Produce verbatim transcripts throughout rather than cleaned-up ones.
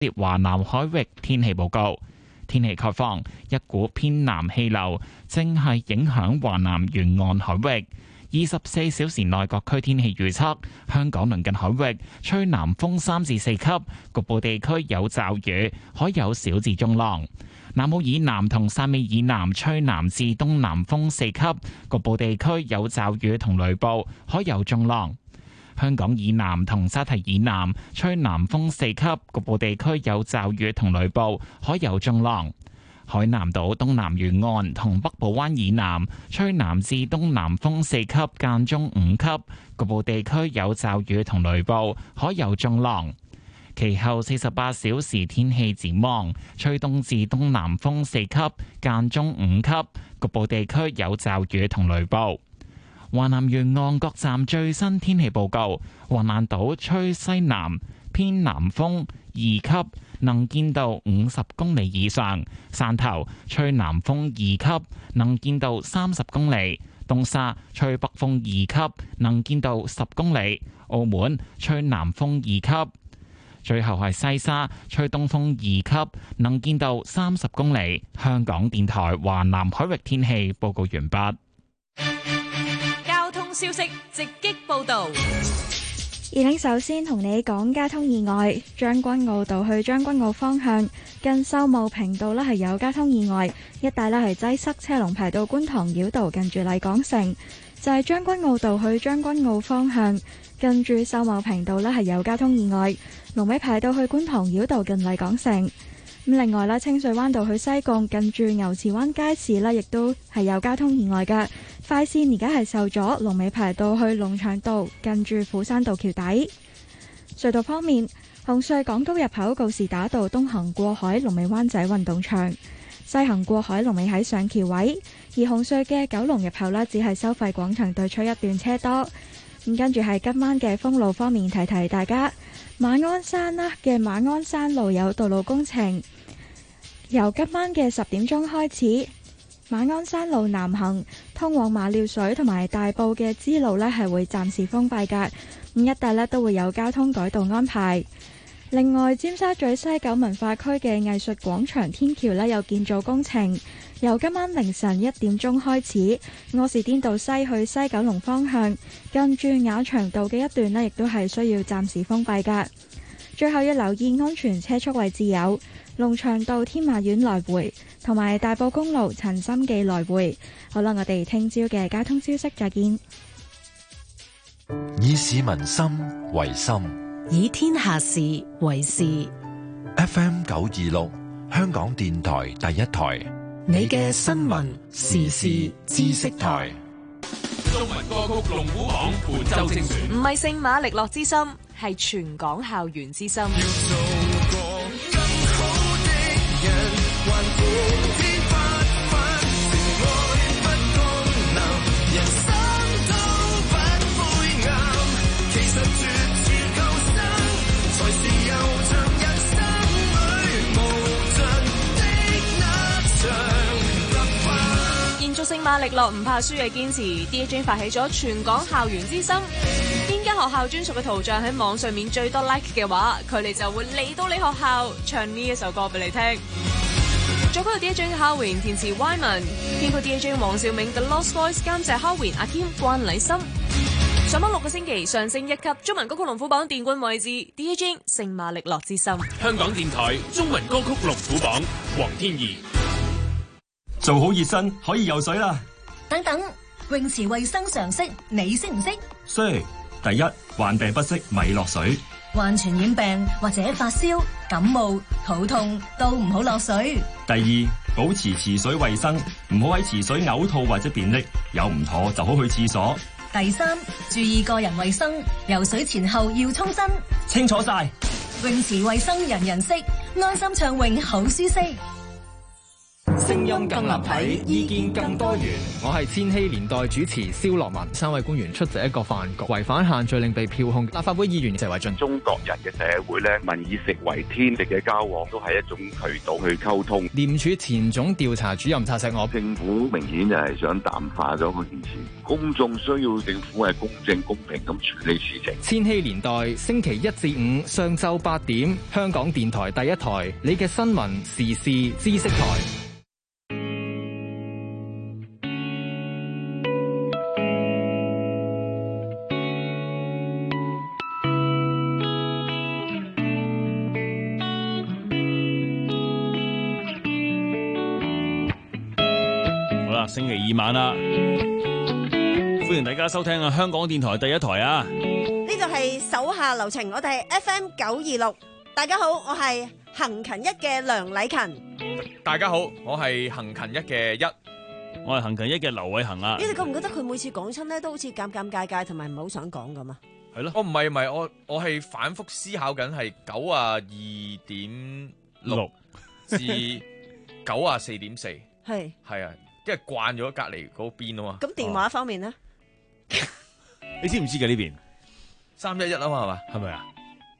列華南海域天氣報告。天氣概況，一股偏南氣流正係影響華南沿岸海域。二十四小時內各區天氣預測：香港鄰近海域吹南風三至四級，局部地區有驟雨，海有小至中浪。南澳以南同汕尾以南吹南至東南風四級，局部地區有驟雨同雷暴，海有中浪。香港以南同沙堤以南吹南風四級，局部地區有驟雨同雷暴，海有中浪。海南島東南沿岸同北部灣以南吹南至東南風四級，間中五級，局部地區有驟雨同雷暴，海有中浪。其後四十八小時天氣展望，吹東至東南風四級，間中五級，局部地區有驟雨同雷暴。華南沿岸各站最新天氣報告：橫瀾島吹西南偏南風二級，能見度五十公里以上；汕頭吹南風二級，能見度三十公里；東沙吹北風二級，能見度十公里；澳門吹南風二級。最後係西沙吹東風二級，能見度三十公里。香港電台華南海域天氣報告完畢。 交通消息直擊報道。 而領首先同你講交通意外，將軍澳道去將軍澳方向近秀茂坪道呢係有交通意外，一帶呢係擠塞，車龍排到觀塘繞道近住麗港城。就係將軍澳道去將軍澳方向近住秀茂坪道呢係有交通意外，龍尾排到去觀塘繞道近麗港城。咁另外啦，清水灣道去西貢近住牛池灣街市呢亦都係有交通意外嘅，快線而家係受阻，龍尾排到去龍翔道近住虎山道橋底。隧道方面，紅隧港島入口告士打道東行過海，龍尾灣仔運動場；西行過海，龍尾喺上橋位。而紅隧嘅九龍入口呢，只係收費廣場對出一段車多。咁跟住係今晚嘅封路方面，提提大家，馬鞍山啦嘅馬鞍山路有道路工程，由今晚嘅十點鐘開始，馬鞍山路南行通往馬料水同埋大埔嘅支路呢係會暫時封閉㗎，咁一帶呢都會有交通改道安排。另外，尖沙咀西九文化區嘅藝術廣場天橋呢有建造工程，由今晚凌晨一點鐘開始，柯士甸道西去西九龍方向近住雅翔道嘅一段呢亦都係需要暫時封閉㗎。最後要留意安全車速位置有龍翔道天馬苑來回同埋大埔公路陳心記來回。好啦，我哋聽朝嘅交通消息再見。 以市民心為心， 以天下事為事。 F M 九二六香港電台第一台， 你嘅新聞時事知識台。 中文歌曲龍虎榜本周精選， 唔係聖馬力諾之心，係全港校園之心。聖馬力諾唔怕輸嘅堅持 ，D J 發起咗全港校園之心。邊間學校專屬嘅圖像喺網上面最多 like 嘅話，佢哋就會嚟到你學校唱呢一首歌俾你聽。作曲 D J 哈維，填詞 Wyman， 編曲 D J 黃兆銘 The Lost Voice， 監製哈維、阿添、關禮深。上榜六個星期，上升一級，中文歌曲龍虎榜殿冠位置 ，D J 聖馬力諾之心。 香港電台中文歌曲龍虎榜，黃天怡。 做好熱身可以游水啦！ 等等，泳池衛生常識你識唔識？ 識。第一，患病不適咪落水。 患傳染病或者發燒、感冒、肚痛都唔好落水。 第二，保持池水衛生，唔好喺池水嘔吐或者便溺，有唔妥就好去廁所。 第三，注意個人衛生，游水前後要沖身。 清楚晒。 泳池衛生人人識，安心暢泳好舒適。 聲音更立體，意見更多元。 我係千禧年代主持蕭樂文。三位官員出席一個飯局，違反限聚令被票控。立法會議員謝偉俊： 中國人嘅社會咧，民以食為天，食嘅交往都係一種渠道去溝通。 廉署前總調查主任查錫我： 政府明顯就係想淡化咗嗰件事，公眾需要政府係公正公平咁處理事情。 千禧年代星期一至五上晝八點，香港電台第一台，你嘅新聞時事知識台。 星期二晚啦，歡迎大家收聽啊！香港電台第一台啊， 呢度係手下留情，我哋係 F M 九二六。大家好，我係行勤一嘅梁禮勤。 大家好，我係行勤一嘅一， 我係行勤一嘅劉偉恒啊。 你哋覺唔覺得佢每次講親咧都好似尷尷尬尬，同埋唔係好想講咁啊？ 係咯，我唔係唔係，我我係反覆思考緊，係九啊二點六至九啊四點四， 係係啊。因為慣咗隔籬嗰邊啊嘛， 咁電話方面咧， 哦、你知唔知嘅呢邊三一一啊嘛係嘛，係咪啊？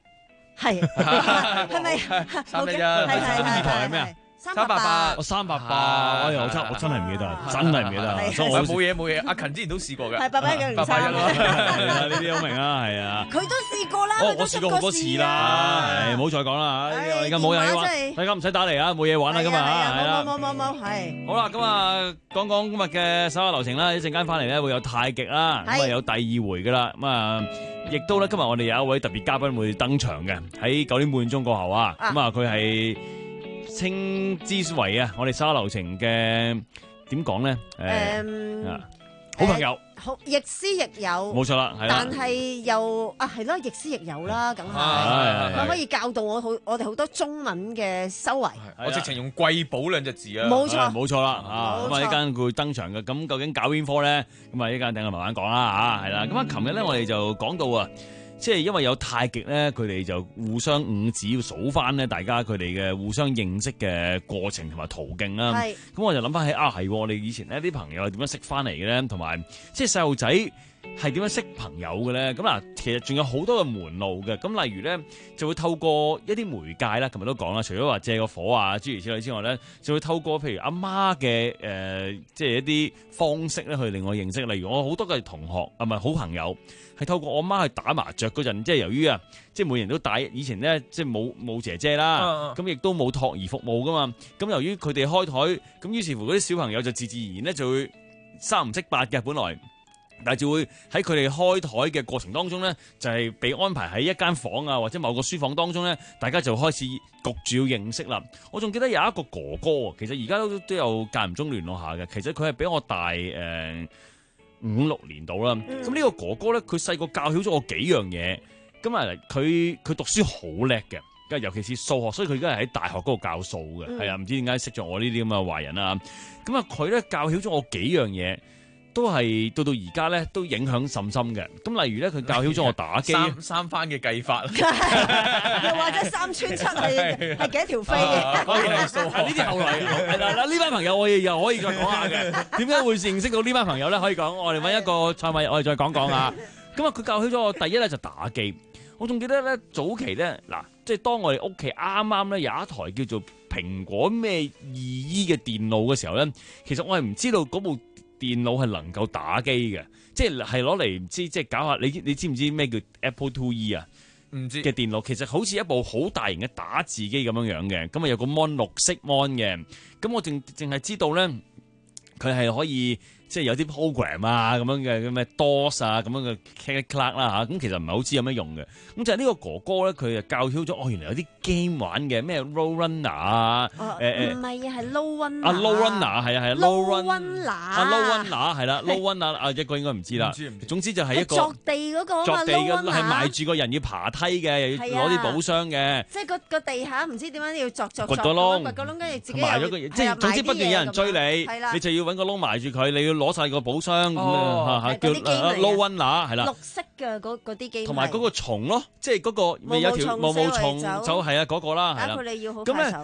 係係咪三一一？ 係係係電台係咩啊？ 三八八， 我三八八，哎呀，我真我真係唔記得，真係唔記得， 所以我冇嘢冇嘢。阿勤之前都試過嘅， 係八八一九零三， 係啊，呢啲好明啊，係啊。 佢都試過啦， 我試過好多次啦，係，唔好再講啦，而家冇嘢玩，大家唔使打嚟啊，冇嘢玩啦，今日係啦， 冇冇冇係。 好啦，咁啊，講講今日嘅手下留情啦，一陣間翻嚟咧會有太極啦，咁啊有第二回噶啦，咁啊，亦都咧今日我哋有一位特別嘉賓會登場嘅，喺九點半鐘過後啊，咁啊佢係。稱之為啊，我哋手下留情嘅點講咧？誒、嗯啊，好朋友， 呃、好亦師亦友， 冇錯啦，係啦。 但係又啊，係咯，亦師亦友啦，梗係，可唔可以教導我好？我哋好多中文嘅修為。 我直情用貴寶兩隻字啊， 冇錯， 冇錯啦。啊，咁啊，呢間佢會登場嘅。咁究竟搞邊科咧？咁啊，呢間等我慢慢講啦。嚇，係啦。咁啊，琴日咧，我哋就講到啊。即係因為有太極咧，佢哋就互相五指要數翻咧，大家佢哋嘅互相認識嘅過程同埋途徑啦。係，咁我就諗翻起啊，係我哋以前呢啲朋友係點樣識翻嚟嘅咧？同埋即係細路仔係點樣識朋友嘅咧？咁嗱，其實仲有好多嘅門路嘅。咁例如咧，就會透過一啲媒介啦，琴日都講啦，除咗話借個火啊諸如此類之外咧，就會透過譬如阿媽嘅誒，即係一啲方式咧，去令我認識。例如我好多嘅同學啊，唔係好朋友。係透過我媽去打麻雀嗰陣，即係由於啊，即係每人都帶，以前咧即係冇冇姐姐啦，咁亦都冇托兒服務噶嘛。咁由於佢哋開台，咁於是乎嗰啲小朋友就自自然然咧就會三唔識八嘅本來，但係就會喺佢哋開台嘅過程當中咧，就係、是、被安排喺一間房啊，或者某個書房當中咧，大家就開始焗住要認識啦。我仲記得有一個哥哥，其實而家都都有間唔中聯絡下嘅，其實佢係比我大誒。呃五六年度啦，咁呢、嗯、個哥哥咧，佢細個教曉咗我幾樣嘢，咁啊佢佢讀書好叻嘅，尤其是數學，所以佢而家係喺大學嗰度教數嘅，係、嗯、啊，唔知點解識咗我呢啲咁嘅壞人啊，咁啊佢咧教曉咗我幾樣嘢，都係到到而家咧都影響甚深嘅。咁例如咧，佢教曉咗我打機三三番嘅計法， 又或者三穿七係係幾多條飛嘅？ 數學呢啲後嚟係啦，嗱呢班朋友我哋又可以再講下嘅。點解會認識到呢班朋友咧？可以講，我哋揾一個賽米，我哋再講講啊。咁啊，佢教曉咗我第一咧就打機。我仲記得咧早期咧嗱，即係當我哋屋企啱啱咧有一台叫做蘋果咩二 E 嘅電腦嘅時候咧，其實我係唔知道嗰部電腦係能夠打機嘅，即係係攞嚟唔知即係搞下你你知唔知咩叫 Apple Two E 啊？唔知嘅電腦其實好似一部好大型嘅打字機咁樣樣嘅，咁啊有個 mon 綠色 mon 嘅，咁我淨淨係知道咧佢係可以。即係有啲 program 啊咁樣嘅咁咩 dos 啊咁樣嘅 click click 啦嚇，咁其實唔係好知有咩用嘅。咁就係呢個哥哥咧，佢就教曉咗哦，原來有啲 game 玩嘅咩 low runner 啊，誒誒， 唔係啊，係 low runner 啊 low runner 係啊係啊 low runner 啊 low runner 係啦 low runner 啊一個應該唔知啦，總之就係一個作地嗰個作地嘅係埋住個人要爬梯嘅，又要攞啲寶箱嘅， 即係個個地下唔知點樣要作作掘個窿， 掘個窿跟住自己埋咗個，即係總之不斷有人追你，你就要揾個窿埋住佢，你要。攞晒個寶箱咁啊，叫 low runner 係啦， 綠色嘅嗰嗰啲機， 同埋嗰個蟲咯，即係嗰個咪有條毛毛蟲就係啊嗰個啦，係啦。咁咧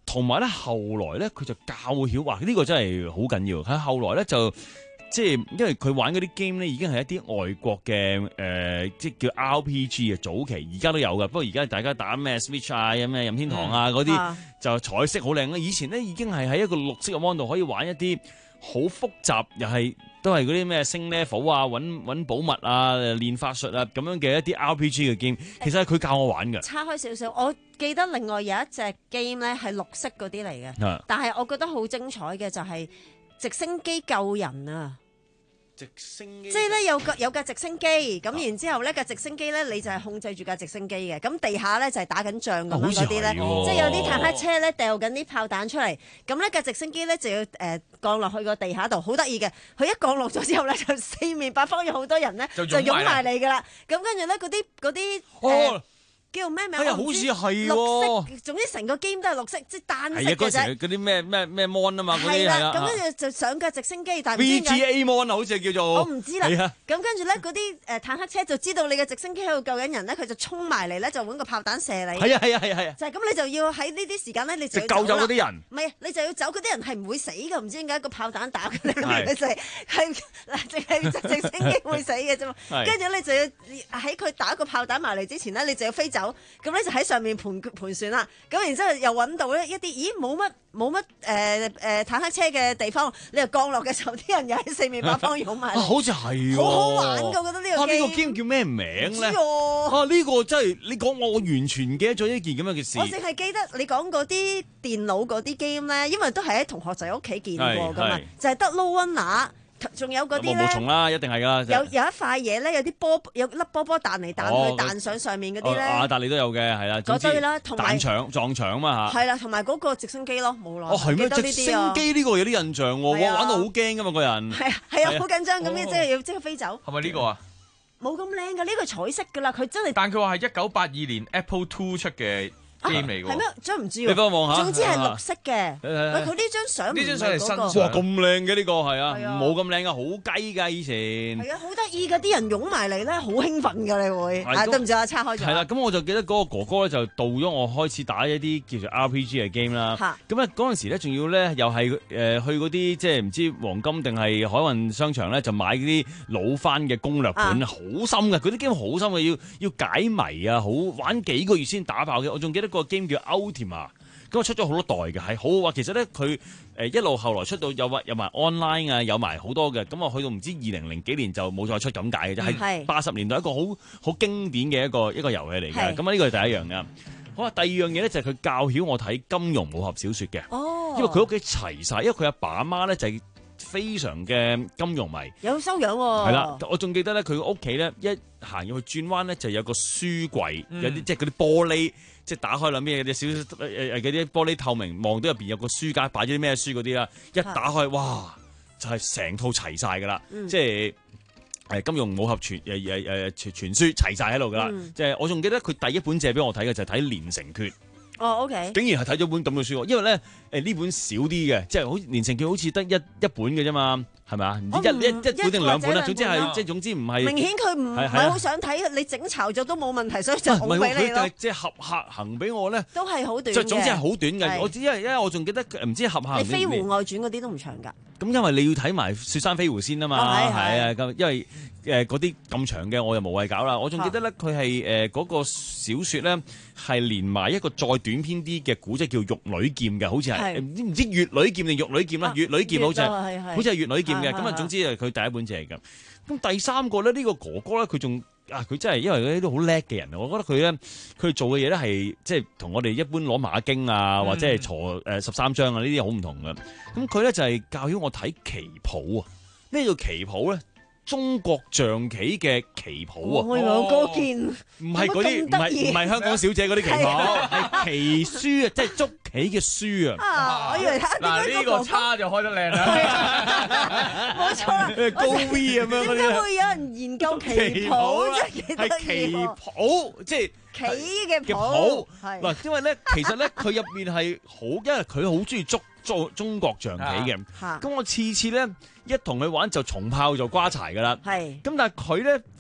同埋咧後來咧佢就教曉，哇！呢、呢個真係好緊要。喺後來咧就。即係因為佢玩嗰啲 game 咧，已經係一啲外國嘅誒、呃，即係叫 R P G 嘅早期，而家都有㗎。不過而家大家打咩 Switch 啊、咩任天堂啊嗰啲、嗯，就彩色好靚啦。以前咧已經係喺一個綠色嘅 mon 度可以玩一啲好複雜，又係都係嗰啲咩升 level 啊、揾揾寶物啊、練法術啊咁樣嘅一啲 R P G 嘅 game。其實係佢教我玩㗎。差開少少，我記得另外有一隻 game 咧係綠色嗰啲嚟嘅，但係我覺得好精彩嘅就係、是。直升機救人啊！直升機即係咧有個有架直升機咁，啊、然之後咧架直升機咧你就係控制住架直升機嘅，咁地下咧就係打緊仗咁樣嗰啲咧，即係有啲坦克車咧掉緊啲炮彈出嚟，咁呢架直升機咧就要誒、呃、降落去個地下度，好得意嘅。佢一降落咗之後咧，就四面八方有好多人咧就湧埋嚟㗎啦。咁跟住咧嗰啲嗰啲誒。叫咩名？哎呀，好似係綠色，總之成個 game 都係綠色，即係單色嘅啫。係啊，嗰時嗰啲咩咩咩 mon 啊嘛，嗰啲係啦。咁跟住就上架直升機，但係 V G A mon 啊，好似叫做。我唔知啦。係啊。咁跟住咧，嗰啲誒坦克車就知道你嘅直升機喺度救緊人咧，佢就衝埋嚟咧，就揾個炮彈射你。係啊係啊係啊係啊。就係咁，你就要喺呢啲時間咧，你就要救走嗰啲人。唔係，你就要走嗰啲人係唔會死㗎，唔知點解個炮彈打佢哋，佢就係係嗱，淨係直升機會死嘅啫嘛。跟住你就要喺佢打個炮彈埋嚟之前咧，你就要飛走。咁咧就喺上面盤盤旋啦，咁然之後又揾到咧一啲，咦冇乜冇乜誒誒坦克車嘅地方，你又降落嘅時候，啲人又喺四面八方湧埋。好似係喎，好好玩㗎，我覺得呢個 game。啊，呢個 game 叫咩名咧？啊，呢個真係你講我，我完全唔記得咗一件咁樣嘅事。我淨係記得你講嗰啲電腦嗰啲 game 咧，因為都係喺同學仔屋企見過㗎嘛，就係得撈溫拿。仲有嗰啲咧，毛毛蟲啦，一定係噶。有有一塊嘢咧，有啲波，有粒波波彈嚟彈去，彈上上面嗰啲咧。亞達利都有嘅，係啦。嗰堆啦，同埋彈牆撞牆嘛嚇。係啦，同埋嗰個直升機咯，冇啦。哦，係咩？直升機呢個有啲印象喎，我玩到好驚噶嘛，個人。係啊，係啊，好緊張咁嘅，即係要即刻飛走。係咪呢個啊？冇咁靚㗎，呢個彩色㗎啦，佢真係。但佢話係一九八二年 Apple Two 出嘅。game 嚟嘅係咩？真唔知喎。你幫我望下。總之係綠色嘅。喂，佢呢張相呢張相係新相。哇，咁靚嘅呢個係啊，冇咁靚啊，好雞㗎以前。係啊，好得意㗎，啲人湧埋嚟咧，好興奮㗎，你會。係對唔住啊，叉開咗。係啦，咁我就記得嗰個哥哥咧就導咗我開始打一啲叫做 R P G 嘅 game 啦。嚇。咁咧嗰陣時咧，仲要咧又係誒去嗰啲即係唔知黃金定係海運商場咧，就買嗰啲老番嘅攻略本，好深嘅，嗰啲 game 好深嘅，要要解謎啊，好玩幾個月先打爆嘅。我仲記得個 game 叫 Ultima， 咁啊出咗好多代嘅，係好啊。其實咧佢誒一路後來出到有埋有埋 online 啊，有埋好多嘅。咁啊去到唔知二零零幾年就冇再出咁解嘅啫。係八十年代一個好好經典嘅一個一個遊戲嚟嘅。咁啊呢個係第一樣嘅。好啊，第二樣嘢咧就係佢教曉我睇金庸武俠小說嘅。哦，因為佢屋企齊晒，因為佢阿爸阿媽咧就係非常嘅金庸迷，有修養喎。係啦，我仲記得咧佢屋企咧一行入去轉彎咧就有個書櫃，嗯、有啲即係嗰啲玻璃。即係打開啦，咩嘅少少誒誒嗰啲玻璃透明，望到入邊有個書架，擺咗啲咩書嗰啲啦。一打開，哇，就係、是、成套齊晒噶啦，即係誒金庸武俠傳誒誒誒傳傳書齊晒喺度噶啦。嗯、即係我仲記得佢第一本借俾我睇嘅就係睇《連城訣》。哦 ，OK。竟然係睇咗本咁嘅書，因為咧誒呢本少啲嘅，即係好《連城訣》好似得一一本嘅啫嘛。係咪啊？唔知一一一本定兩本啦。總之係即係總之唔係。明顯佢唔唔係好想睇，你整巢咗都冇問題，所以就好俾你咯。即係合客行俾我咧，都係好短嘅。總之係好短嘅。我只因為因為我仲記得唔知合客。你《飛狐外傳》嗰啲都唔長㗎。咁因為你要睇埋《雪山飛狐》先啊嘛。係係啊，咁因為誒嗰啲咁長嘅我又無謂搞啦。我仲記得咧，佢係誒嗰個小説咧係連埋一個再短篇啲嘅古仔叫《玉女劍》嘅，好似係唔知唔知《乙女劍》定《玉女劍》啦，《乙女劍》好似係好似係《乙女劍》嘅。咁啊，總之係佢第一本借嚟㗎。咁第三個咧，呢個哥哥咧，佢仲啊，佢真係因為嗰啲都好叻嘅人，我覺得佢咧，佢做嘅嘢咧係即係同我哋一般攞馬經啊，或者係鋤誒十三章啊呢啲好唔同嘅。咁佢咧就係教曉我睇棋譜啊。咩叫棋譜咧？中國象棋嘅棋譜啊！我有嗰件，唔係嗰啲，唔係唔係香港小姐嗰啲棋譜，係棋書啊，即係捉棋嘅書啊！啊，我以為嗱呢個叉就開得靚啦，冇錯啦，高 V 咁樣嗰啲。點解會有人研究棋譜？真係幾得意喎！係棋譜，即係棋嘅譜。嗱，因為咧，其實咧，佢入面係好，因為佢好中意捉中中國象棋嘅。咁我次次咧。一同佢玩就重炮就瓜柴噶啦，咁但係佢咧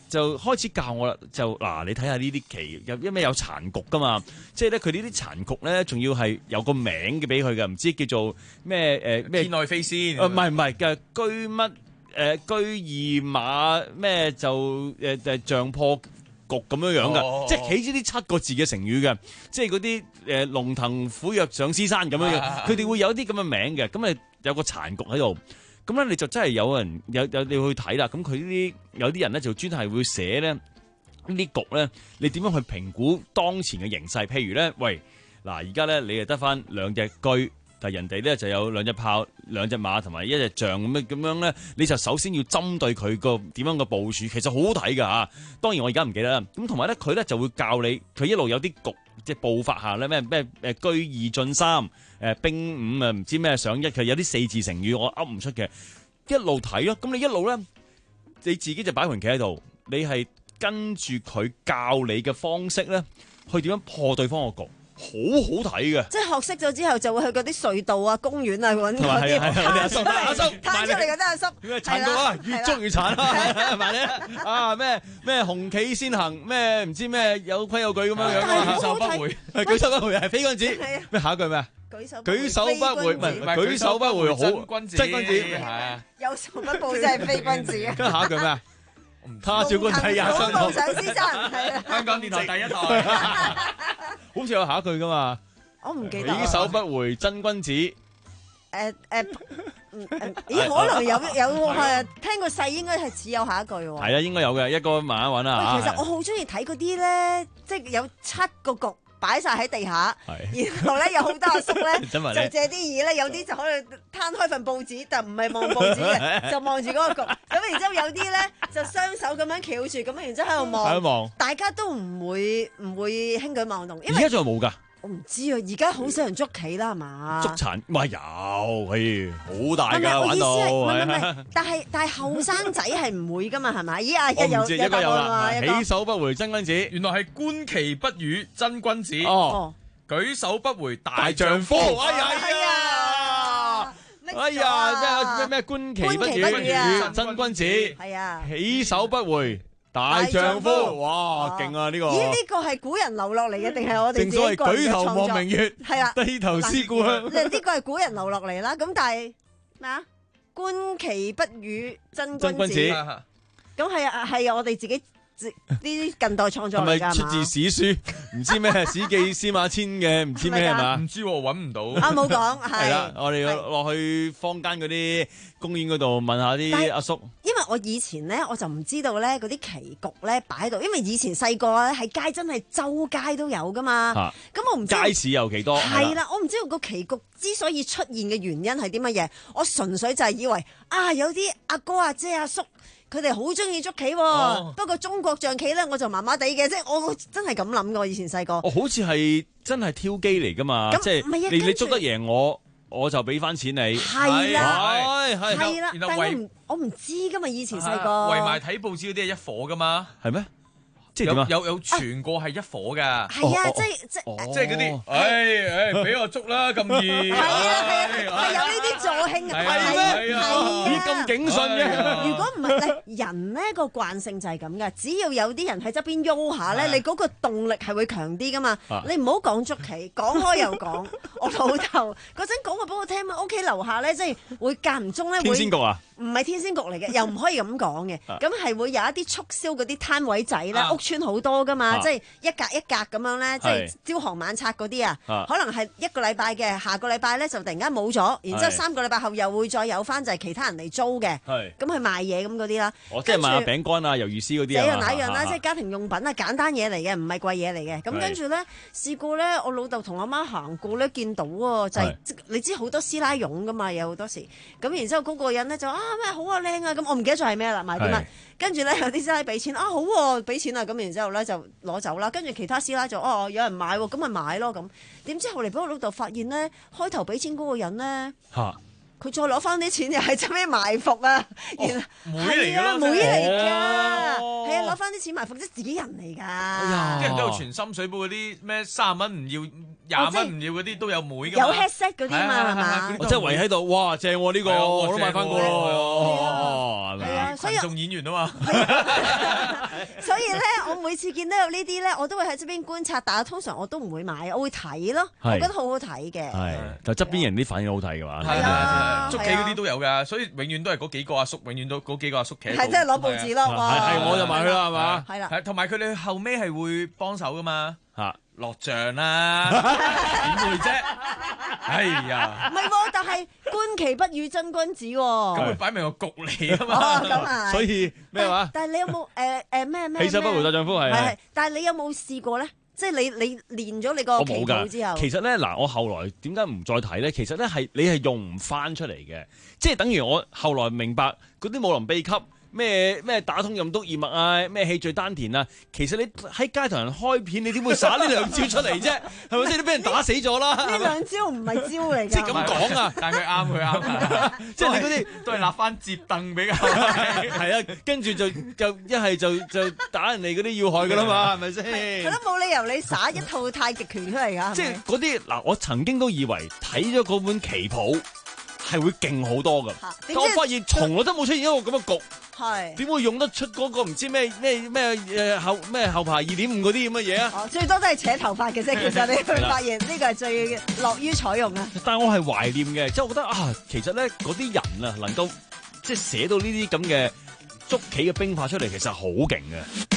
就開始教我啦，就嗱你睇下呢啲棋有因為有殘局噶嘛，即係咧佢呢啲殘局咧仲要係有個名嘅俾佢嘅，唔知叫做咩誒咩？ 天外飛仙。 誒唔係唔係嘅居乜誒居二馬咩就誒誒象破局咁樣樣嘅， 哦、 即係起呢啲七個字嘅成語嘅，即係嗰啲誒龍騰虎躍上獅山咁樣樣，佢哋、啊、會有啲咁嘅名嘅，咁誒有個殘局喺度。咁咧你就真係有人有有你去睇啦，咁佢呢啲有啲人咧就專係會寫咧呢啲局咧，你點樣去評估當前嘅形勢？譬如咧，喂嗱，而家咧你係得翻兩隻車，但係人哋咧就有兩隻炮、兩隻馬同埋一隻象咁樣咁樣咧，你就首先要針對佢個點樣嘅部署，其實好好睇㗎嚇。當然我而家唔記得啦。咁同埋咧，佢咧就會教你，佢一路有啲局即係步法下咧咩咩誒居二進三。誒兵五啊，唔知咩上一，佢有啲四字成語我噏唔出嘅，一路睇咯。咁你一路咧，你自己就擺盤棋喺度，你係跟住佢教你嘅方式咧，去點樣破對方個局，好好睇嘅。 即係學識咗之後，就會去嗰啲隧道啊、公園啊揾嗰啲攤出嚟，攤出嚟嗰啲阿叔。 咩殘局啊？越捉越殘啊！係咪咧？啊咩咩紅旗先行，咩唔知咩有規有矩咁樣樣啊！ 舉手不回， 係舉手不回係非君子。咩下一句咩啊？ 舉手舉手不回，唔係舉手不回好真君子， 真君子係啊！ 有仇不報真係非君子啊！ 跟住下一句咩啊？他朝君體也相同。 上先生係啊！ 香港電台第一台， 好似有下一句噶嘛？ 我唔記得。 舉手不回真君子。誒誒，咦？可能有有係聽個勢，應該係似有下一句喎。 係啊，應該有嘅，一個慢慢揾啦。 喂，其實我好中意睇嗰啲咧，即係有七個局。擺晒喺地下，然後咧有好多阿叔咧就借啲嘢咧，有啲就可能攤開份報紙，但唔係望報紙嘅，就望住嗰個局。咁然之後有啲咧就雙手咁樣翹住，咁然之後喺度望，望大家都唔會唔會輕舉妄動。因為而家仲有冇㗎？ 我唔知啊，而家好少人捉棋啦，係嘛？ 捉殘咪有，係好大㗎玩到。 唔係唔係，但係但係後生仔係唔會㗎嘛，係咪？咦啊，一有一個有啦，起手不回真君子， 原來係觀棋不語真君子。 哦， 舉手不回大丈夫。 哎呀哎呀，哎呀咩咩咩觀棋不語真君子， 係啊， 起手不回。大丈夫，哇，勁啊！呢個咦？呢個係古人留落嚟嘅，定係我哋自己個人嘅創作？ 正所謂舉頭望明月， 係啦， 低頭思故鄉。 呢個係古人留落嚟啦。咁但係咩啊？觀棋不語真君子。咁係啊，係啊，我哋自己呢啲近代創作嚟㗎嘛？ 係咪出自史書？唔知咩史記司馬遷嘅，唔知咩係嘛？ 唔知喎，揾唔到。 啊，冇講係。 係啦，我哋要落去坊間嗰啲公園嗰度問下啲阿叔。 因為我以前咧，我就唔知道咧嗰啲棋局咧擺喺度，因為以前細個咧喺街真係周街都有噶嘛。咁我唔知街市有幾多？ 係啦，我唔知道個棋局之所以出現嘅原因係啲乜嘢，我純粹就係以為啊，有啲阿哥阿姐阿叔。佢哋好中意捉棋，哦、不過中國象棋咧我就麻麻地嘅，即係我真係咁諗過以前細個。 哦，好似係真係挑機嚟噶嘛，即係你你捉得贏我，我就俾翻錢你。 係啦， 係係啦，但係我唔我唔知噶嘛，以前細個。 圍埋睇報紙嗰啲係一伙噶嘛， 係咩？即係點啊？ 有有傳過係一伙噶。 係啊，即係即係即係嗰啲，誒誒，俾我捉啦咁易。 係啊係啊，係有呢啲助興啊。 係咩？咦咁警訊嘅？ 如果唔係，人呢個慣性就係咁噶。只要有啲人喺側邊喐下咧，你嗰個動力係會強啲噶嘛。你唔好講捉棋，講開又講。我老豆嗰陣講過俾我聽啊，屋企樓下咧，即係會間唔中咧會。 天仙局啊？ 唔係天仙局嚟嘅，又唔可以咁講嘅。咁係會有一啲促銷嗰啲攤位仔咧，屋村好多噶嘛，即係一格一格咁樣咧，即係朝行晚拆嗰啲啊。可能係一個禮拜嘅，下個禮拜咧就突然間冇咗，然之後三個禮拜後又會再有翻，就係其他人嚟租嘅。咁去賣嘢咁嗰啲啦。 哦，即係賣下餅乾啊、魷魚絲嗰啲啊。 這樣那樣啦，即係家庭用品啊，簡單嘢嚟嘅，唔係貴嘢嚟嘅。咁跟住咧，試過咧，我老豆同阿媽行過咧，見到喎，就係你知好多師奶傭噶嘛，有好多時。咁然之後嗰個人咧就啊咩好啊靚啊，咁我唔記得咗係咩啦，買啲乜？跟住咧有啲師奶俾錢啊，好喎，俾錢啊，咁然之後咧就攞走啦。跟住其他師奶就哦有人買喎，咁咪買咯咁。點知後嚟俾我老豆發現咧，開頭俾錢嗰個人咧嚇。佢再攞翻啲錢又係做咩埋伏啊？ 哦、 然妹嚟㗎啦， 妹嚟㗎，係啊，攞翻啲錢埋伏，即係自己人嚟㗎。 啲人都有傳深水埗嗰啲咩三十蚊唔要，廿蚊唔要嗰啲都有妹㗎。 有 headset 嗰啲嘛係嘛？ 我真係圍喺度，哇！正喎呢個，我都買翻個咯。 係啊， 所以群眾演員啊嘛。 所以咧，我每次見到有呢啲咧，我都會喺側邊觀察，但係通常我都唔會買，我會睇咯，我覺得好好睇嘅。 係，但側邊人啲反應好睇嘅話， 係啊，捉棋嗰啲都有㗎，所以永遠都係嗰幾個阿叔，永遠都嗰幾個阿叔企喺度。 係，即係攞報紙咯，哇！ 係，我就買佢啦，係嘛？ 係啦， 係，同埋佢哋後尾係會幫手㗎嘛。嚇，落象啦，點會啫？哎呀， 唔係喎，但係觀其不語真君子喎。 咁佢擺明個局嚟啊嘛。 哦，咁啊， 所以咩話？ 但係你有冇誒誒咩咩？ 起手不回大丈夫係係。 但係你有冇試過咧？即係你你練咗你個棋譜之後， 其實咧嗱，我後來點解唔再睇咧？其實咧係你係用唔翻出嚟嘅，即係等於我後來明白嗰啲武林秘笈。咩咩打通任督二脈啊，咩氣聚丹田啊，其實你喺街頭人開片，你點會耍呢兩招出嚟啫？係咪先？你俾人打死咗啦！ 呢兩招唔係招嚟㗎。 即係咁講啊， 但係佢啱，佢啱。 即係你嗰啲都係立翻摺凳比較係啊，跟住就就一係就就打人哋嗰啲要害㗎啦嘛，係咪先？ 係咯，冇理由你耍一套太極拳出嚟㗎。 即係嗰啲嗱，我曾經都以為睇咗嗰本棋譜係會勁好多㗎，但我發現從來都冇出現一個咁嘅局。 係點會用得出嗰個唔知咩咩咩誒後咩後排二點五嗰啲咁嘅嘢啊？ 哦，最多都係扯頭髮嘅啫。其實你會發現呢個係最樂於採用啊。 但係我係懷念嘅，即係我覺得啊，其實咧嗰啲人啊，能夠即係寫到呢啲咁嘅捉棋嘅兵法出嚟，其實好勁嘅。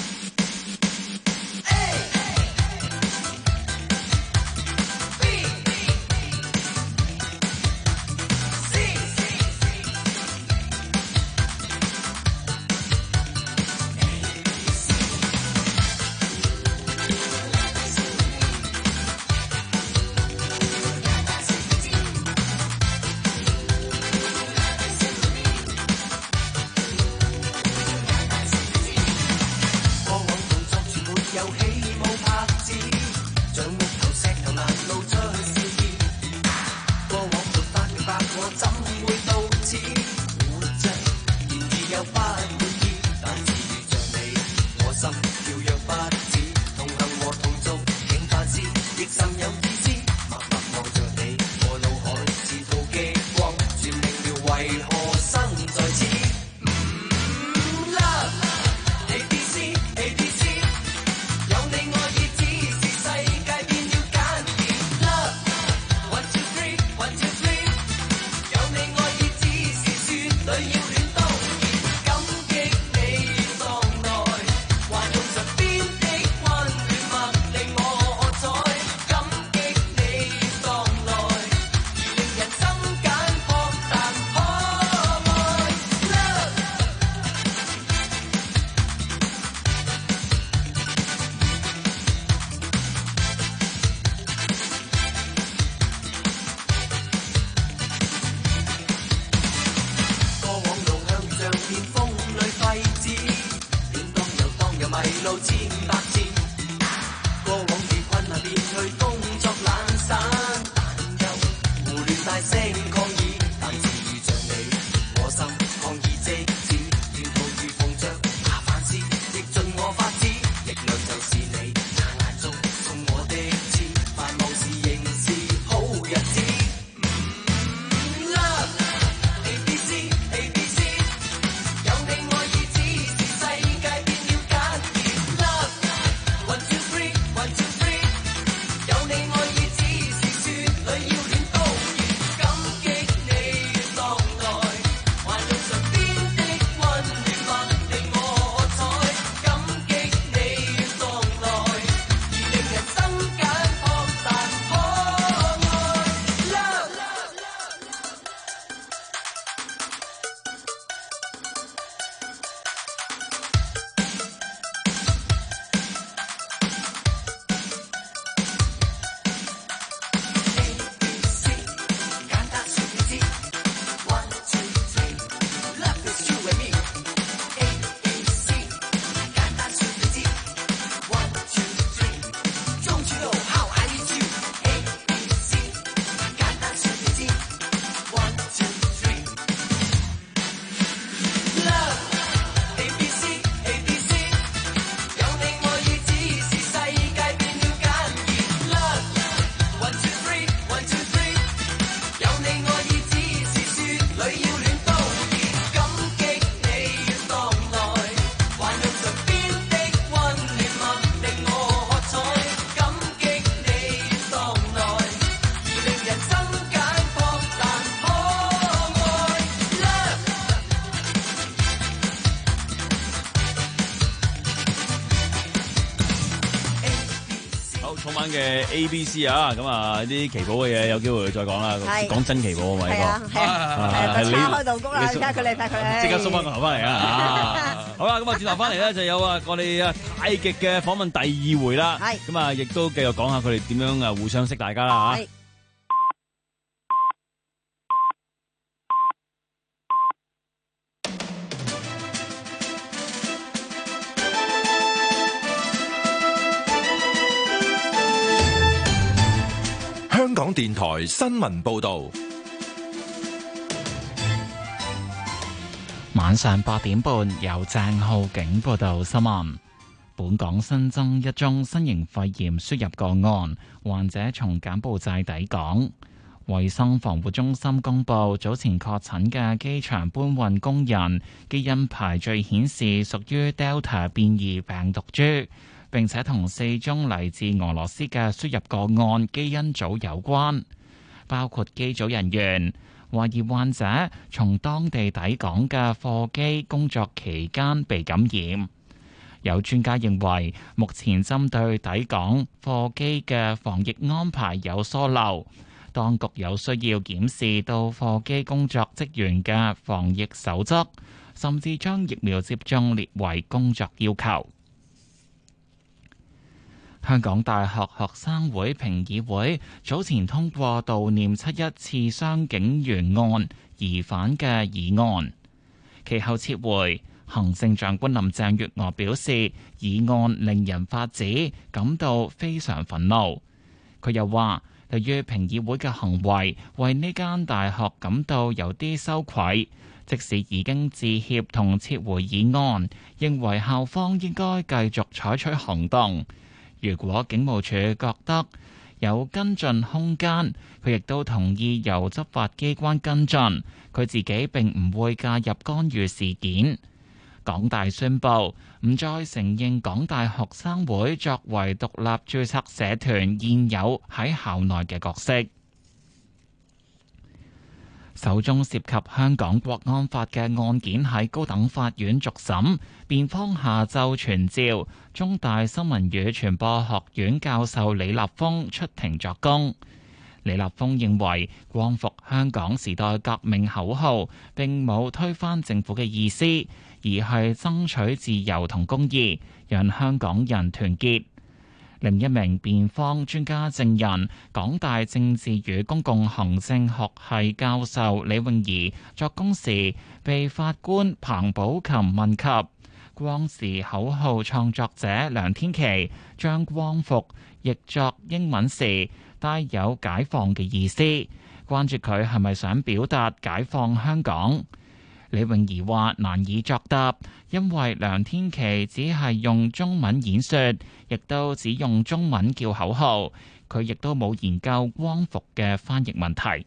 嘅 A B C 啊，咁啊啲奇寶嘅嘢有機會再講啦。講真奇寶啊嘛，呢個係啊，係叉開道谷啦，睇下佢嚟睇佢， 即刻縮翻個頭翻嚟啊！好啦，咁啊轉頭翻嚟咧就有啊我哋啊太極嘅訪問第二回啦。係咁啊，亦都繼續講下佢哋點樣啊互相識大家啦嚇。 香港電台新聞報道， 晚上八點半由鄭浩景報道新聞。本港新增一宗新型肺炎輸入個案，患者從柬埔寨抵港。衛生防護中心公布，早前確診嘅機場搬運工人基因排序顯示屬於 Delta 變異病毒株，並且同四宗嚟自俄羅斯嘅輸入個案基因組有關，包括機組人員。懷疑患者從當地抵港嘅貨機工作期間被感染。有專家認為，目前針對抵港貨機嘅防疫安排有疏漏，當局有需要檢視到貨機工作職員嘅防疫守則，甚至將疫苗接種列為工作要求。香港大學學生會評議會早前通過悼念七一刺傷警員案疑犯嘅議案，其後撤回。行政長官林鄭月娥表示，議案令人髮指，感到非常憤怒。佢又話，對於評議會嘅行為，為呢間大學感到有啲羞愧。即使已經致歉同撤回議案，認為校方應該繼續採取行動。如果警務處覺得有跟進空間，佢亦都同意由執法機關跟進。佢自己並唔會介入干預事件。港大宣布唔再承認港大學生會作為獨立註冊社團現有喺校內嘅角色。首宗涉及香港國安法嘅案件喺高等法院續審，辯方下晝傳召中大新聞與傳播學院教授李立峰出庭作供。李立峰認為光復香港時代革命口號並冇推翻政府嘅意思，而係爭取自由同公義，讓香港人團結。另一名辯方專家證人，港大政治與公共行政學系教授李詠怡作供時，被法官彭寶琴問及光時口號創作者梁天琦將光復譯作英文時帶有解放嘅意思，關注佢係咪想表達解放香港。李詠怡話難以作答，因為梁天琦只係用中文演說，亦都只用中文叫口號，佢亦都冇研究光復嘅翻譯問題。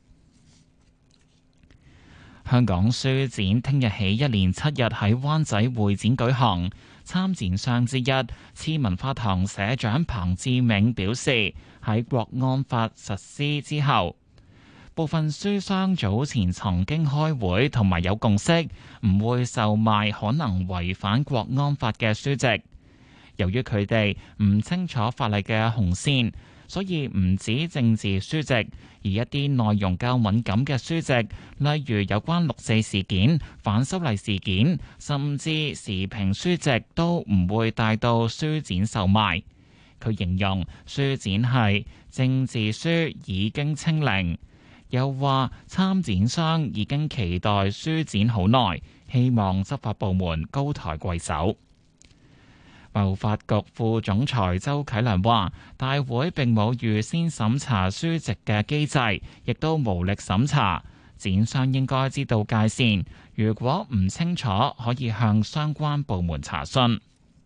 香港書展聽日起一連七日喺灣仔會展舉行，參展商之一次文化堂社長彭志銘表示，喺國安法實施之後，部分書商早前曾經開會同埋有共識，唔會售賣可能違反國安法嘅書籍。由於佢哋唔清楚法例嘅紅線，所以唔止政治書籍，而一啲內容較敏感嘅書籍，例如有關六四事件、反修例事件，甚至時評書籍，都唔會帶到書展售賣。佢形容書展係政治書已經清零。又話參展商已經期待書展好耐，希望執法部門高抬貴手。貿發局副總裁周啟良話，大會並冇預先審查書籍嘅機制，亦都無力審查。展商應該知道界線，如果唔清楚，可以向相關部門查詢。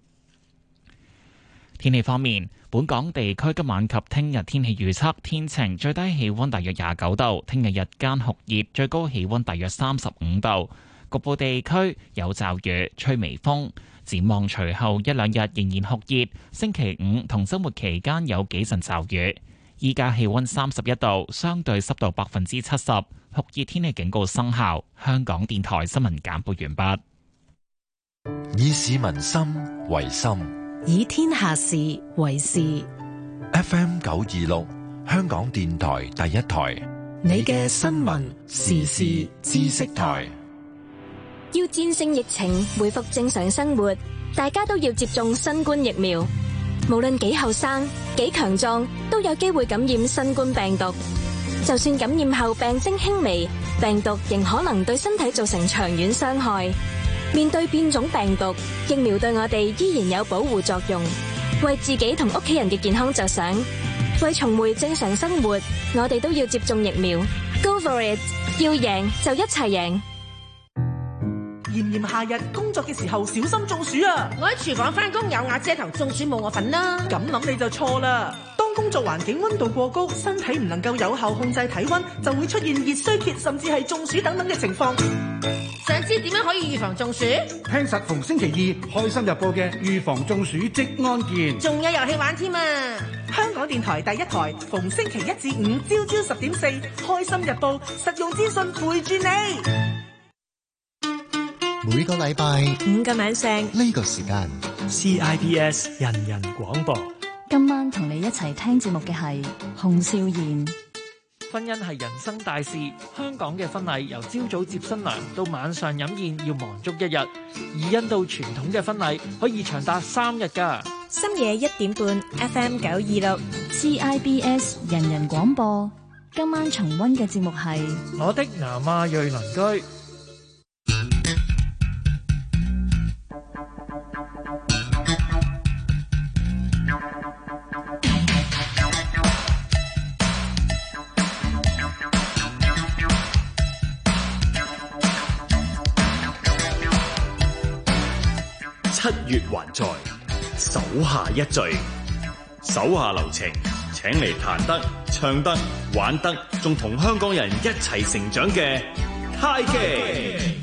天氣方面，本港地區今晚及聽日天氣預測天晴，最低氣溫大約廿九度。聽日日間酷熱，最高氣溫大約三十五度。局部地區有驟雨，吹微風。展望隨後一兩日仍然酷熱，星期五同週末期間有幾陣驟雨。依家氣溫三十一度，相對濕度百分之七十，酷熱天氣警告生效。香港電台新聞簡報完畢。 以市民心為心， 以天下事為事。 F M 九二六，香港電台第一台。 你嘅新聞時事知識台。 要戰勝疫情，恢復正常生活，大家都要接種新冠疫苗。無論幾後生、幾強壯，都有機會感染新冠病毒。就算感染後病徵輕微，病毒仍可能對身體造成長遠傷害。面對變種病毒，疫苗對我哋依然有保護作用。為自己同屋企人嘅健康着想，為重回正常生活，我哋都要接種疫苗。Go for it！ 要贏就一齊贏。 炎炎夏日工作嘅時候小心中暑啊！ 我喺廚房翻工，有瓦遮頭，中暑冇我份啦。 咁諗你就錯啦。當工作環境溫度過高，身體唔能夠有效控制體溫，就會出現熱衰竭，甚至係中暑等等嘅情況。 想知點樣可以預防中暑？ 聽實逢星期二《開心日報》嘅預防中暑職安健， 仲有遊戲玩添啊！ 香港電台第一台，逢星期一至五朝朝十點四，《開心日報》實用資訊陪住你。 每個禮拜五個晚上呢個時間 C I B S 人人廣播。 今晚同你一齊聽節目嘅係洪少賢。 婚姻係人生大事，香港嘅婚禮由朝早接新娘到晚上飲宴要忙足一日，而印度傳統嘅婚禮可以長達三日㗎。 深夜一點半 F M 九二六 C I B S 人人廣播。今晚重溫嘅節目係我的南亞裔鄰居。 七月還在，手下一聚，手下留情，請嚟彈得、唱得、玩得，仲同香港人一齊成長嘅太極。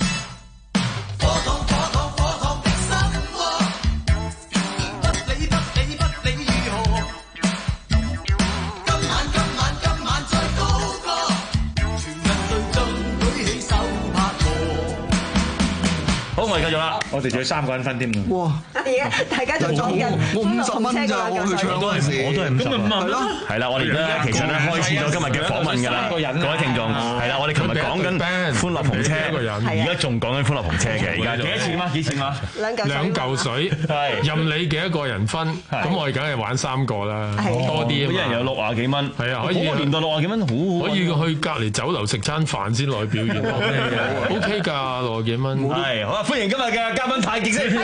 好，我哋繼續啦，我哋仲有三個人分添。 哇！而家大家就裝緊， 我五十蚊咋，我去唱都係我都係五十蚊。係咯，係啦，我哋而家其實咧開始咗今日嘅訪問㗎啦，各位聽眾係啦，我哋琴日講緊歡樂篷車，而家仲講緊歡樂篷車嘅，而家幾多錢啊？幾錢啊？ 兩嚿兩嚿水，係任你幾多個人分，咁我哋梗係玩三個啦，多啲啊嘛。 一人有六啊幾蚊， 係啊，可以年代六啊幾蚊，好可以去隔離酒樓食餐飯先來表演，O K 㗎，六啊幾蚊。 係好啊！歡迎今日嘅嘉賓太極先，係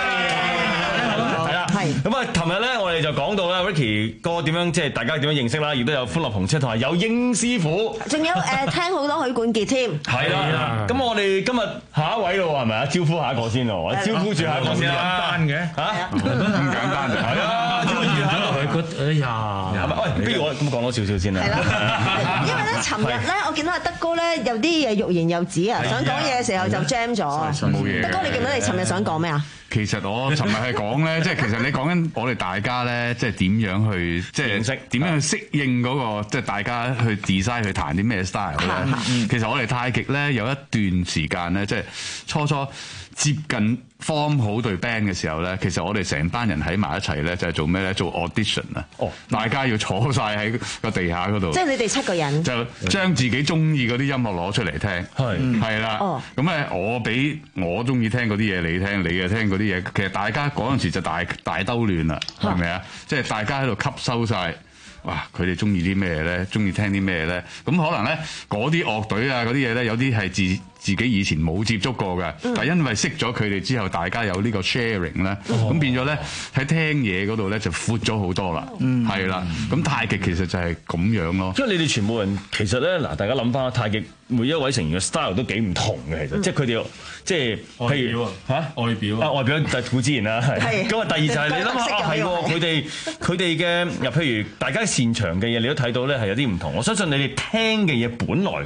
啦，係咁啊！琴日咧，我哋就講到咧，Ricky 哥點樣即係大家點樣認識啦，亦都有歡樂篷車同埋有英師傅， 仲有誒聽好多許冠傑添， 係啦。咁我哋今日下一位咯，係咪啊？招呼下一個先咯，招呼住下一個先啦。 簡單嘅嚇， 咁簡單就係啊！招呼住下落去，哎呀，喂，不如我咁講多少少先啦。 係啦，因為咧，尋日咧，我見到阿德哥咧有啲嘢欲言又止啊，想講嘢嘅時候就 jam 咗。 冇嘢。 德哥，你記唔記得你尋日想講咩啊？ 其實我尋日係講咧，即係其實你講緊我哋大家咧，即係點樣去即係點樣去適應嗰個，即係大家去 design 去彈啲咩 style 咧。其實我哋太極咧有一段時間咧，即係初初接近 form 好隊 band 嘅時候咧，其實我哋成班人喺埋一齊咧，就係做咩咧？做 audition 啊！哦，大家要坐晒喺個地下嗰度。 即係你哋七個人。 就將自己中意嗰啲音樂攞出嚟聽。係。係啦。 哦。 咁咧，我俾我中意聽嗰啲嘢你聽，你嘅聽嗰啲嘢。其實大家嗰陣時就大大兜亂啦，係咪啊？即係大家喺度吸收晒。哇！佢哋中意啲咩咧？中意聽啲咩咧？咁可能咧嗰啲樂隊啊，嗰啲嘢咧，有啲係自自己以前冇接觸過嘅，嗯、但係因為識咗佢哋之後，大家有呢個 sharing 咧、哦，咁變咗咧喺聽嘢嗰度咧就闊咗好多啦，係啦、嗯。咁太極其實就係咁樣咯。 因為你哋全部人其實咧嗱，大家諗翻太極每一位成員嘅 style 都幾唔同嘅，其實、嗯、即係佢哋即係譬如嚇外表啊，外表就固之然啦，係。咁啊，第二就係你諗下啊，係喎，佢哋佢哋嘅又譬如大家擅長嘅嘢，你都睇到咧係有啲唔同。我相信你哋聽嘅嘢本來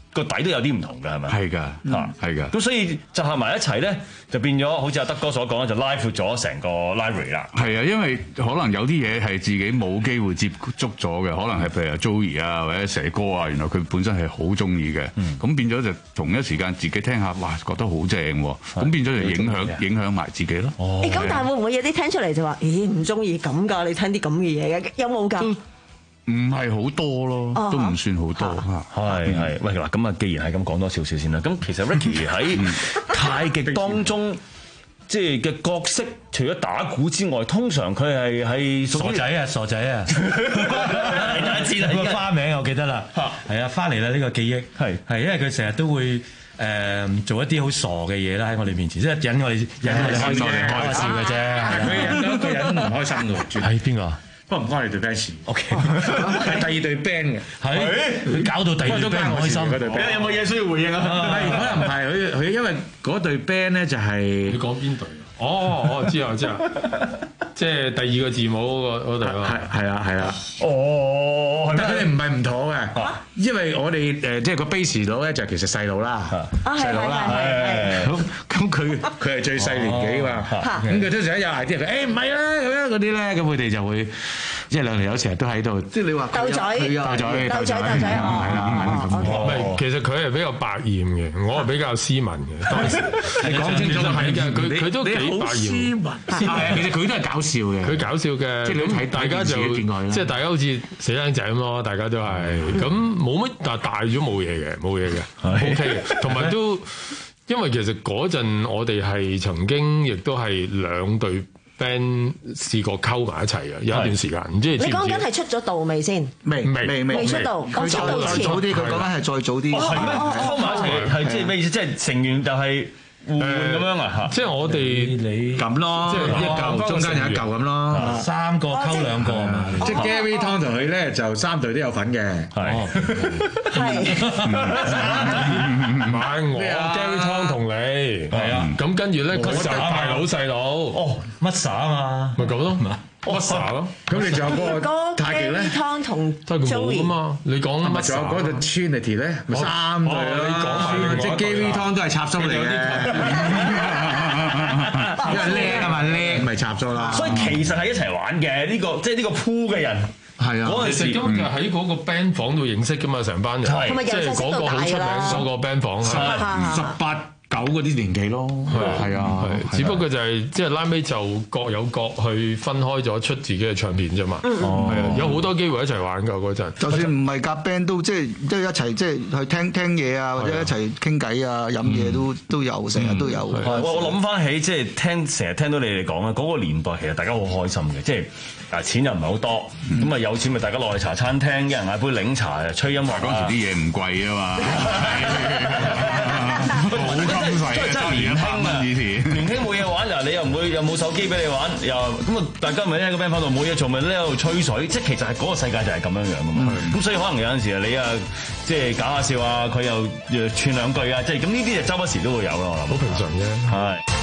個底都有啲唔同㗎，係咪？ 係㗎， 嚇係㗎。 咁所以集合埋一齊咧，就變咗好似阿德哥所講咧，就拉闊咗成個 library 啦。 係啊，因為可能有啲嘢係自己冇機會接觸咗嘅，可能係譬如阿 Joey 啊或者蛇哥啊，原來佢本身係好中意嘅，咁、嗯、變咗就同一時間自己聽下，哇，覺得好正喎，咁變咗就影響影響埋自己咯。 哦，咁、欸、但係會唔會有啲聽出嚟就話，咦唔中意咁㗎？你聽啲咁嘅嘢嘅，有冇㗎？ 唔係好多咯，哦、都唔算好多嚇。 係係，喂嗱，咁啊，既然係咁講多少少先啦。咁其實 Ricky 喺太極當中，即係嘅角色，除咗打鼓之外，通常佢係係傻仔啊，傻仔啊，大家知啦，個花名我記得啦，係啊，翻嚟啦呢個記憶，係係，因為佢成日都會誒、呃、做一啲好傻嘅嘢啦喺我哋面前，即係引我哋引我哋開心開笑嘅啫。佢引到一個人唔開心嘅，係邊個？不過唔關你隊 band 事 ，OK， 係第二隊 band 嘅，係佢搞到第二隊 band 唔開心。 有冇嘢需要回應啊？ 可能唔係佢佢因為嗰隊 band 咧就係你講邊隊？哦，我知啊，我知啊，即係第二個字母嗰個嗰隊啊， 係係啊係啊。 哦， 但佢哋唔係唔妥嘅，因為我哋誒即係個 bass 佬咧就其實細佬啦，細佬啦，咁咁佢佢係最細年紀嘛，咁佢通常有 idea，佢誒唔係啦咁樣嗰啲咧，咁佢哋就會即係兩條友成日都喺度，即係你話鬥嘴鬥嘴鬥嘴鬥嘴係啦， 唔係其實佢係比較百厭嘅，我係比較斯文嘅。當時你講清楚係嘅，佢佢都幾百厭。 斯文，其實佢都係搞笑嘅， 佢搞笑嘅，即係你睇大家就即係大家好似死僆仔咁咯，大家都係咁冇乜，但係大咗冇嘢嘅，冇嘢嘅，OK 嘅，同埋都因為其實嗰陣我哋係曾經亦都係兩隊 band 試過溝埋一齊嘅，有一段時間，唔知你知唔知？ 你講緊係出咗道未先？ 未未未未出道， 佢再再早啲，佢講緊係再早啲。 係咩？溝埋一齊係即係咩意思？即係成員就係互換咁樣啊？ 即係我哋你咁咯，即係一嚿中間有一嚿咁咯，三個溝兩個啊嘛。即係 Gary Tong 同佢咧就三隊都有份嘅。係係。 唔係我 Gary Tong 同你係啊，咁跟住咧佢就大佬細佬哦 Masa 啊嘛， 咪咁咯 Masa 咯。咁你仲有嗰個太極咧？ 湯同 Joey 啊嘛，你講咪仲有嗰個 Trinity 咧？咪三隊咯。 你講埋即係 Gary Tong 都係插蘇嚟嘅，因為叻啊嘛，叻咪插蘇啦。 所以其實係一齊玩嘅呢個，即係呢個 pool 嘅人。 係啊， 嗰陣時根本就喺嗰個 band 房度認識噶嘛，成班人，即係嗰個好出名嗰個 band 房， 十八九嗰啲年紀咯，係啊， 只不過就係即係拉尾就各有各去分開咗出自己嘅唱片啫嘛，係啊，有好多機會一齊玩㗎嗰陣。 就算唔係夾 band 都即係都一齊即係去聽聽嘢啊，或者一齊傾偈啊、飲嘢都都有，成日都有。 我我諗翻起即係聽成日聽到你哋講啊，嗰個年代其實大家好開心嘅，即係。嗱，錢又唔係好多，咁啊有錢咪大家落去茶餐廳，一人嗌杯檸茶，吹音樂。 嗰時啲嘢唔貴啊嘛，好金貴啊！ 真係年輕啊！ 以前年輕冇嘢玩，嗱你又唔會又冇手機俾你玩，又咁啊大家咪喺個 band 房度冇嘢做，咪喺度吹水，即係其實係嗰個世界就係咁樣樣噶嘛。咁所以可能有陣時啊，你啊即係搞下笑啊，佢又串兩句啊，即係咁呢啲就周不時都會有咯，我諗。 好平常啫。 係。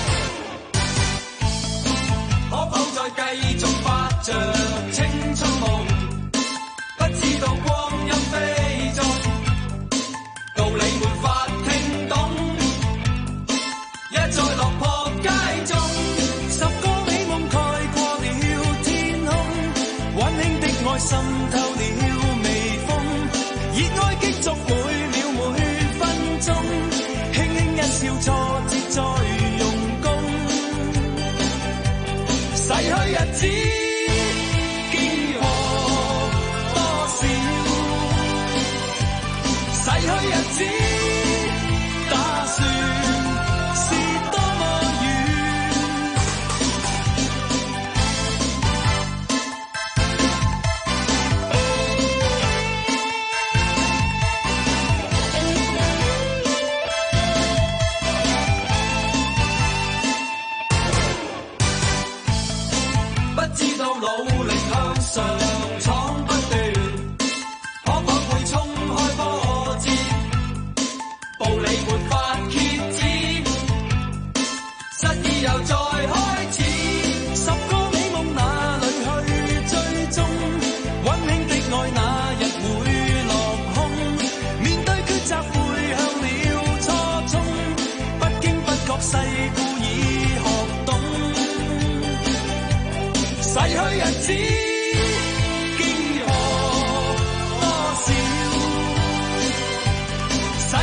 可否再繼續發着青春夢？不知道光陰飛縱，道理沒法聽懂。一再落魄街中，十個美夢蓋過了天空，溫馨的愛滲透了微風，熱愛激觸每秒每分鐘，輕輕一笑挫折再用功。逝去日子經過多少，逝去日子打算是多麼遠。不知道努力向上闖不斷，可否會衝開波折，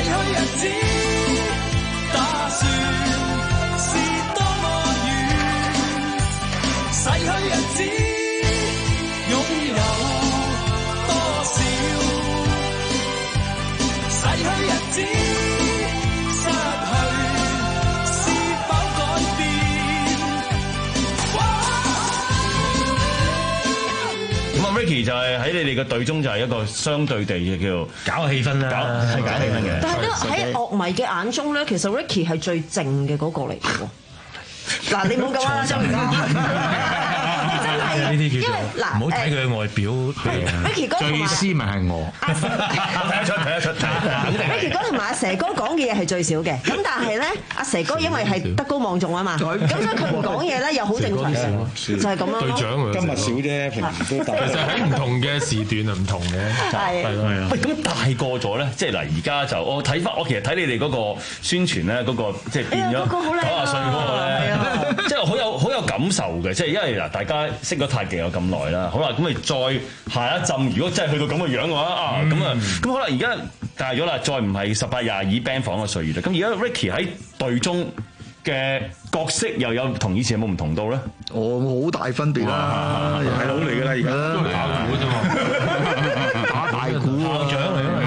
逝去日子打算是多麼遠，逝去日子擁有多少，逝去日子失去是否改變。 咁啊 Ricky 就係喺你哋嘅隊中就係一個相對地嘅叫搞氣氛啦， 搞係搞氣氛嘅。 但係咧喺樂迷嘅眼中咧，其實 Ricky 係最靜嘅嗰個嚟嘅喎。嗱，你冇咁啦，真係。 呢啲叫做因為嗱唔好睇佢嘅外表。 Ricky 哥同埋最斯文係我， 睇得出睇得出睇得出。 Ricky 哥同埋阿蛇哥講嘅嘢係最少嘅，咁但係咧，阿蛇哥因為係德高望重啊嘛，咁所以佢唔講嘢咧又好正常，就係咁樣咯。 隊長啊， 今日少啫，平時都大。 其實喺唔同嘅時段係唔同嘅， 係係咯係啊。 喂，咁大個咗咧，即係嗱，而家就我睇翻，我其實睇你哋嗰個宣傳咧，嗰個即係變咗九廿歲嗰個咧，即係好有好有感受嘅，即係因為嗱，大家識咗太極有咁耐啦，好啦，咁你再下一陣，如果真係去到咁嘅樣嘅話啊，咁啊，咁可能而家大咗啦，再唔係十八廿二 band 房嘅歲月啦，咁而家 Ricky 喺隊中嘅角色又有同以前有冇唔同到咧？ 我好大分別啦， 大佬嚟㗎啦，而家都係打鼓啫嘛， 打大鼓啊， 獎嚟㗎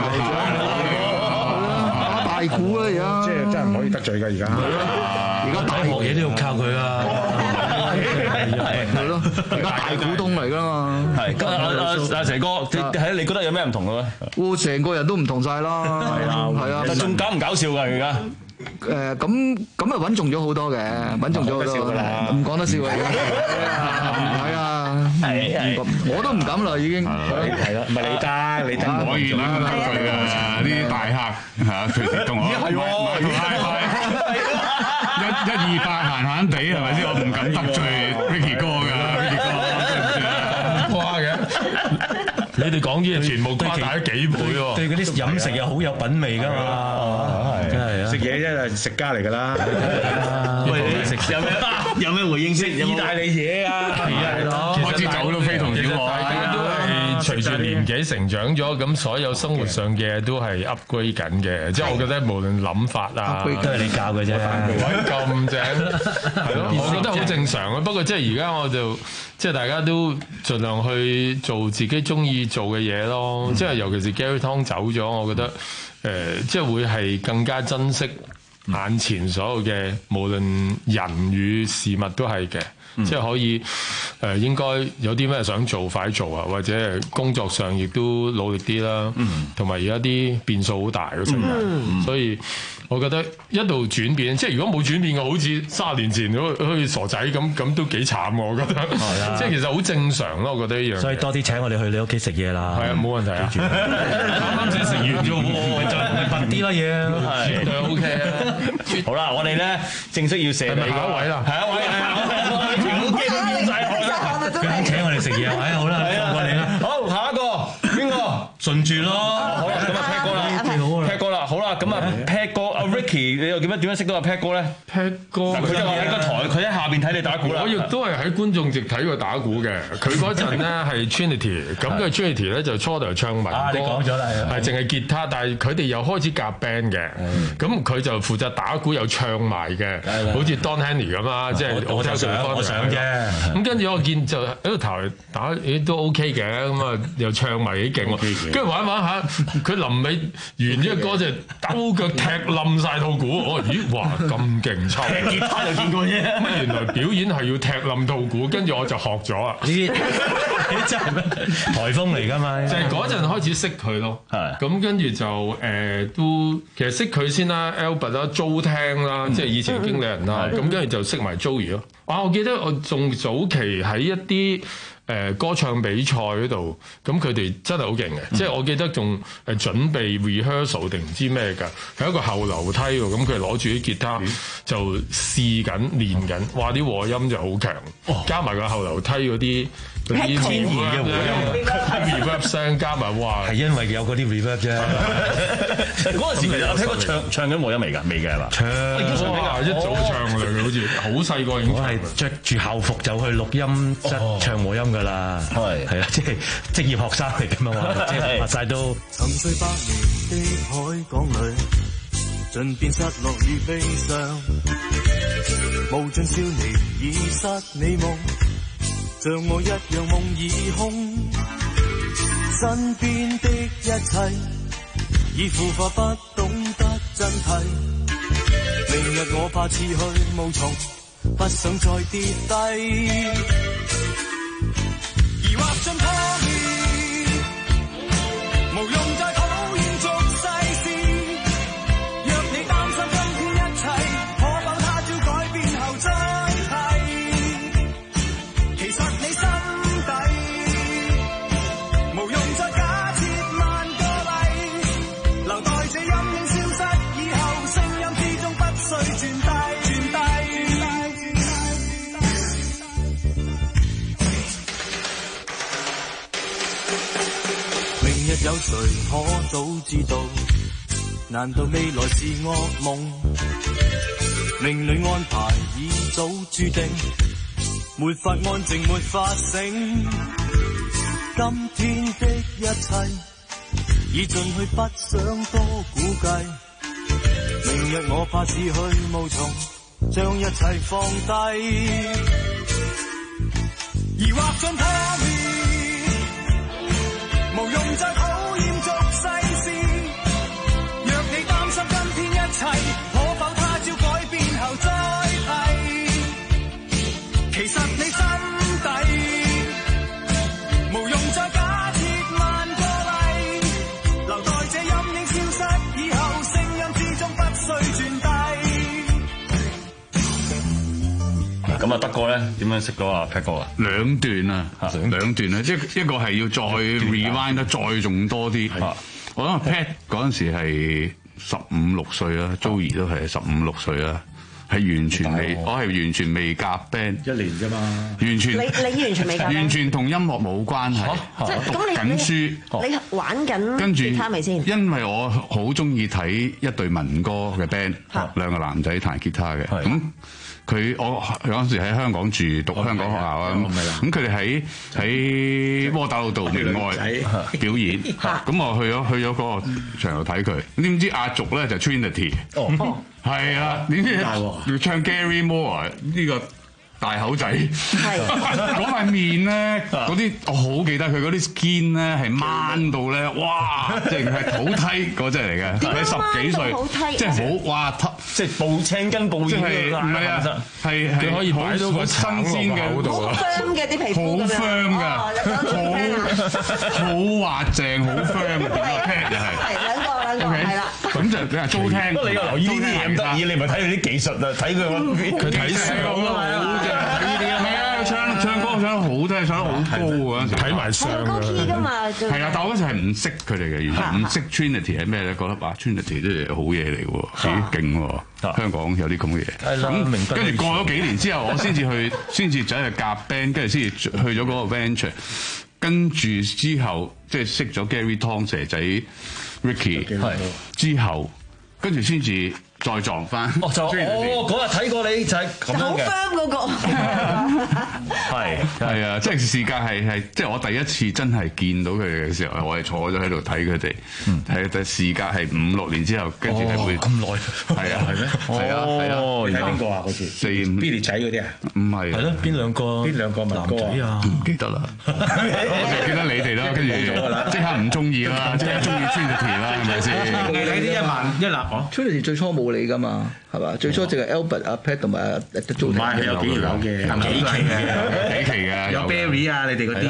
嘛， 打大鼓啊，而家即係真係唔可以得罪㗎，而家而家大學嘢都要靠佢啊。 係咯，而家大股東嚟㗎嘛。 係，咁阿阿阿蛇哥，係你覺得有咩唔同嘅咧？ 我成個人都唔同晒啦。係啊，係啊。 但仲搞唔搞笑㗎而家？ 誒咁咁啊穩重咗好多嘅，穩重咗好多嘅，唔講得笑嘅。係啊，係我都唔敢啦，已經係啦，唔係你得，你得唔可以啦，得罪啊！呢啲大客嚇，隨時同我買買一一二八閒閒地係咪先？我唔敢得罪 Ricky 哥㗎 ，Ricky 哥誇嘅。你哋講啲嘢全部誇大咗幾倍喎！ 對嗰啲飲食又好有品味㗎嘛，真係啊！ 食嘢真係食家嚟㗎啦。 喂，你食有咩有咩回應先？意大利嘢啊，係咯， 開始走都非同小可。 大家都係隨住年紀成長咗，咁所有生活上嘅都係 upgrade 緊嘅。即係我覺得無論諗法啊， 都係你教嘅啫。 咁正係咯，我覺得好正常啊。不過即係而家我就即係大家都盡量去做自己中意做嘅嘢咯。即係尤其是 Gary Tong 走咗，我覺得誒即係會係更加珍惜眼前所有嘅，無論人與事物都係嘅。即係可以誒、呃，應該有啲咩想做快做啊，或者工作上亦都努力啲啦。同埋而家啲變數好大嘅世界，嗯、所以我覺得一路轉變。即係如果冇轉變嘅，好似三十年前好似傻仔咁，咁都幾慘喎。我覺得，即係其實好正常咯。我覺得一樣。 所以多啲請我哋去你屋企食嘢啦。 係啊，冇問題啊。啱啱先食完啫喎， 再拔啲啦嘢。 絕對 OK 啊。 好啦，我哋咧正式要射你下一位啦。 係一位係。 佢請我哋食嘢，哎好啦，放過你啦。 好，下一個邊個？ 順住咯。 好啦，咁啊 Pat 哥啦， 幾好啊 Pat 哥啦，好啦，咁啊 Pat 哥阿 Ricky，你又點樣點樣識到阿 Pat 哥咧 ？Pat 哥， 佢就話喺個台，佢喺下邊睇你打鼓啦。 我亦都係喺觀眾席睇佢打鼓嘅。佢嗰陣咧係 Trinity，咁佢 Trinity 咧就初頭唱民歌， 你講咗啦， 係淨係吉他，但係佢哋又開始夾 band 嘅。咁佢就負責打鼓又唱埋嘅，好似 Don Henley 咁啦，即係我就想我想啫。 咁跟住我見就喺度頭打，咦都 OK 嘅，咁啊又唱埋幾勁喎。跟住玩玩下，佢臨尾完呢個歌就兜腳踢冧晒套鼓。我咦哇咁勁抽！ 踢吉他就見過啫。 咁原來表演係要踢冧套鼓，跟住我就學咗啊！ 呢啲真係咩颱風嚟㗎嘛？ 就係嗰陣開始識佢咯。係咁跟住就誒、呃、都其實識佢先啦 Albert 啦，Jo聽啦，即係以前經理人啦。咁跟住就識埋 Joey 咯。啊！我記得我仲早期喺一啲誒歌唱比賽嗰度，咁佢哋真係好勁嘅。嗯、即係我記得仲誒準備 rehearsal 定唔知咩㗎，係一個後樓梯喎。咁佢攞住啲吉他就試緊練緊，哇！啲和音就好強，哦、加埋個後樓梯嗰啲。嗰啲天然嘅和音 reverb 聲加埋，哇！ 係因為有嗰啲 reverb 啫， 嗰陣時其實阿 Pat 哥唱唱緊和音未㗎？未嘅係嘛？ 唱已經唱緊㗎， 一早唱㗎啦，好似好細個已經。 我係着住校服就去錄音室唱和音㗎啦。係係啊，即係職業學生嚟㗎嘛，即係發曬都。 沉睡百年的海港裏，盡變失落與悲傷，無盡少年已失你夢，像我一樣夢已空，身邊的一切已腐化，不懂得真諦。明日我怕似去無從，不想再跌低，疑惑盡破滅，無用再討厭俗世事。若你擔心今天一切，可否他朝改變後再提？其實你心底無用再假設萬個例，留待這陰影消失以後，聲音之中不需傳遞，傳遞。明日有誰可早知道？難道未來是噩夢？命裏安排已早注定，沒法安靜，沒法醒。今天的一切已進去，不想多估計。明日我怕是去無從，將一切放低，疑惑盡破滅，無用再討厭俗世事。若你擔心今天一切，可否他朝改變後再提？其實你心底無用再假設萬個例，留待這陰影消失以後，聲音之中不需傳遞。 咁啊，德哥咧點樣識到阿 Pat 哥啊？ 兩段啊，兩段啊，即係一個係要再 rewind 得再仲多啲。我諗 Pat 嗰陣時係十五六歲啦，Joey 都係十五六歲啦，係完全未，我係完全未夾 band， 一年啫嘛， 完全你你完全未夾 band？ 完全同音樂冇關係， 即係讀咁你緊書， 你玩緊跟住吉他未先？ 因為我好中意睇一隊民歌嘅 band，兩個男仔彈吉他嘅，咁佢我嗰陣時喺香港住，讀香港學校啊，咁佢哋喺喺窩打老道明愛表演，咁我去咗去咗嗰個場度睇佢，點知壓軸咧就 Trinity，係啊，點知要唱 Gary Moore 呢個大口仔，嗰塊面咧，嗰啲我好記得佢嗰啲 skin 咧係掹到咧，哇！淨係土梯嗰隻嚟嘅，佢十幾歲，即係好哇， 即係步青筋步即軟係唔係啊？係係佢可以擺到個新鮮嘅， 好 firm 嘅啲皮膚咁樣， 好 firm 㗎，好好滑淨，好 firm 嘅 pad 又係。 係兩個兩個係啦。 咁就你話租聽， 不過你又留意呢啲嘢唔得意，你唔係睇佢啲技術啊，睇佢佢睇相咯。係啊，唱唱歌唱得好聽，唱得好高嗰陣時，睇埋相高 key 㗎嘛。 係啊，但我嗰陣時係唔識佢哋嘅，完全唔識 Trinity 係咩咧？覺得哇 Trinity 都係好嘢嚟喎，幾勁喎！香港有啲咁嘅嘢。咁跟住過咗幾年之後，我先至去，先至走去夾 band，跟住先至去咗嗰個 venture。跟住之後，即係識咗 Gary Tong 蛇仔 Ricky， 之後跟住先至。再撞翻， 哦就哦嗰日睇過你就係咁樣嘅， 好 firm 嗰個， 係係啊，即係時間係係即係我第一次真係見到佢哋嘅時候，我係坐咗喺度睇佢哋，係但時間係五六年之後，跟住係會咁耐， 係啊係咩？係啊係啊， 你睇邊個啊？嗰次四 Billy 仔嗰啲啊？ 唔係係咯，邊兩個？ 邊兩個男仔啊？ 唔記得啦，我就記得你哋啦，跟住即刻唔中意啦，即刻中意 Trinity 啦，係咪先？ 你睇啲一萬一立哦 Trinity 最初冇你噶嘛，係嘛？最初淨係 Albert 阿 Pat 同埋阿德祖。 唔係，有幾有嘅，幾期嘅， 幾期嘅。 有 Barry 啊，你哋個 D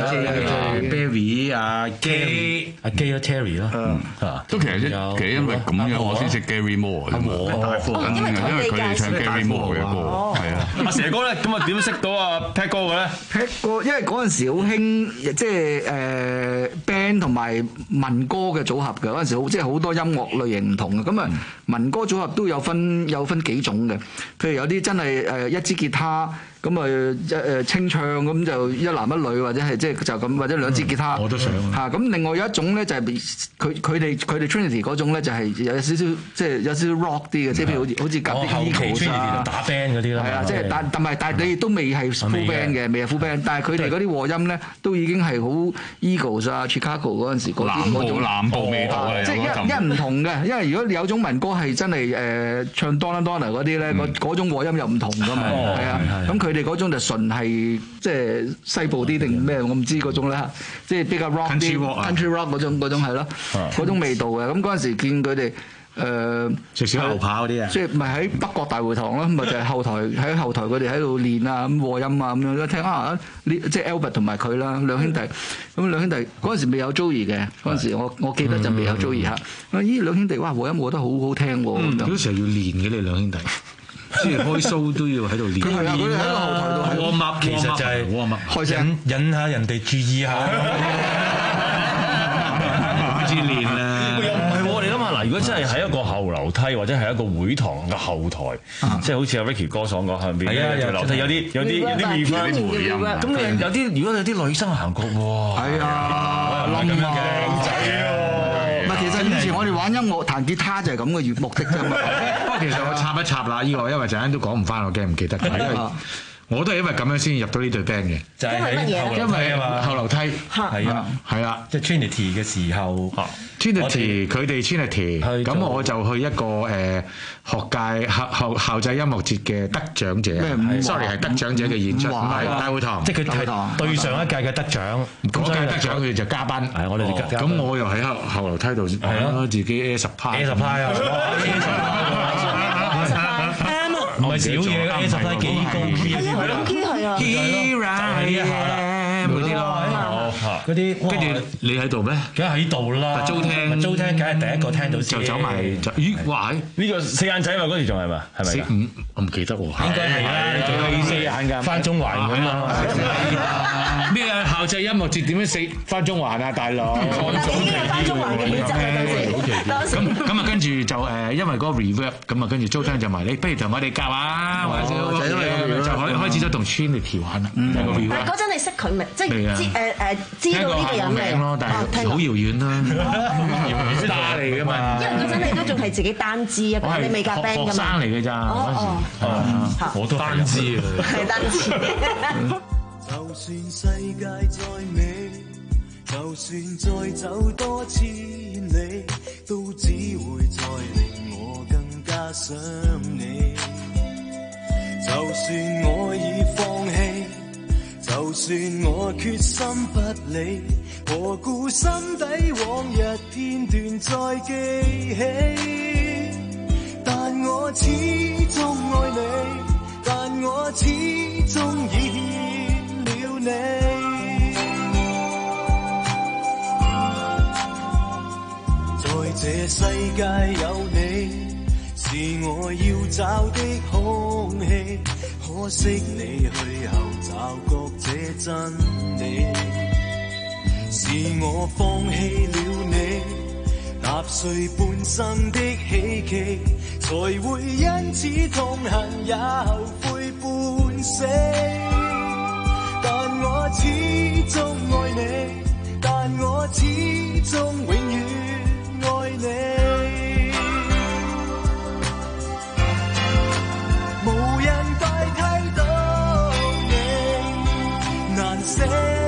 J Barry 啊，基阿基啊 Terry 咯， 都其實其實因為咁樣我先識 Gary Moore 啫嘛，因為佢哋唱 Gary Moore 嘅歌，係啊。 阿蛇哥咧，咁啊點識到阿 Pat 哥嘅咧 ？Pat 哥，因為嗰陣時好興，即係誒 band 同埋民歌嘅組合嘅嗰陣時，好即係好多音樂類型唔同嘅。咁啊，民歌組合都有分有分幾種嘅，譬如有啲真係誒一支吉他。 咁啊一誒清唱咁就一男一女或者係即係就咁或者兩支吉他。 我都想嚇咁另外有一種咧就係佢佢哋佢哋 Trinity 嗰種咧就係有少少即係有少少 rock 啲嘅，即係譬如好似好似夾啲 Eagles 啊打 band 嗰啲啦。 係啊，即係但但係但係你亦都未係 full band 嘅，未係 full band，但係佢哋嗰啲和音咧都已經係好 Eagles 啊 Chicago 嗰陣時嗰啲嗰種南部味道啊， 即係一一唔同嘅，因為如果有種民歌係真係誒唱 Donna Donna 嗰啲咧，嗰嗰種和音又唔同噶嘛，係啊，咁佢哋嗰種就純係即係西部啲定咩？我唔知嗰種咧，即係比較 rock 啲 country rock 嗰種嗰種係咯，嗰種味道嘅。咁嗰陣時見佢哋。誒食小牛扒嗰啲啊， 即係咪喺北角大會堂咯？咪就係後台喺後台佢哋喺度練啊，咁和音啊咁樣一聽啊，呢即係 Albert 同埋佢啦，兩兄弟。咁兩兄弟嗰陣時未有 Joey 嘅，嗰陣時我我記得就未有 Joey 嚇。啊依兩兄弟哇和音和得好好聽喎！ 嗰時候要練嘅你兩兄弟，即係開 show 都要喺度練。 佢係啊，佢哋喺個後台度係。 warm up 其實就係 warm up，開聲引下人哋注意下，開始練啦。 嗱，如果真係喺一個後樓梯或者係一個會堂嘅後台，即係好似阿 Ricky 哥所講，後邊咧條樓梯有啲有啲有啲 reverb 啲回音，咁你有啲如果有啲女生行過，哇， 係啊，冧啊，靚仔喎！唔係，其實以前我哋玩音樂彈吉他就係咁嘅目的啫嘛。 不過其實我插一插啦，呢個因為陣間都講唔翻，我驚唔記得，因為我都係因為咁樣先入到呢隊 band 嘅，就係喺因為啊嘛後樓梯係啊係啊，即係 Trinity 嘅時候 ，Trinity 佢哋 Trinity，咁我就去一個誒學界校校校際音樂節嘅得獎者，sorry 係得獎者嘅演出，唔係大會堂，即係佢係對上一屆嘅得獎，嗰屆得獎佢哋就嘉賓，係我哋哋嘉賓，咁我又喺後後樓梯度係咯，自己 air supply，air supply 啊。唔係小嘢，A 十係幾高 key 先係咯 ，key 係啊 ，Here I am 嗰啲咯，嗰啲跟住你喺度咩？梗係喺度啦，租聽租聽，梗係第一個聽到先，就走埋就咦哇！ 呢個四眼仔嘛嗰時仲係嘛？係咪？ 四五我唔記得喎，應該係啦，你仲係四眼㗎，翻中環咁啊！咩啊？校際音樂節點樣四翻中環啊，大佬？ 翻中環嘅本質啊，當時。 咁咁啊，跟住就誒，因為嗰個 reverb，咁啊，跟住租聽就埋你，不如同我哋夾啊，或者就開開始咗同 Trinity 玩啦。 但係嗰陣你識佢未？即係知誒誒知道呢個人未？ 咯，但係好遙遠啦，打嚟㗎嘛。 因為嗰陣你都仲係自己單支一個，你未夾 band 㗎嘛。 學生嚟㗎咋嗰時，我都單支啊， 係單支。 就算世界再美，就算再走多千里，都只會再令我更加想你。就算我已放棄，就算我決心不理，何故心底往日片段再記起？但我始終愛你，但我始終已欠了你。在這世界有你，是我要找的空氣，可惜你去後找覺這真理，是我放棄了你，踏碎半生的希冀，才會因此痛恨也後悔半死。但我始終愛你，但我始終永遠愛你，無人代替到你，難捨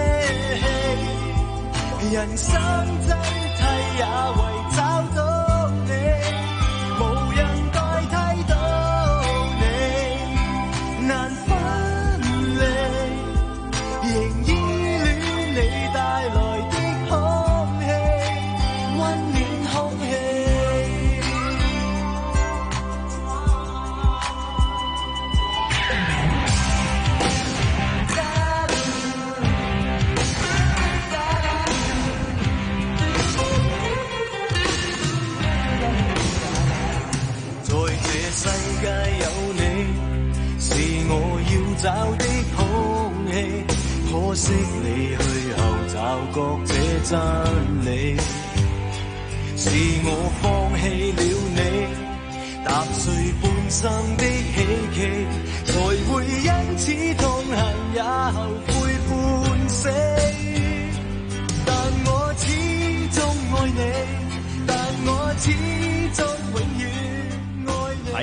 棄，人生真諦也為找到你，無人代替到你，難分離，仍依戀你帶來的空氣，溫暖空氣。在這世界有你，是我要找的空氣，可惜你去後找覺這真理，是我放棄了你，踏碎半生的希冀，才會因此痛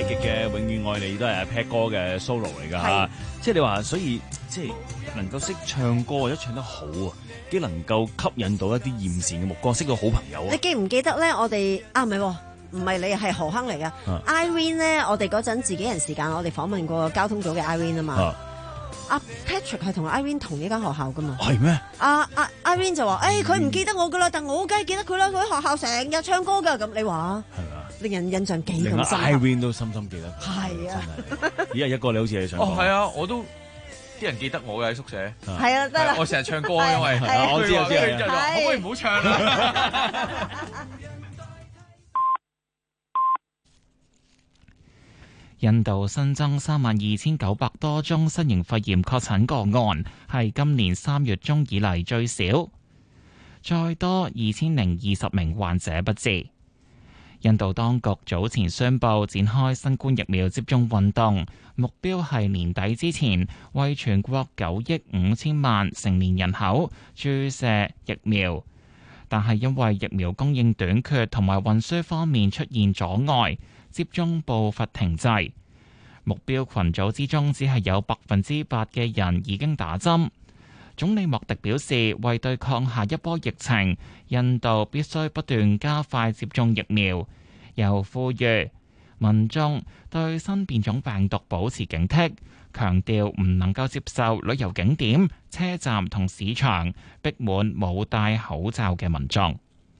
極嘅永遠愛你都係阿 Pat 哥嘅 solo 嚟㗎嚇，即係你話，所以即係能夠識唱歌或者唱得好啊，幾能夠吸引到一啲艷羨嘅目光，識到好朋友啊！ 你記唔記得咧？我哋啊唔係喎，唔係你係何亨嚟㗎。Irene 咧，我哋嗰陣自己人時間，我哋訪問過交通組嘅 Irene 啊嘛。阿 Patrick 係同 Irene 同一間學校㗎嘛？ 係咩？ 阿阿 Irene 就話：誒佢唔記得我㗎啦，但我梗係記得佢啦。佢喺學校成日唱歌㗎。咁你話係咪啊？令人印象幾咁深刻。 Irene 都深深記得。 係啊。 咦係一個你好似你唱歌。 哦係啊，我都啲人記得我嘅喺宿舍。 係啊，得啦。 我成日唱歌，因為我知我知。 可唔可以唔好唱啦？ 印度新增三萬二千九百多宗新型肺炎確診個案，係今年三月中以嚟最少，再多二千零二十名患者不治。印度當局早前宣布展開新冠疫苗接種運動，目標係年底之前為全國九億五千萬成年人口注射疫苗，但係因為疫苗供應短缺同埋運輸方面出現阻礙，接種步伐停滯，目標群組之中只係有百分之八嘅人已經打針。總理莫迪表示，為對抗下一波疫情，印度必須不斷加快接種疫苗，又呼籲民眾對新變種病毒保持警惕，強調唔能夠接受旅遊景點、車站同市場逼滿冇戴口罩嘅民眾。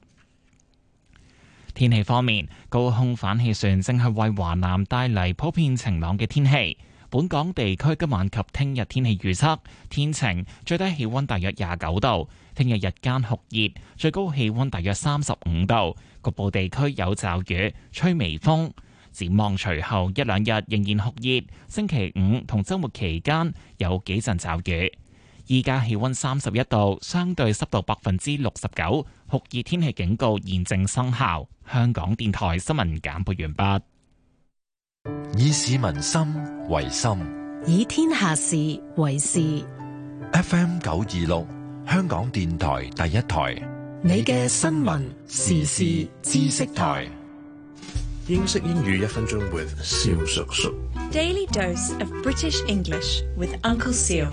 天氣方面，高空反氣旋正係為華南帶嚟普遍晴朗嘅天氣。本港地區今晚及聽日天氣預測天晴，最低氣溫大約廿九度。聽日日間酷熱，最高氣溫大約三十五度。局部地區有驟雨，吹微風。展望隨後一兩日仍然酷熱，星期五同週末期間有幾陣驟雨。依家氣溫三十一度，相對濕度百分之六十九，酷熱天氣警告現正生效。香港電台新聞簡報完畢。 以市民心為心， 以天下事為事。 F M 九二六，香港電台第一台， 你嘅新聞時事知識台。 英式英語一分鐘 with 蕭叔叔。 Daily dose of British English with Uncle Seal。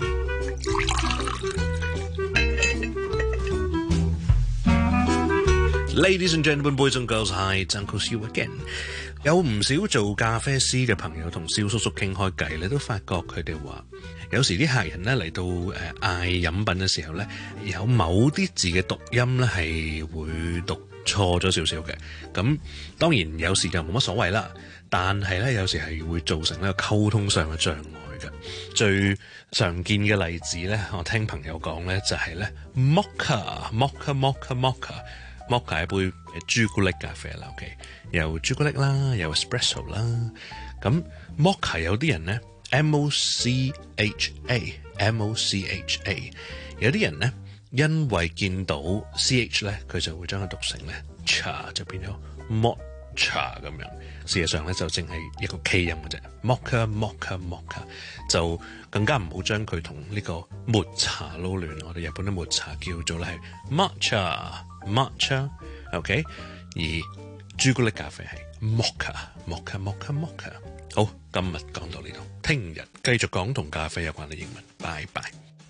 Ladies and gentlemen, boys and girls, hi, it's Uncle Seal again。有唔少做咖啡師嘅朋友同蕭叔叔傾開偈，你都發覺佢哋話，有時啲客人咧嚟到誒嗌飲品嘅時候咧，有某啲字嘅讀音咧係會讀錯咗少少嘅。咁當然有時就冇乜所謂啦，但係咧有時係會造成呢個溝通上嘅障礙嘅。最常見嘅例子咧，我聽朋友講咧就係咧 mocha mocha mocha mocha mocha 係一杯朱古力咖啡啦 ，OK， 有朱古力啦，有 espresso 啦。咁 mocha 有啲人咧 M O C H A M O C H A， 有啲人咧因為見到 C H 咧，佢就會將佢讀成咧 cha， 就變咗 mocha 咁樣。事實上咧就淨係一個 K 音嘅啫 ，mocha mocha mocha， 就更加唔好將佢同呢個抹茶撈亂。我哋日本嘅抹茶叫做咧係 matcha matcha，OK， 而朱古力咖啡係 mocha mocha mocha mocha。好，今日講到呢度，聽日繼續講同咖啡有關嘅英文。拜拜。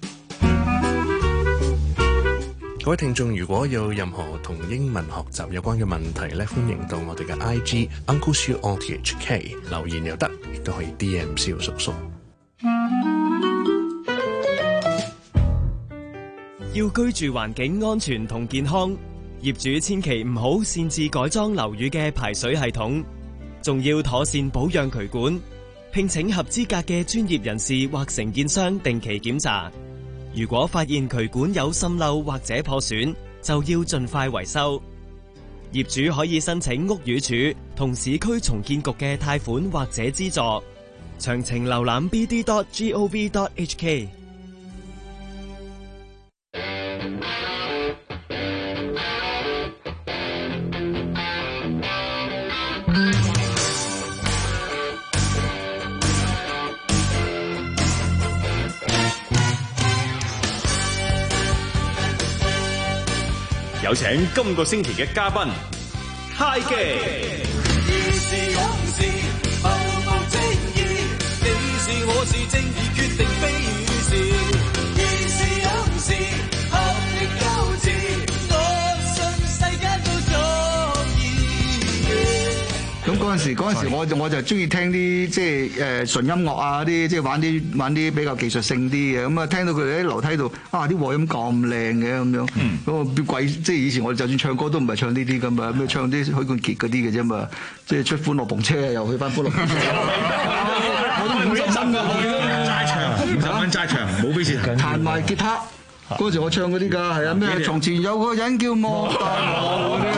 各位聽眾，如果有任何同英文學習有關嘅問題咧，歡迎到我哋嘅 I G Uncle Siu O T H K 留言又得，亦都可以 D M 蕭叔叔。 要居住環境安全同健康，業主千祈唔好擅自改裝樓宇嘅排水系統，仲要妥善保養渠管，聘請合資格嘅專業人士或承建商定期檢查。如果發現渠管有滲漏或者破損，就要盡快維修。業主可以申請屋宇署同市區重建局嘅貸款或者資助。詳情瀏覽 b d dot gov dot h k。 有請今個星期嘅嘉賓，Hi 記。 咁嗰陣時嗰陣時我就我就中意聽啲即係誒純音樂啊啲，即係玩啲玩啲比較技術性啲嘅。咁啊聽到佢哋喺樓梯度啊啲和音咁靚嘅咁樣，嗰個鬼即係以前我哋就算唱歌都唔係唱呢啲噶嘛，咩唱啲許冠傑嗰啲嘅啫嘛，即係出歡樂篷車又去翻歡樂篷車。我都五十蚊㗎， 齋場五十蚊齋場，冇俾錢彈埋吉他。嗰時我唱嗰啲㗎，係啊咩？從前有個人叫莫大羅嗰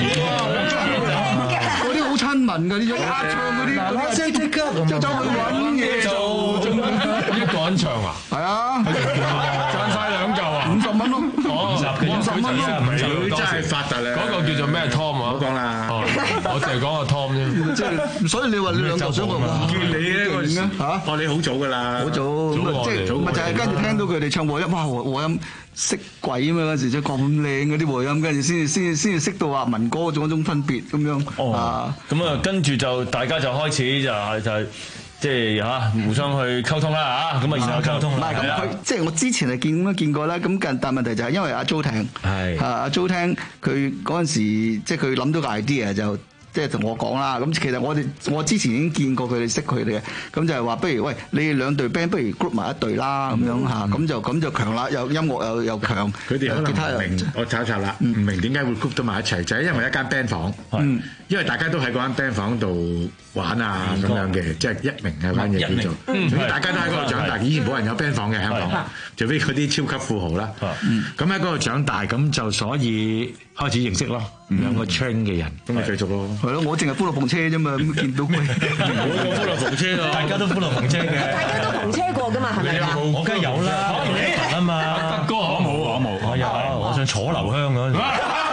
啲，嗰啲好親民㗎，呢種唱嗰啲，就走去揾嘢做， 一個人唱啊？ 係啊， 賺晒兩嚿啊？ 五十蚊咯， 五十五十蚊咯， 真係發達咧！ 嗰個叫做咩 Tom 啊？ 唔好講啦， 我淨係講個 Tom 啫。 即係所以你話你兩嚿水我叫你咧嗰陣嚇，哦你好早㗎啦， 好早，即係咪就係跟住聽到佢哋唱和音，哇和音識鬼啊嘛！嗰時真係咁靚嗰啲和音，跟住先至先至先至識到話民歌嗰種嗰種分別咁樣。 哦，咁啊跟住就大家就開始就係就係。即係嚇互相去溝通啦嚇，咁啊然後溝通唔係咁佢即係我之前係見咁見過啦，咁近但問題就係因為阿 Jo 聽係啊阿 Jo 聽佢嗰陣時即係佢諗到個 idea 就即係同我講啦。咁其實我哋我之前已經見過佢哋識佢哋嘅，咁就係話不如喂你哋兩隊 band 不如 group 埋一隊啦咁樣嚇，咁就咁就強啦，又音樂又又強。 佢哋可能唔明我查查啦，唔明點解會 group 到埋一齊，就係因為一間 band 房，因為大家都喺嗰間 band 房度玩啊咁樣嘅，即係一名嘅班嘢叫做，總之大家都喺嗰度長大。以前冇人有 band 房嘅香港，除非嗰啲超級富豪啦。咁喺嗰度長大，咁就所以開始認識咯，兩個 train 嘅人，咁咪繼續咯。 係咯，我淨係歡樂篷車啫嘛，咁見到佢， 我歡樂篷車咯，大家都歡樂篷車嘅， 大家都篷車過㗎嘛，係咪啊？ 我梗係有啦，啊嘛， 德哥我冇，我冇， 我有，我想坐留香嗰陣時。